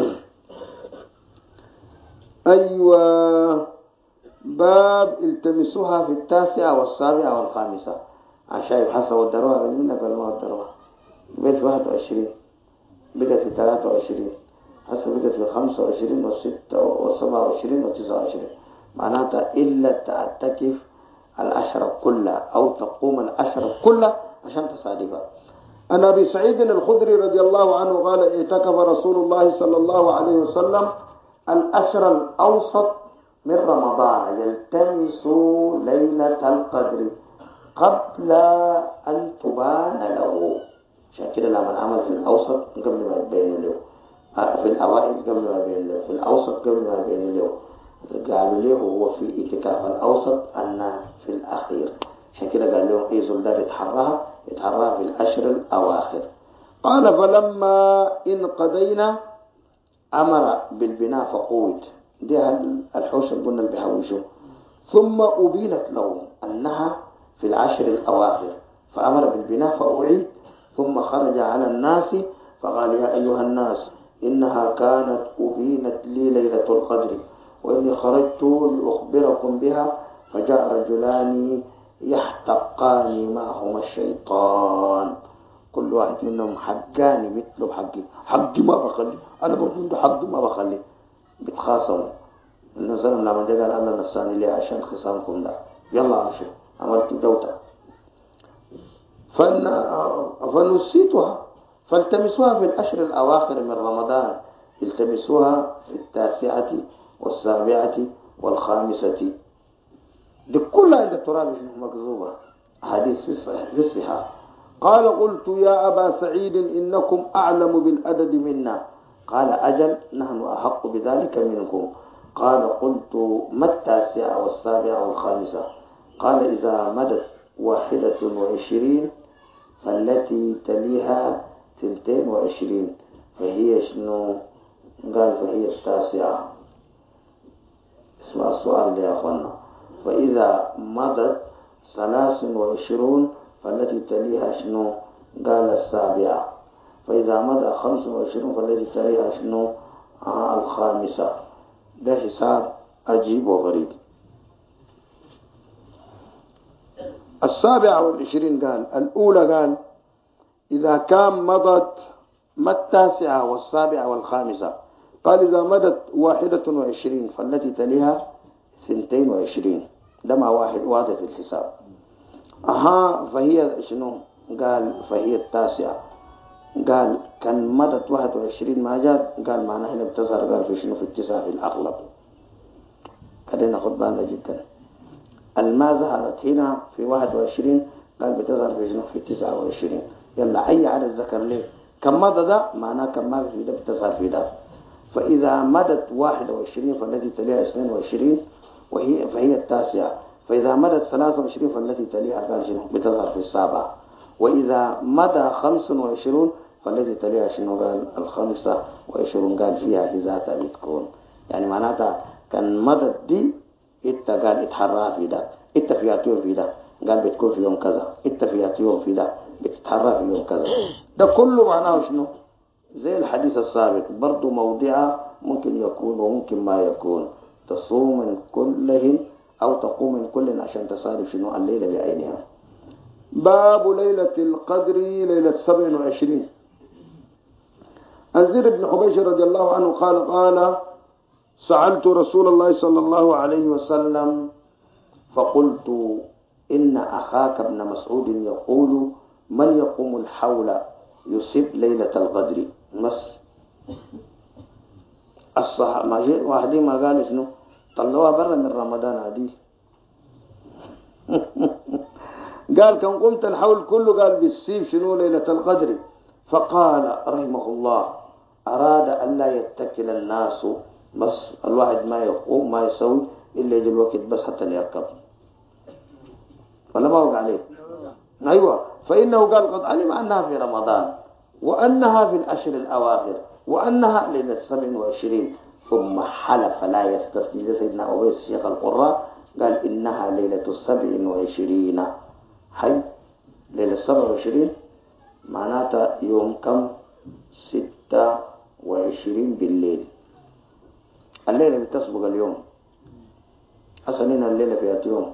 ايوه باب التمسوها في 9 و7 و5. شايف حسب الدروها منك ولا ما الدروها؟ بقت 21 بقت في 23 حسب بقت في 25 و6 و27 و29 معناتها إلا تعتكف العشرة كلها أو تقوم العشرة كلها عشان تصادفها. أن أبي سعيد الخدري رضي الله عنه قال اعتكف رسول الله صلى الله عليه وسلم العشر الأوسط من رمضان يلتمس ليلة القدر قبل أن تبان له. عشان كده لما العمل في الأوسط قبل ما يبين له، في الأوائل قبل ما يبين له، في الأوسط قبل ما يبين له. قالوا له هو في اعتكاف الأوسط أن في الأخير. عشان كده قال لهم أي زلدار يتحرها في الأشهر الأواخر. قال فلما إن قضينا أمر بالبناء فقوت دي الحوش اللي قلنا اللي بيحوشوا، ثم أبينت له أنها في العشر الأواخر فأمر بالبناء فأعيد، ثم خرج على الناس فقال يا أيها الناس إنها كانت أبينت لي ليلة القدر وإني خرجت لأخبركم بها، فجاء رجلان يحتقان معهما الشيطان كل واحد منهم حقاني مثل حقي ما بخلي، أنا برضو حقي ما بخلي، بتخاصموا. النزل لما جاء قال الله نساني ليه عشان خصامكم ده، يلا عشان عملت دوتا فنسيتها. فالتمسوها في الأشهر الأواخر من رمضان، التمسوها في 9 و7 و5. دي كلها عند التراب مكذوبة، حديث في الصحاح. قال قلت يا أبا سعيد إنكم أعلم بالعدد منا. قال أجل نحن أحق بذلك منكم. قال قلت ما 9 و7 و5؟ قال إذا مدت 21 فالتي تليها 22 فهي شنو؟ قال فهي 9. اسمع السؤال ده يا أخوانا. فإذا مضت 23 فالتي تليها شنو؟ قال 7. فإذا مضى 25 فالتي تليها شنو؟ 5. ده حساب عجيب وغريب. 27 قال الأولى قال إذا كان مضت ما 9 و7 و5. قال إذا مضت 21 فالتي تليها 22. ده مع واحد واضح في الحساب. فهي شنو؟ قال فهي 9. قال كان مضت 21 ما جات، قال معناها هنا بتظهر، قال في شنو؟ في 9 في الأغلب. خلينا ناخد بالنا جدا. الماء ظهرت هنا في 21، قال بتظهر في شنو؟ في 29. يلا أي عدد ذكر ليه كم مضى ده معناه كم ما في ده بتظهر في ده. فإذا مضت 21 فالتي تليها 22 فهي 9. فإذا مضت 23 فالتي تليها قال شنو؟ بتظهر في 7. وإذا مضى 25 فالتي تليها شنو؟ قال 25. قال فيها ذاتها بتكون، يعني معناتها كان مضت دي إنت قال اتحرى في ده، إنت فياتيون في ده قال بتكون في يوم كذا، إنت فياتيون في ده بتتحرى في يوم كذا. ده كله معناه شنو؟ زي الحديث السابق برضو موضعها ممكن يكون وممكن ما يكون. تصوم من كلهن أو تقوم من كلهن عشان تصادف شنو؟ الليلة بعينها. باب ليلة القدر ليلة 27. عن زر بن حبيش رضي الله عنه قال سألت رسول الله صلى الله عليه وسلم فقلت إن أخاك ابن مسعود يقول من يقوم الحول يصيب ليلة القدر. الصحابة ما جاء واحد ما قال شنو؟ طلعوها برا من رمضان عادي. قال كان قمت الحول كله قال بالسيف شنو؟ ليلة القدر. فقال رحمه الله أراد أن لا يتكل الناس، بس الواحد ما يقوم ما يسوي إلا يجي الوقت بس حتى يركب، ولا ما وقع عليه؟ أيوة. فإنه قال قد علم أنها في رمضان وأنها في الأشهر الأواخر وأنها ليلة 27. ثم حلف لا يستثني سيدنا أويس شيخ القراء قال إنها ليلة 27. حي ليلة 27 معناتها يوم كم؟ 26 بالليل. الليلة بتسبق اليوم، أصلنا الليلة فيها يوم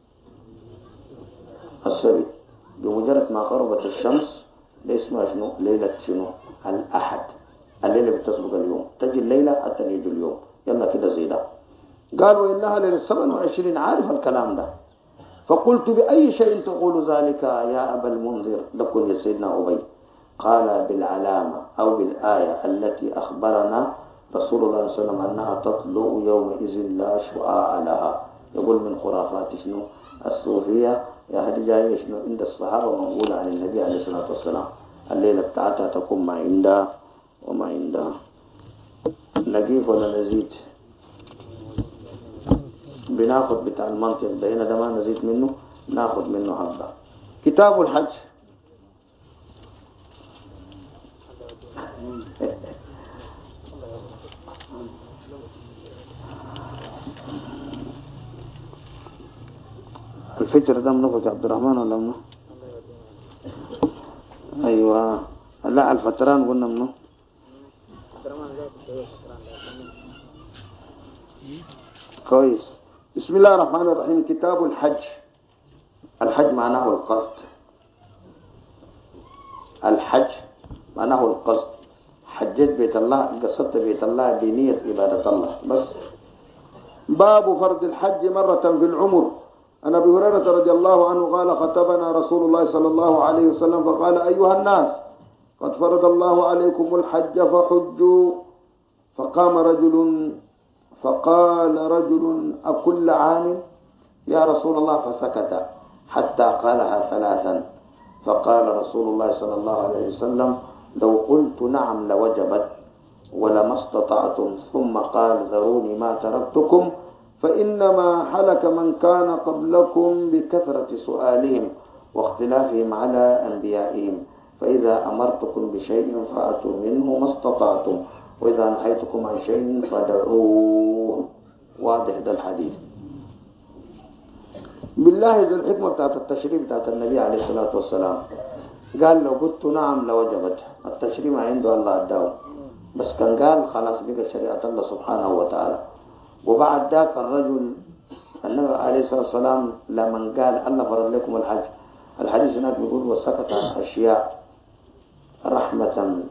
السبت. بمجرد ما قربت الشمس اسمها شنو؟ ليلة شنو؟ الأحد. الليلة بتسبق اليوم، تجي الليلة حتى يجي اليوم. يلا كده زي ده. قال وإنها ليلة 27. عارف الكلام ده. فقلت بأي شيء تقول ذلك يا أبا المنذر؟ لكن يا سيدنا أبي. قال بالعلامة أو بالآية التي أخبرنا رسول الله صلى الله عليه وسلم أنها تطلع يومئذ لا شعاع لها. يقول من خرافات شنو؟ الصوفية. يا هدي جاي شنو عند الصحابة منقولة عن النبي عليه الصلاة والسلام. الليلة بتاعتها تكون ما عندها وما عندها. نقيف ولا نزيد؟ بناخد بتاع المنطق ده هنا، ده ما نزيد منه، ناخد منه حبة. كتاب الحج. الفجر ده منه عبد الرحمن ولا منه؟ أيوة. لا الفتران قلنا منه. كويس. بسم الله الرحمن الرحيم. كتاب الحج. الحج معناه القصد. الحج معناه القصد. حجيت بيت الله، قصدت بيت الله بنية عبادة الله بس. باب فرض الحج مرة في العمر. عن أبي هريرة رضي الله عنه قال خطبنا رسول الله صلى الله عليه وسلم فقال أيها الناس قد فرض الله عليكم الحج فحجوا. فقال رجل أكل عام يا رسول الله؟ فسكت حتى قالها 3. فقال رسول الله صلى الله عليه وسلم لو قلت نعم لوجبت ولما استطعتم. ثم قال ذروني ما تركتكم فإنما حلك من كان قبلكم بكثرة سؤالهم واختلافهم على أنبيائهم. فإذا أمرتكم بشيء فأتوا منه ما استطعتم وإذا نهيتكم عن شيء فدعوه. واضح ده الحديث. بالله ذو الحكمة بتاعت التشريع بتاعت النبي عليه الصلاة والسلام. قال لو قلت نعم لوجبت. التشريع ما عنده الله أداه، بس كان قال خلاص بقى شريعة الله سبحانه وتعالى. وبعد ذاك الرجل النبي عليه الصلاة والسلام لمن قال الله فرض لكم الحج، الحديث هناك بيقول وسكت عن أشياء رحمة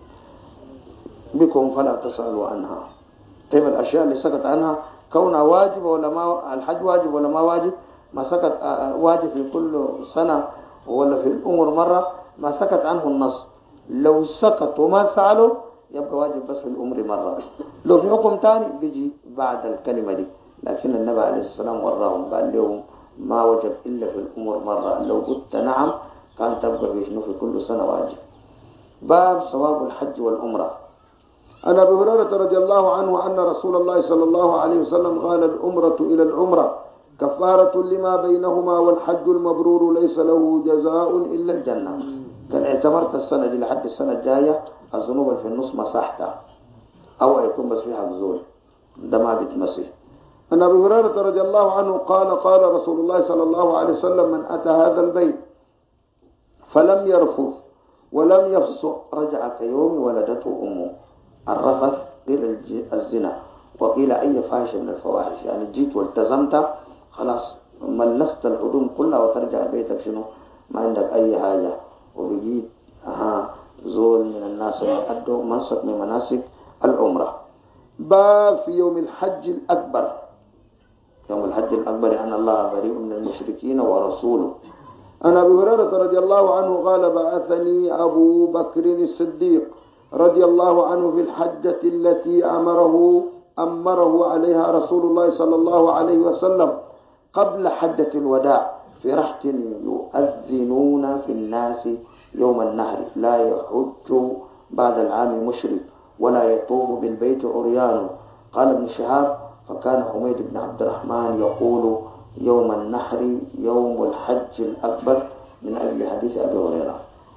بكم فلا تسألوا عنها. طيب الأشياء اللي سكت عنها كونها واجب ولا ما، الحج واجب ولا ما واجب؟ ما سكت واجب في كل سنة ولا في الأمر مرة، ما سكت عنه النص. لو سكت وما سألوا يبقى واجب بس في الأمر مرة، لو في حكم تاني بيجي بعد الكلمة دي. لكن النبي عليه السلام وراهم قال لهم ما وجب إلا في الأمر مرة، لو قلت نعم كان تبقى في كل سنة واجب. باب ثواب الحج والعمرة. عن أبي هريرة رضي الله عنه أن رسول الله صلى الله عليه وسلم قال العمرة إلى العمرة كفارة لما بينهما والحج المبرور ليس له جزاء إلا الجنة. كان اعتمرت السنة دي لحد السنة الجاية الذنوب اللي في النص مساحتها أو يكون بس فيها بذول ده ما بيتمسح. عن أبي هريرة رضي الله عنه قال قال رسول الله صلى الله عليه وسلم من أتى هذا البيت فلم يرفث ولم يفسق رجع كيوم ولدته أمه. الرفث قيل الزنا وقيل أي فاحشة من الفواحش، يعني جيت والتزمت خلاص ملست الهدوم كلها وترجع بيتك شنو ما عندك أي حاجة، وبقيت زول من الناس اللي أدوا منسك من مناسك العمرة. باب في يوم الحج الأكبر. يوم الحج الأكبر أن الله بريء من المشركين ورسوله. عن أبي هريرة رضي الله عنه قال بعثني أبو بكر الصديق رضي الله عنه في الحجة التي أمره عليها رسول الله صلى الله عليه وسلم قبل حجة الوداع في رحت يؤذنون في الناس يوم النهر لا يحج بعد العام مشرك ولا يطوف بالبيت عريان. قال ابن شهاب فكان حميد بن عبد الرحمن يقول يوم النحر يوم الحج الأكبر من أجل حديث أبي هريرة.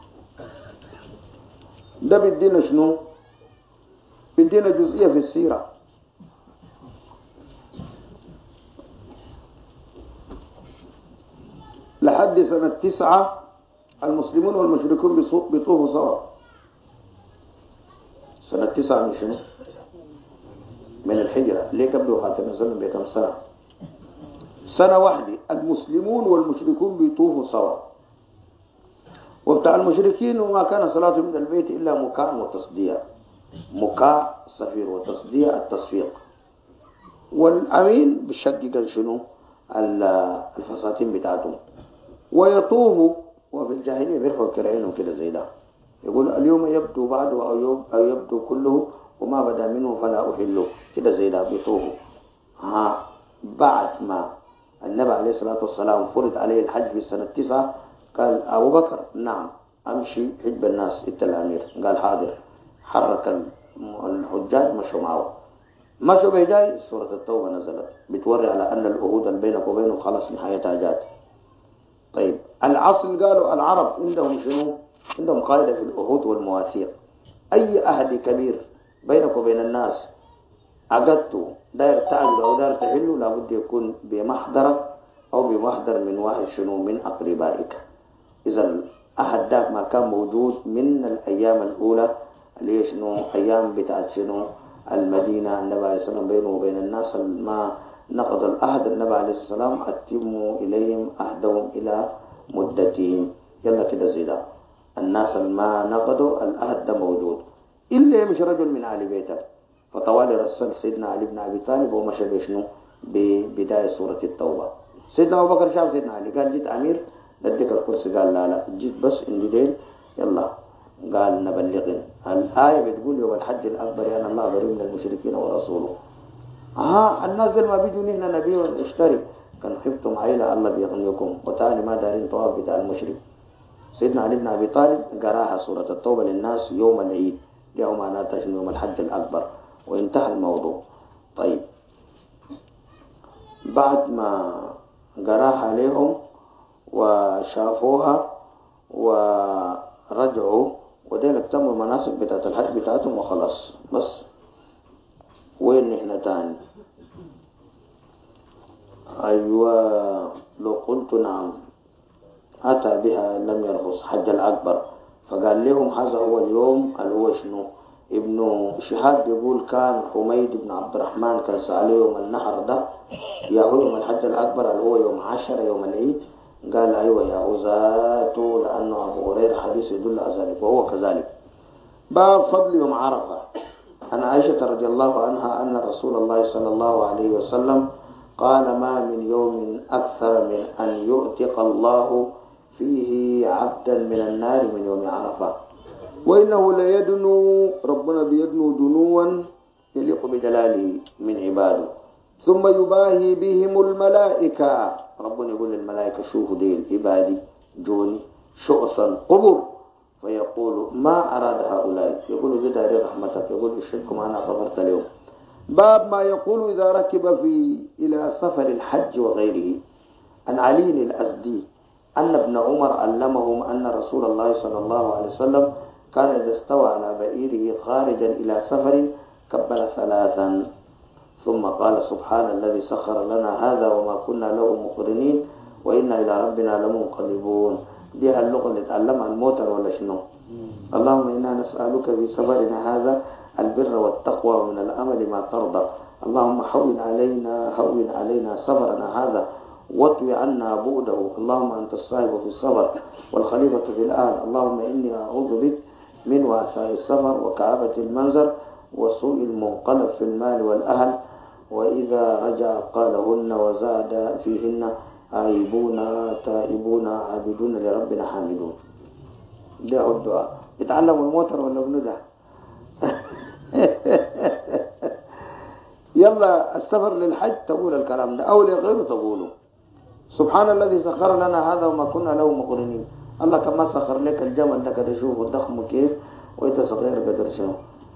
ده بيدينا شنو؟ بيدينا جزئية في السيرة. لحد سنة 9 المسلمون والمشركون بيطوفوا سوا. سنة 9 من شنو؟ من الحجرة. ليه قبل وفاة النبي صلى الله عليه وسلم بكم سنة؟ سنة واحدة المسلمون والمشركون بيطوفوا سوا. وبتاع المشركين وما كان صلاتهم من البيت إلا مكاء وتصديع، مكاء صفير وتصديع التصفيق. والأمين بيشقق شنو الفساتين بتاعتهم ويطوفوا. وفي الجاهلية بيرفعوا كرعينهم كده زي ده، يقول اليوم يبدو بعده أو يبدو كله وما بدا منه فلا أحله كده زي ده بيطوفوا. بعد ما النبي عليه الصلاة والسلام فرض عليه الحج في سنة 9 قال أبو بكر نعم أمشي حج الناس أنت الأمير. قال حاضر. حرك الحجاج مشوا معه، مشوا بيجاي سورة التوبة نزلت بتوري على أن العهود اللي بينك وبينه خلاص نهايتها جات. طيب العصر قالوا العرب عندهم شنو؟ عندهم قاعدة في العهود والمواثيق. أي عهد كبير بينك وبين الناس عقدته داير تعقد أو داير تحله لابد يكون بمحضرك أو بمحضر من واحد شنو من أقربائك. إذا العهد ذاك ما كان موجود من الأيام الأولى اللي هي شنو أيام بتاعت شنو المدينة. النبي عليه الصلاة والسلام بينه وبين الناس ما نقض العهد النبي عليه الصلاة والسلام أتموا إليهم عهدهم إلى مدتهم. يلا كده زيدا الناس ما نقضوا العهد ده موجود إلا يمشي رجل من آل بيتك. فطوال رسل سيدنا علي بن أبي طالب ومشى بشنو ببداية سورة التوبة. سيدنا أبو بكر شاف سيدنا علي قال جيت أمير نديك الكرسي. قال لا جيت بس إني ديل يلا. قال نبلغن الآية بتقول يوم الحج الأكبر أن الله بريء من المشركين ورسوله. الناس دول ما بيجوا هنا نبي ونشتري كان خفتم عيلة الله بيغنيكم وتعالي ما دارين طواف بتاع المشرك. سيدنا علي بن أبي طالب قراها سورة التوبة للناس يوم العيد يوم ناتش يوم الحج الأكبر وانتهى الموضوع. طيب بعد ما قراها لهم وشافوها ورجعوا وديلك تموا المناسك بتاعت الحج بتاعتهم وخلاص. بس وين نحن تاني؟ أيوة لو قلت نعم أتى بها لم يرخص حج الأكبر. فقال لهم هذا هو اليوم اللي هو شنو ابن شهاب بيقول كان حميد بن عبد الرحمن كان سأله يوم النحر ده يا هو يوم الحج الأكبر اللي هو يوم 10 يوم العيد، قال أيوة يا هو ذاته، لأنه أبو هريرة حديث يدل على ذلك وهو كذلك. باب فضل يوم عرفة. عن عائشة رضي الله عنها أن رسول الله صلى الله عليه وسلم قال ما من يوم أكثر من أن يؤتق الله فيه عبدا من النار من يوم عرفة، وإنه ليدنو ربنا بيدنو دنوا يليق بجلاله من عباده، ثم يباهي بهم الملائكة. ربنا يقول للملائكة شوفوا ديل عبادي جوني شؤثا قبر، فيقول ما أراد هؤلاء، يقول جدا رحمتك، يقول اشهدكم أنا غفرت اليوم. باب ما يقول إذا ركب إلى سفر الحج وغيره. عن علي الأزدي أن ابن عمر علمهم أن رسول الله صلى الله عليه وسلم كان إذا استوى على بئيره خارجا إلى سفر كبر 3 ثم قال سبحان الذي سخر لنا هذا وما كنا له مقرنين وإنا إلى ربنا لمنقلبون. دي اللغة اللي تعلمها الموتر ولا شنو؟ اللهم إنا نسألك في سفرنا هذا البر والتقوى ومن الأمل ما ترضى، اللهم هون علينا سفرنا هذا واطوي عنا بؤده، اللهم أنت الصاحب في السفر والخليفة في الأهل، اللهم إني أعوذ بك من وعثاء السفر وكعبة المنظر وسوء المنقلب في المال والأهل، وإذا رجع قالهن وزاد فيهن آيبون تائبون عابدون لربنا حامدون. ده الدعاء. بتعلموا الموتر ولا بندع؟ يلا السفر للحج تقول الكلام ده أو لغيره تقوله سبحان الذي سخر لنا هذا وما كنا له مقرنين. الله كما سخر لك الجمل ده كده شوفه ضخم كيف وانت صغير قدر شنو.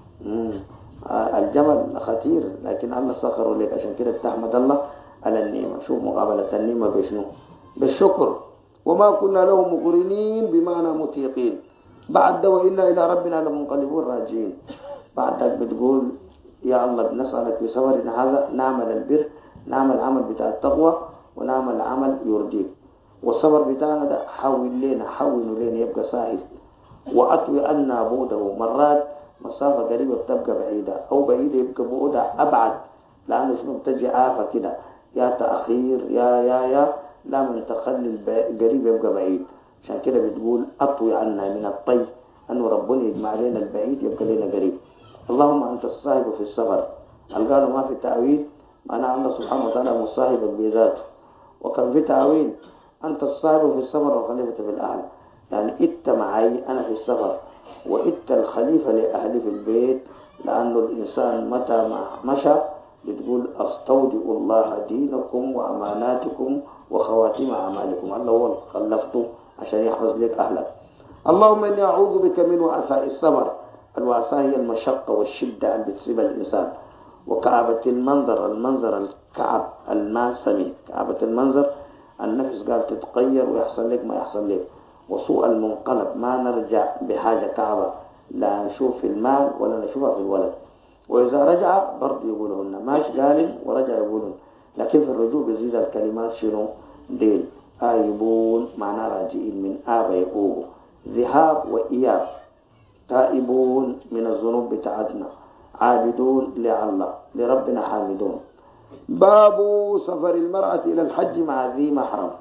الجمل خطير لكن الله سخره لك، عشان كده بتحمد الله على النعمة. شوف مقابلة النعمة بشنو؟ بالشكر. وما كنا له مقرنين بمعنى مطيقين. بعد وإنا إلى ربنا لمنقلبون راجعين. بعدك بتقول يا الله بنسألك في سفرنا هذا نعمل البر، نعمل عمل بتاع التقوى ونعمل عمل يرضيك، والصبر بتاعنا ده حول لنا يبقى سهل، وأطوي عنا بعده. مرات مسافة قريبة بتبقى بعيدة أو بعيدة يبقى بعدها أبعد، لأنه شنو بتجي آفة كده يا تأخير يا لا من تخلي القريب يبقى بعيد. عشان كده بتقول أطوي عنا من الطي، أنه ربنا يجمع لنا البعيد يبقى لنا قريب. اللهم أنت الصاحب في السفر. قالوا ما في تأويل، معنى الله سبحانه وتعالى مصاحب بذاته. وكان في تأويل أنت الصاحب في السفر والخليفة في الأهل، يعني إنت معي أنا في السفر وإنت الخليفة لأهلي في البيت، لأنه الإنسان متى ما مشى بتقول أستودع الله دينكم وأماناتكم وخواتيم أعمالكم. الله هو خلفته عشان يحفظ لك أهلك. اللهم إني أعوذ بك من وعثاء السفر. الوعثاء هي المشقة والشدة اللي بتصيب الإنسان. وكعبة المنظر الكعب الماسمي، كعبة المنظر النفس قال تتغير ويحصل لك ما يحصل لك. وسوء المنقلب، ما نرجع بحاجة كعبة، لا نشوف في المال ولا نشوفها في الولد. وإذا رجع برضه يقولون ماش قال ورجع يقولون، لكن في الرجوع بيزيد الكلمات شنو ديل. آيبون معناه راجعين من آب يقوبوا، ذهاب وإياب. تائبون من الذنوب بتاعتنا، عابدون لله لربنا حامدون. باب سفر المرأة إلى الحج مع ذي محرم.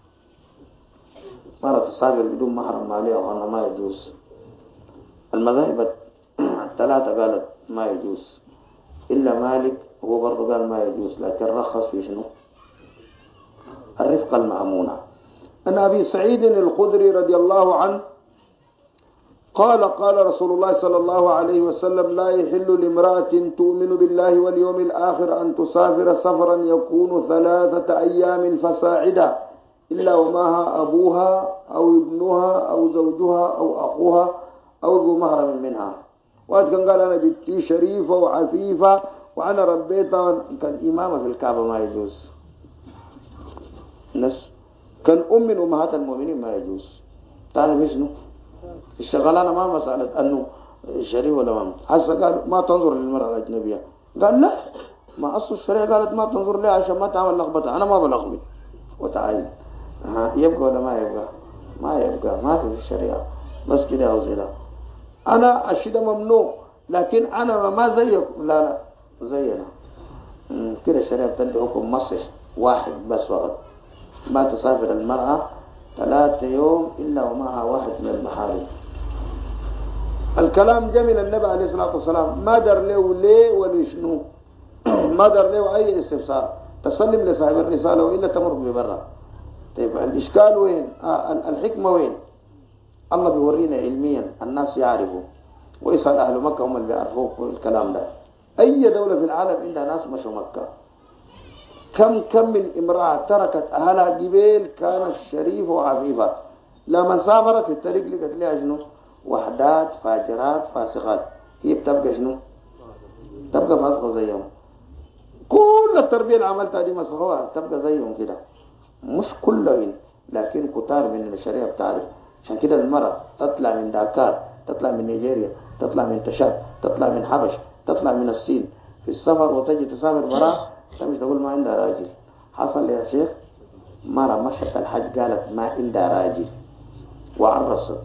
مرة تسافر بدون محرم ما لها ما يجوز. المذاهب الثلاثة قالت ما يجوز، إلا مالك هو برضه قال ما يجوز، لكن رخص في شنو؟ الرفقة المأمونة. أن أبي سعيد الخدري رضي الله عنه قال رسول الله صلى الله عليه وسلم لا يحل لامرأة تؤمن بالله واليوم الآخر أن تسافر سفرا يكون 3 أيام فساعدا إلا ومعها أبوها أو ابنها أو زوجها أو أخوها أو ذو محرم منها. وقت كان قال أنا بنتي شريفة وعفيفة وأنا ربيتها، كان إمامة في الكعبة ما يجوز. كان من أمهات المؤمنين ما يجوز. تعرف شنو؟ الشغلانة ما مسألة أنه شريف ولا ما، هسه قال ما تنظر للمرأة الأجنبية، قال لا ما أصل الشريعة قالت ما تنظر لها عشان ما تعمل لخبطة، أنا ما بلخبط وتعين. يبقى ولا ما يبقى؟ ما يبقى، ما في الشريعة بس كده أو زي. أنا الشيء ده ممنوع، لكن أنا ما زيك، لا زينا. كده الشريعة بتدي حكم مصح واحد بس فقط. ما تسافر المرأة 3 يوم إلا ومعها واحد من المحارم. الكلام جميل. النبي عليه الصلاة والسلام ما در له ليه ولشنو، ما در له أي استفسار. تسلم لصاحب الرسالة وإلا تمر ببرا. طيب الإشكال وين؟ الحكمة وين؟ الله بيورينا علميا الناس يعرفوا، ويسأل أهل مكة هم اللي بيعرفوا الكلام ده. أي دولة في العالم عندها ناس مشوا مكة. كم من امرأة تركت أهلها قبيل كانت شريفة وعفيفة، لما سافرت في الطريق لقت لها شنو؟ وحدات فاجرات فاسقات. هي بتبقى شنو؟ تبقى فاسقة زيهم. كل التربية اللي عملتها دي مسحوها تبقى زيهم كده. مش كلهم لكن كتار من الشريعة بتعرف. عشان كده المرأة تطلع من داكار، تطلع من نيجيريا، تطلع من تشاد، تطلع من حبش، تطلع من الصين في السفر وتجي تسافر برا، مش تقول ما عندها راجل. حصل لي يا شيخ مرة مشت الحج قالت ما عندها راجل وعرست،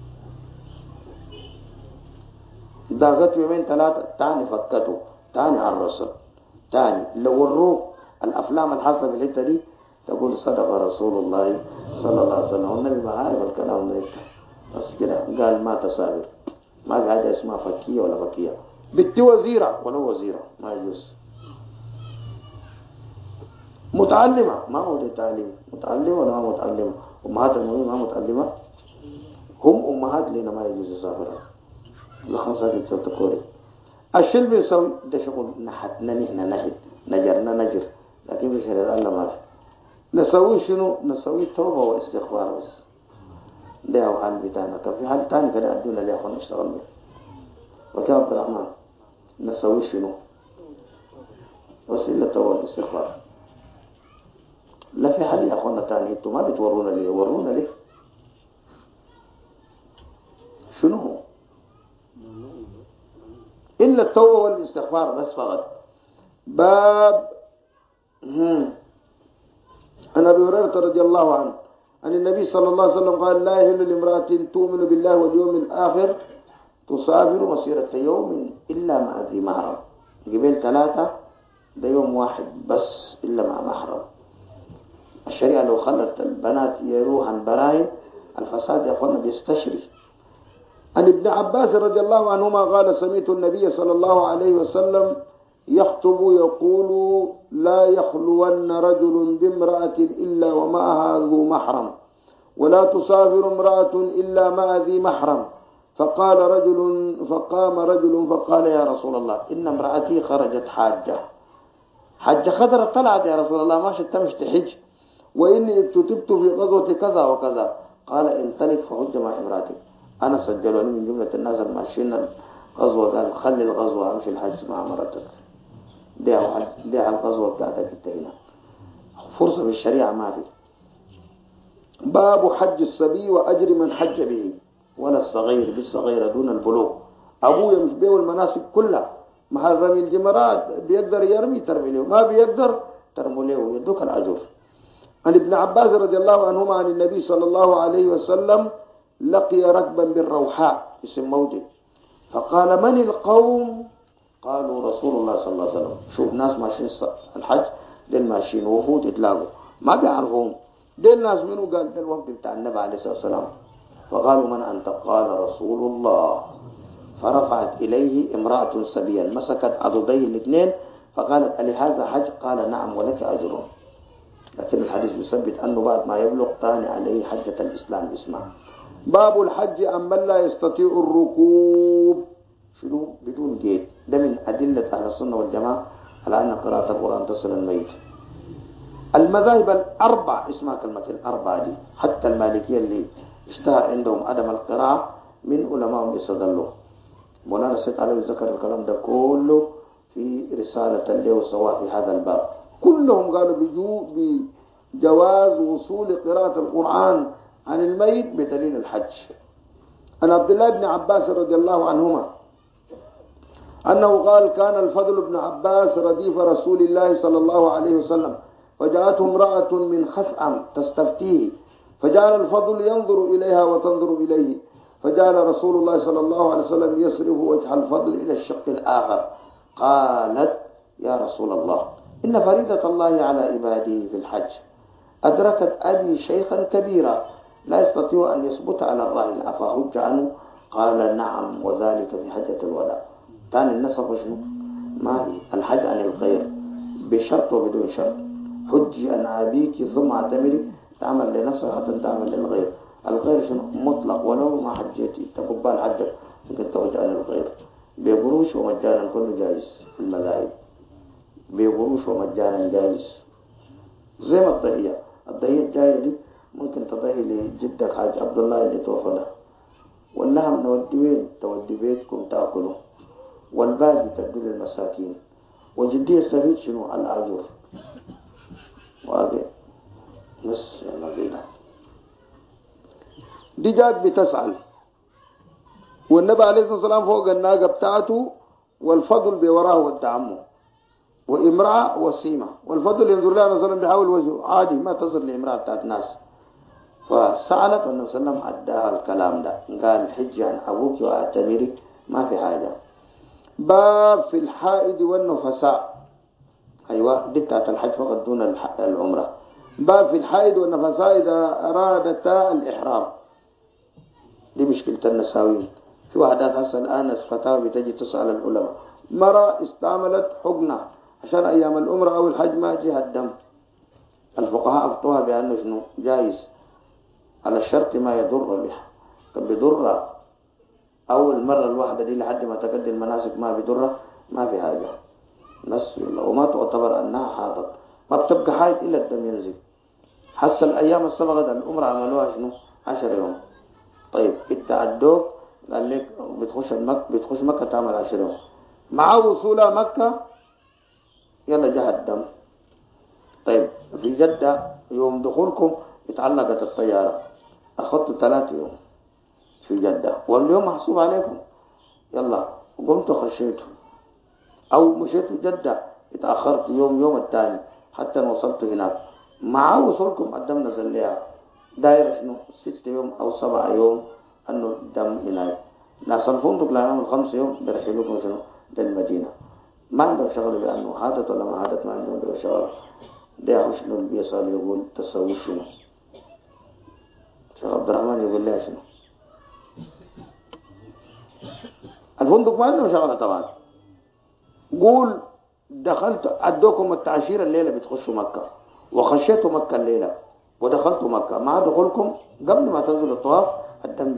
ضاقت يومين 3 تاني فكته، تاني عرست، تاني. لو وروك الأفلام الحاصلة في الحتة دي تقول صدق رسول الله صلى الله عليه وسلم. والنبي ما عارف الكلام ده بس كده قال ما تسافر. ما في حاجة اسمها فكية ولا فكية. بنتي وزيرة ولو وزيرة ما يجوز. متعلمة ما هو ده تعليم. متعلمة ولا ما متعلمة؟ أمهات المؤمنين ما متعلمة، هم أمهات لنا ما يجوز يسافرها. الخمسة دي تذكري. الشيء اللي بيسوي ده شغل نحتنا نحن نحت نجرنا نجر، لكن في شريعة الله ما في. نسوي شنو؟ نسوي توبة واستغفار بس. ده هو حال بتاعنا. كان في حال تاني كده أدونا لي أخونا نشتغل به. وكان عبد الرحمن نسوي شنو؟ وسيلة توبة واستغفار. لا في حال يا أخونا تاني انتوا ما بتورونا ليه؟ ورونا ليه؟ شنو هو؟ إلا التوبة والاستغفار بس فقط. باب عن أبي هريرة رضي الله عنه عن النبي صلى الله عليه وسلم قال لا يحل لامرأة تؤمن بالله واليوم الآخر تسافر مسيرة يوم إلا مع ذي محرم. قبل 3 ده يوم واحد بس إلا مع محرم. الشريعة لو خلت البنات يروحن براهن الفساد يا أخوانا بيستشري. عن ابن عباس رضي الله عنهما قال سمعت النبي صلى الله عليه وسلم يخطب يقول لا يخلون رجل بامرأة إلا ومعها ذو محرم، ولا تسافر امرأة إلا مع ذي محرم. فقام رجل فقال يا رسول الله إن امرأتي خرجت حاجة خضرة طلعت يا رسول الله ما تمشي تحج، وإني اكتتبت في غزوة كذا وكذا. قال انطلق فحج مع امرأتك. أنا سجلوني من جملة الناس الماشيين الغزوة، قال خلي الغزوة أمشي الحج مع مرتك. ديها الغزوة بتاعتك التهينة. فرصة بالشريعة ما في. باب حج الصبي وأجر من حج به، ولا الصغير بالصغيرة دون البلوغ. أبوه يمشي به المناسك كلها. محل رمي الجمرات بيقدر يرمي ترمي له، ما بيقدر ترمي له، يدوك الأجر. عن ابن عباس رضي الله عنهما عن النبي صلى الله عليه وسلم لقي ركبا بالروحاء اسم موضع، فقال من القوم؟ قالوا رسول الله صلى الله عليه وسلم. شوف ناس ماشيين الحج، دول ماشيين وفود يتلاقوا ما بيعرفهم، دول ناس منو؟ قال ده الوقت بتاع النبي عليه الصلاة والسلام. فقالوا من أنت؟ قال رسول الله. فرفعت إليه امرأة سبيا مسكت عضديه الاثنين فقالت ألهذا حج؟ قال نعم ولك أجر. لكن الحديث يثبت أنه بعد ما يبلغ ثاني عليه حجة الإسلام. اسمع. باب الحج أمن لا يستطيع الركوب شنو بدون جيد. ده من أدلة أهل السنة والجماعة على أن قراءة القرآن تصل الميت. المذاهب ال4 اسمها كلمة ال4 دي، حتى المالكية اللي اشتهر عندهم عدم القراءة من علماءهم يستدلوا. مولانا السيد علي ذكر الكلام ده كله في رسالة له سواء في هذا الباب. كلهم قالوا بجواز وصول قراءة القرآن عن الميت بدليل الحج. عن عبد الله بن عباس رضي الله عنهما أنه قال كان الفضل بن عباس رديف رسول الله صلى الله عليه وسلم، فجاءته امرأة من خثعم تستفتيه، فجعل الفضل ينظر إليها وتنظر إليه، فجعل رسول الله صلى الله عليه وسلم يصرف وجه الفضل إلى الشق الآخر. قالت: يا رسول الله، إن فريضة الله على عباده في الحج أدركت أبي شيخا كبيرا لا يستطيع أن يثبت على الراحل، أفأحج عنه؟ قال: نعم، وذلك في حجة الوداع. ثاني النسخ شنو؟ ما هي الحج عن الغير بشرط وبدون شرط. حجي عن أبيك ثم اعتمري، تعمل لنفسك حتى تعمل للغير. الغير شنو؟ مطلق، ولو ما حجيتي تقبل حجك ممكن توجه عن الغير بقروش ومجانا، كله جائز في المذاهب، بقروش ومجانا جائز. زي ما الضحية الجاية دي ممكن تضحي لجدك حاج عبد الله اللي توفى له، واللحم نودي وين؟ تودي بيتكم تاكله، والباقي تدي للمساكين. وجدي يستفيد شنو؟ الأجر. واقع بس يلا بينا. دي جات بتسأل، والنبي عليه الصلاة والسلام فوق الناقة بتاعته، والفضل بوراه والدعمه، وامرأة وسيمة. والفضل ينظر لها النبي صلى الله عليه وسلم بحول وجهه عادي، ما تصل لامرأة بتاعت ناس. فسألت والنبي صلى الله عليه وسلم أداها الكلام ده، قال: حج عن أبوك وأعتمري، ما في حاجة. باب في الحائض والنفساء. أيوة دي بتاعت الحج فقط دون العمرة. باب في الحائض والنفساء إذا أرادتا الإحرام. دي مشكلة النساوين. في واحدات هسه الآن الفتاوى بتجي تسأل العلماء، مرة استعملت حقنة عشان أيام العمرة أو الحج ما يجيها الدم، الفقهاء أفتوها بأنه شنو؟ جائز، على الشرط ما يضر بها. طب بضر أول مرة الواحدة دي لحد ما تقدم المناسك ما بضر، ما في حاجة بس. وما تعتبر أنها حاضت، ما بتبقى حايض إلا الدم ينزل. حس الأيام السبقة العمرة عملوها شنو؟ 10 يوم. طيب التعدوك قال لك بتخش مكة تعمل 10 يوم، مع وصولها مكة يلا جاء الدم. طيب في جدة يوم دخولكم اتعلقت الطيارة، أخذت 3 يوم في جدة، واليوم محسوب عليكم، يلا قمت خشيته، أو مشيت جدة اتأخرت يوم الثاني حتى وصلت هناك، مع وصولكم الدم نزل لها. داير شنو؟ 6 يوم أو 7 يوم أنه الدم هناك. ناس الفندق لا يعمل 5 يوم برحلوكم شنو؟ للمدينة. ما عندهم شغل بأنه عادت ولا ما عادت، ما عندهم شغل. ده شنو اللي بيصل يقول تسوي شنو؟ شيخ عبد الرحمن يقول لها شنو؟ الفندق ما عندهم شغلة طبعا. قول دخلت أدوكم التعشير الليلة بتخشوا مكة، وخشيتوا مكة الليلة ودخلتوا مكة، مع دخولكم قبل ما تنزل الطواف الدم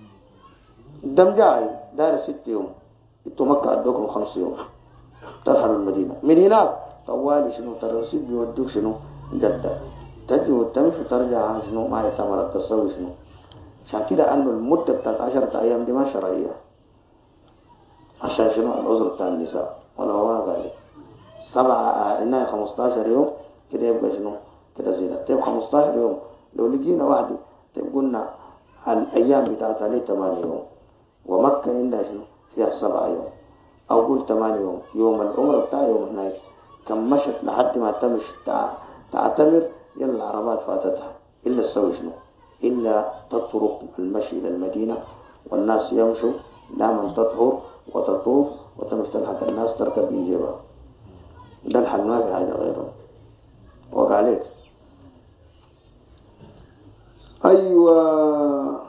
جاء داير 6 يوم، انتوا مكة أدوكم 5 يوم ترحلوا المدينة. من هناك طوالي شنو؟ ترسيد بيودوك شنو؟ جدة، تجي وتمشي وترجع شنو؟ ما يتمر تسوي شنو؟ عشان كده أنه المدة بتاعت 10 أيام دي ما شرعية، عشان شنو؟ العذر بتاع النساء. ولا هو قال 7 إنها 15 يوم كده يبقى شنو؟ كده زيادة. طيب 15 يوم لو لقينا واحدة، طيب قلنا الأيام بتاعتها ليه 8 يوم، ومكة عندها شنو؟ فيها 7 يوم، أو قول 8 يوم. يوم العمرة بتاع يوم هناك كم مشت لحد ما تمش تعتمر، يلا العربات فاتتها، إلا تسوي شنو؟ إلا تطرق المشي إلى المدينة والناس يمشوا، لا من تطهر وتطوف وتمش تلحق الناس تركب من جيبها. ده الحل، ما في حاجة غيره. وقع عليك. أيوة.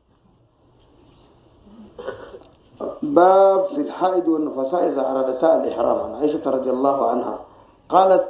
باب في الحائض والنفساء إذا أرادتا الإحرام. عن عائشة رضي الله عنها قالت: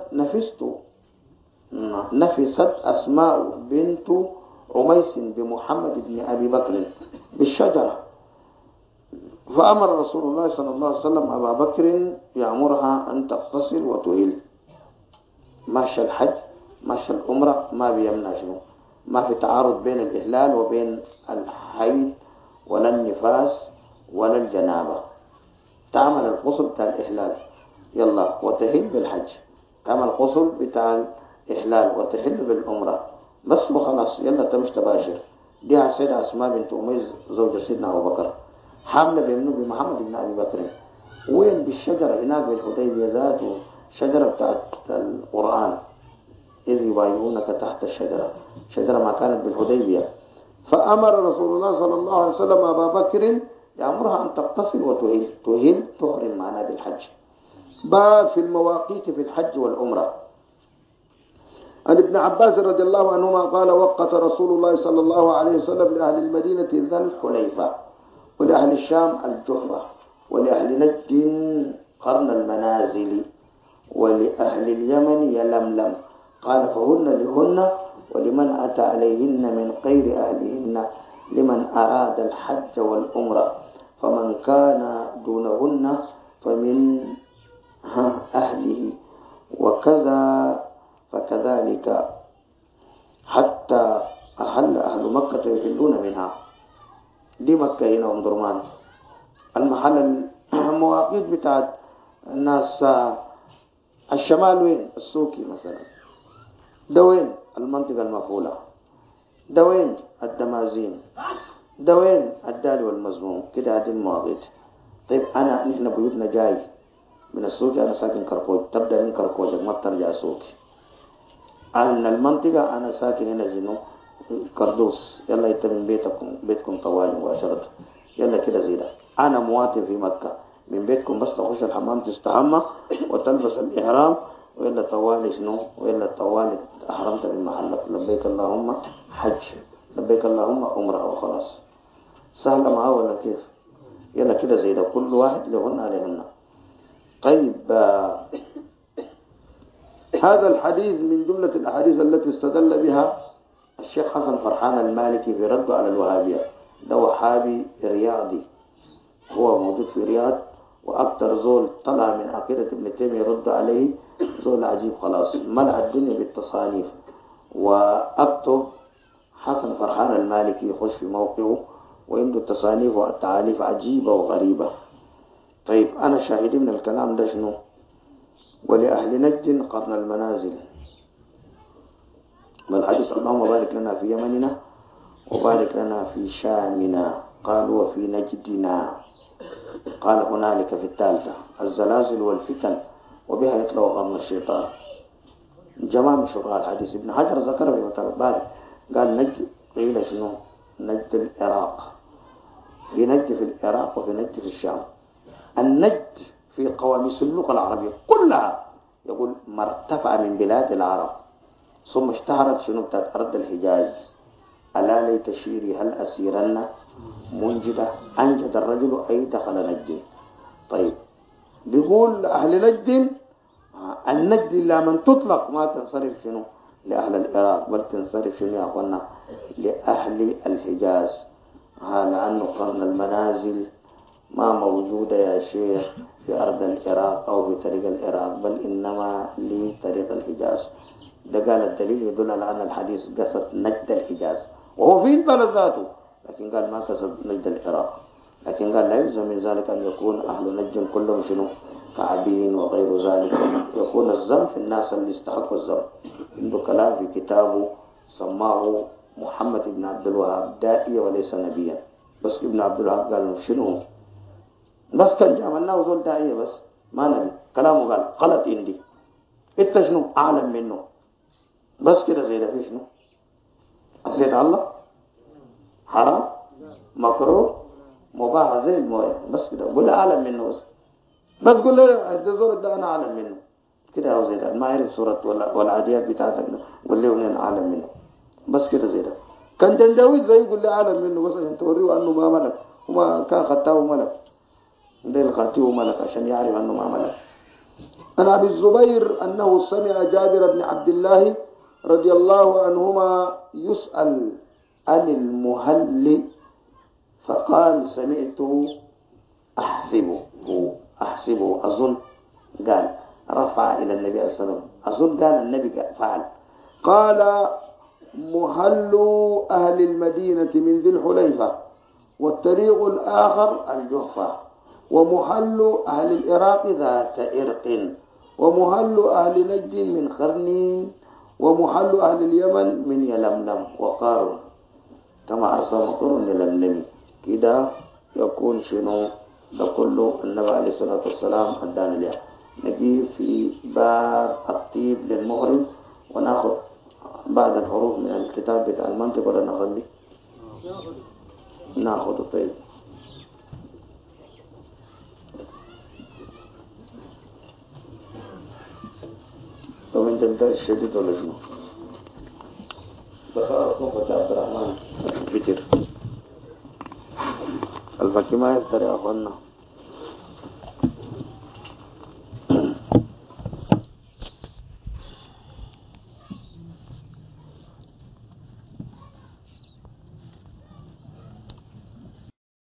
نفست أسماء بنت عميس بمحمد بن أبي بكر بالشجرة، فأمر رسول الله صلى الله عليه وسلم أبا بكر يأمرها أن تغتسل وتهل. ماشى الحج ماشى العمرة ما بيمنع شنو؟ ما في تعارض بين الإهلال وبين الحيض ولا النفاس ولا الجنابة. تعمل الغسل بتاع الإحلال يلا وتهل بالحج، تعمل الغسل بتاع الإحلال وتحل بالعمرة بس وخلاص، يلا تمش تباشر. دي السيدة أسماء بنت أميس زوجة سيدنا أبو بكر، حاملة بابنه بمحمد بن أبي بكر. وين؟ بالشجرة هناك بالحديبية ذاته، شجرة بتاعت القرآن، إذ يبايعونك تحت الشجرة، شجرة ما كانت بالحديبية. فأمر رسول الله صلى الله عليه وسلم أبا بكر يأمرها أن تغتسل وتهل تحرم معنا بالحج. باب في المواقيت في الحج والعمرة. عن ابن عباس رضي الله عنهما قال وقت رسول الله صلى الله عليه وسلم لأهل المدينة ذا الحليفة، ولأهل الشام الجحفة، ولأهل نجد قرن المنازل، ولأهل اليمن يلملم. قال فهن لهن ولمن أتى عليهن من غير أهلهن لمن أراد الحج والعمرة، فمن كان دونهن فمن أهله، وكذا فكذلك حتى أحل أهل مكة يحلون منها. دي مكة هنا ومدرمان المحل المواقيت بتاعت الناس. الشمال وين؟ السوكي مثلا، ده وين؟ المنطقة المفعولة، ده وين؟ الدمازين، ده وين؟ الدال والمزموم. كده هذه المواقيت. طيب نحن بيوتنا جاي من السوكي، أنا ساكن كركوج، تبدأ من كركوج ما بترجع سوكي. عن المنطقة أنا ساكن هنا جنو كردوس، يلا يتم بيتكم طوالي مباشرة، يلا كده زيدا. أنا مواطن في مكة، من بيتكم بس تخش الحمام تستحمى وتلبس الإحرام، ويلا طوالي شنو، ويلا طوالي أحرمت من محلك، لبيك اللهم حج، لبيك اللهم عمرة، وخلاص. سهلة معاه ولا كيف؟ يلا كده زيدا، كل واحد لهن عليهن. طيب هذا الحديث من جملة الأحاديث التي استدل بها الشيخ حسن فرحان المالكي في رده على الوهابية. ده وهابي رياضي، هو موجود في رياض، وأكثر زول طلع من عقيدة ابن تيمية يرد عليه زول عجيب خلاص، ملأ الدنيا بالتصانيف. وأكتب حسن فرحان المالكي يخش في موقعه وعنده التصانيف والتعاليف عجيبة وغريبة. طيب أنا شاهدي من الكلام ده شنو؟ ولأهل نجد قرن المنازل. والحديث اللهم بارك لنا في يمننا وبارك لنا في شامنا، قال وفي نجدنا. قال هنالك في الثالثة الزلازل والفتن وبها يطلع غم الشيطان. جماعة من شراح الحديث ابن حجر ذكر في فتح الباري قال نجد، قيل شنو؟ نجد العراق، في نجد في العراق وفي نجد في الشام. النجد في قواميس اللغة العربية كلها يقول ما ارتفع من بلاد العرب ثم اشتهرت شنو بتاعت أرض الحجاز. ألا ليت شيري هل أسيرن منجدة، أنجد الرجل أي دخل نجد. طيب بيقول أهل نجد، النجد لمن تطلق ما تنصرف شنو لأهل العراق، بل تنصرف شنو يا أخوانا لأهل الحجاز. لأنه قرن المنازل ما موجودة يا شيخ في أرض العراق أو في طريق العراق، بل إنما لطريق الحجاز. ده قال الدليل يدل على أن الحديث قصد نجد الحجاز وهو في البلد ذاته، لكن قال ما قصد نجد العراق. لكن قال لا يلزم من ذلك أن يكون أهل نجد كلهم شنو كعبين وغير ذلك، يكون الذم في الناس اللي استحقوا الذم. عنده كلام في كتابه سماه محمد بن عبد الوهاب داعية وليس نبيا. بس ابن عبد الوهاب قال شنو، بس كان عملناه زول داعية بس ما نبي. كلامه قال غلط عندي، انت شنو أعلم منه، بس كده زي ده. في شنو أسيت الله حرام مكروه مباح زي المويه، بس كده قول أعلم منه، بس قول له زول ده أنا أعلم منه كده، أو زي ده ما يعرف سورة والعاديات بتاعتك، قول له أنا أعلم منه، بس كده زي ده. كان جنجاوي زي يقول لي أعلم منه بس عشان توريه أنه ما ملك، وما كان خطاه ملك، ده الخاتيه ملك عشان يعرف أنه ما ملك. عن أبي الزبير أنه سمع جابر بن عبد الله رضي الله عنهما يسأل عن المهل فقال سمعته أحسبه أظن، قال رفع إلى النبي صلى الله عليه وسلم، أظن قال النبي فعل. قال مهل أهل المدينة من ذي الحليفة، والطريق الآخر الجحفة، ومحل أهل العراق ذات إرق، ومحل أهل نجد من قرن، ومحل أهل اليمن من يلملم وقارن، كما أرسل قرن للملم. كده يكون شنو ده كله النبي عليه الصلاة والسلام أدانا له. نجي في باب الطيب للمغرب وناخذ بعض الحروف من الكتاب بتاع المنطق ولا نخلي ناخذ طيب. ومن تنتهي الشديد ولا شنو؟ بخارة نقطة عبد الرحمن الفجر الفكي ما يفتر يا أخوانا.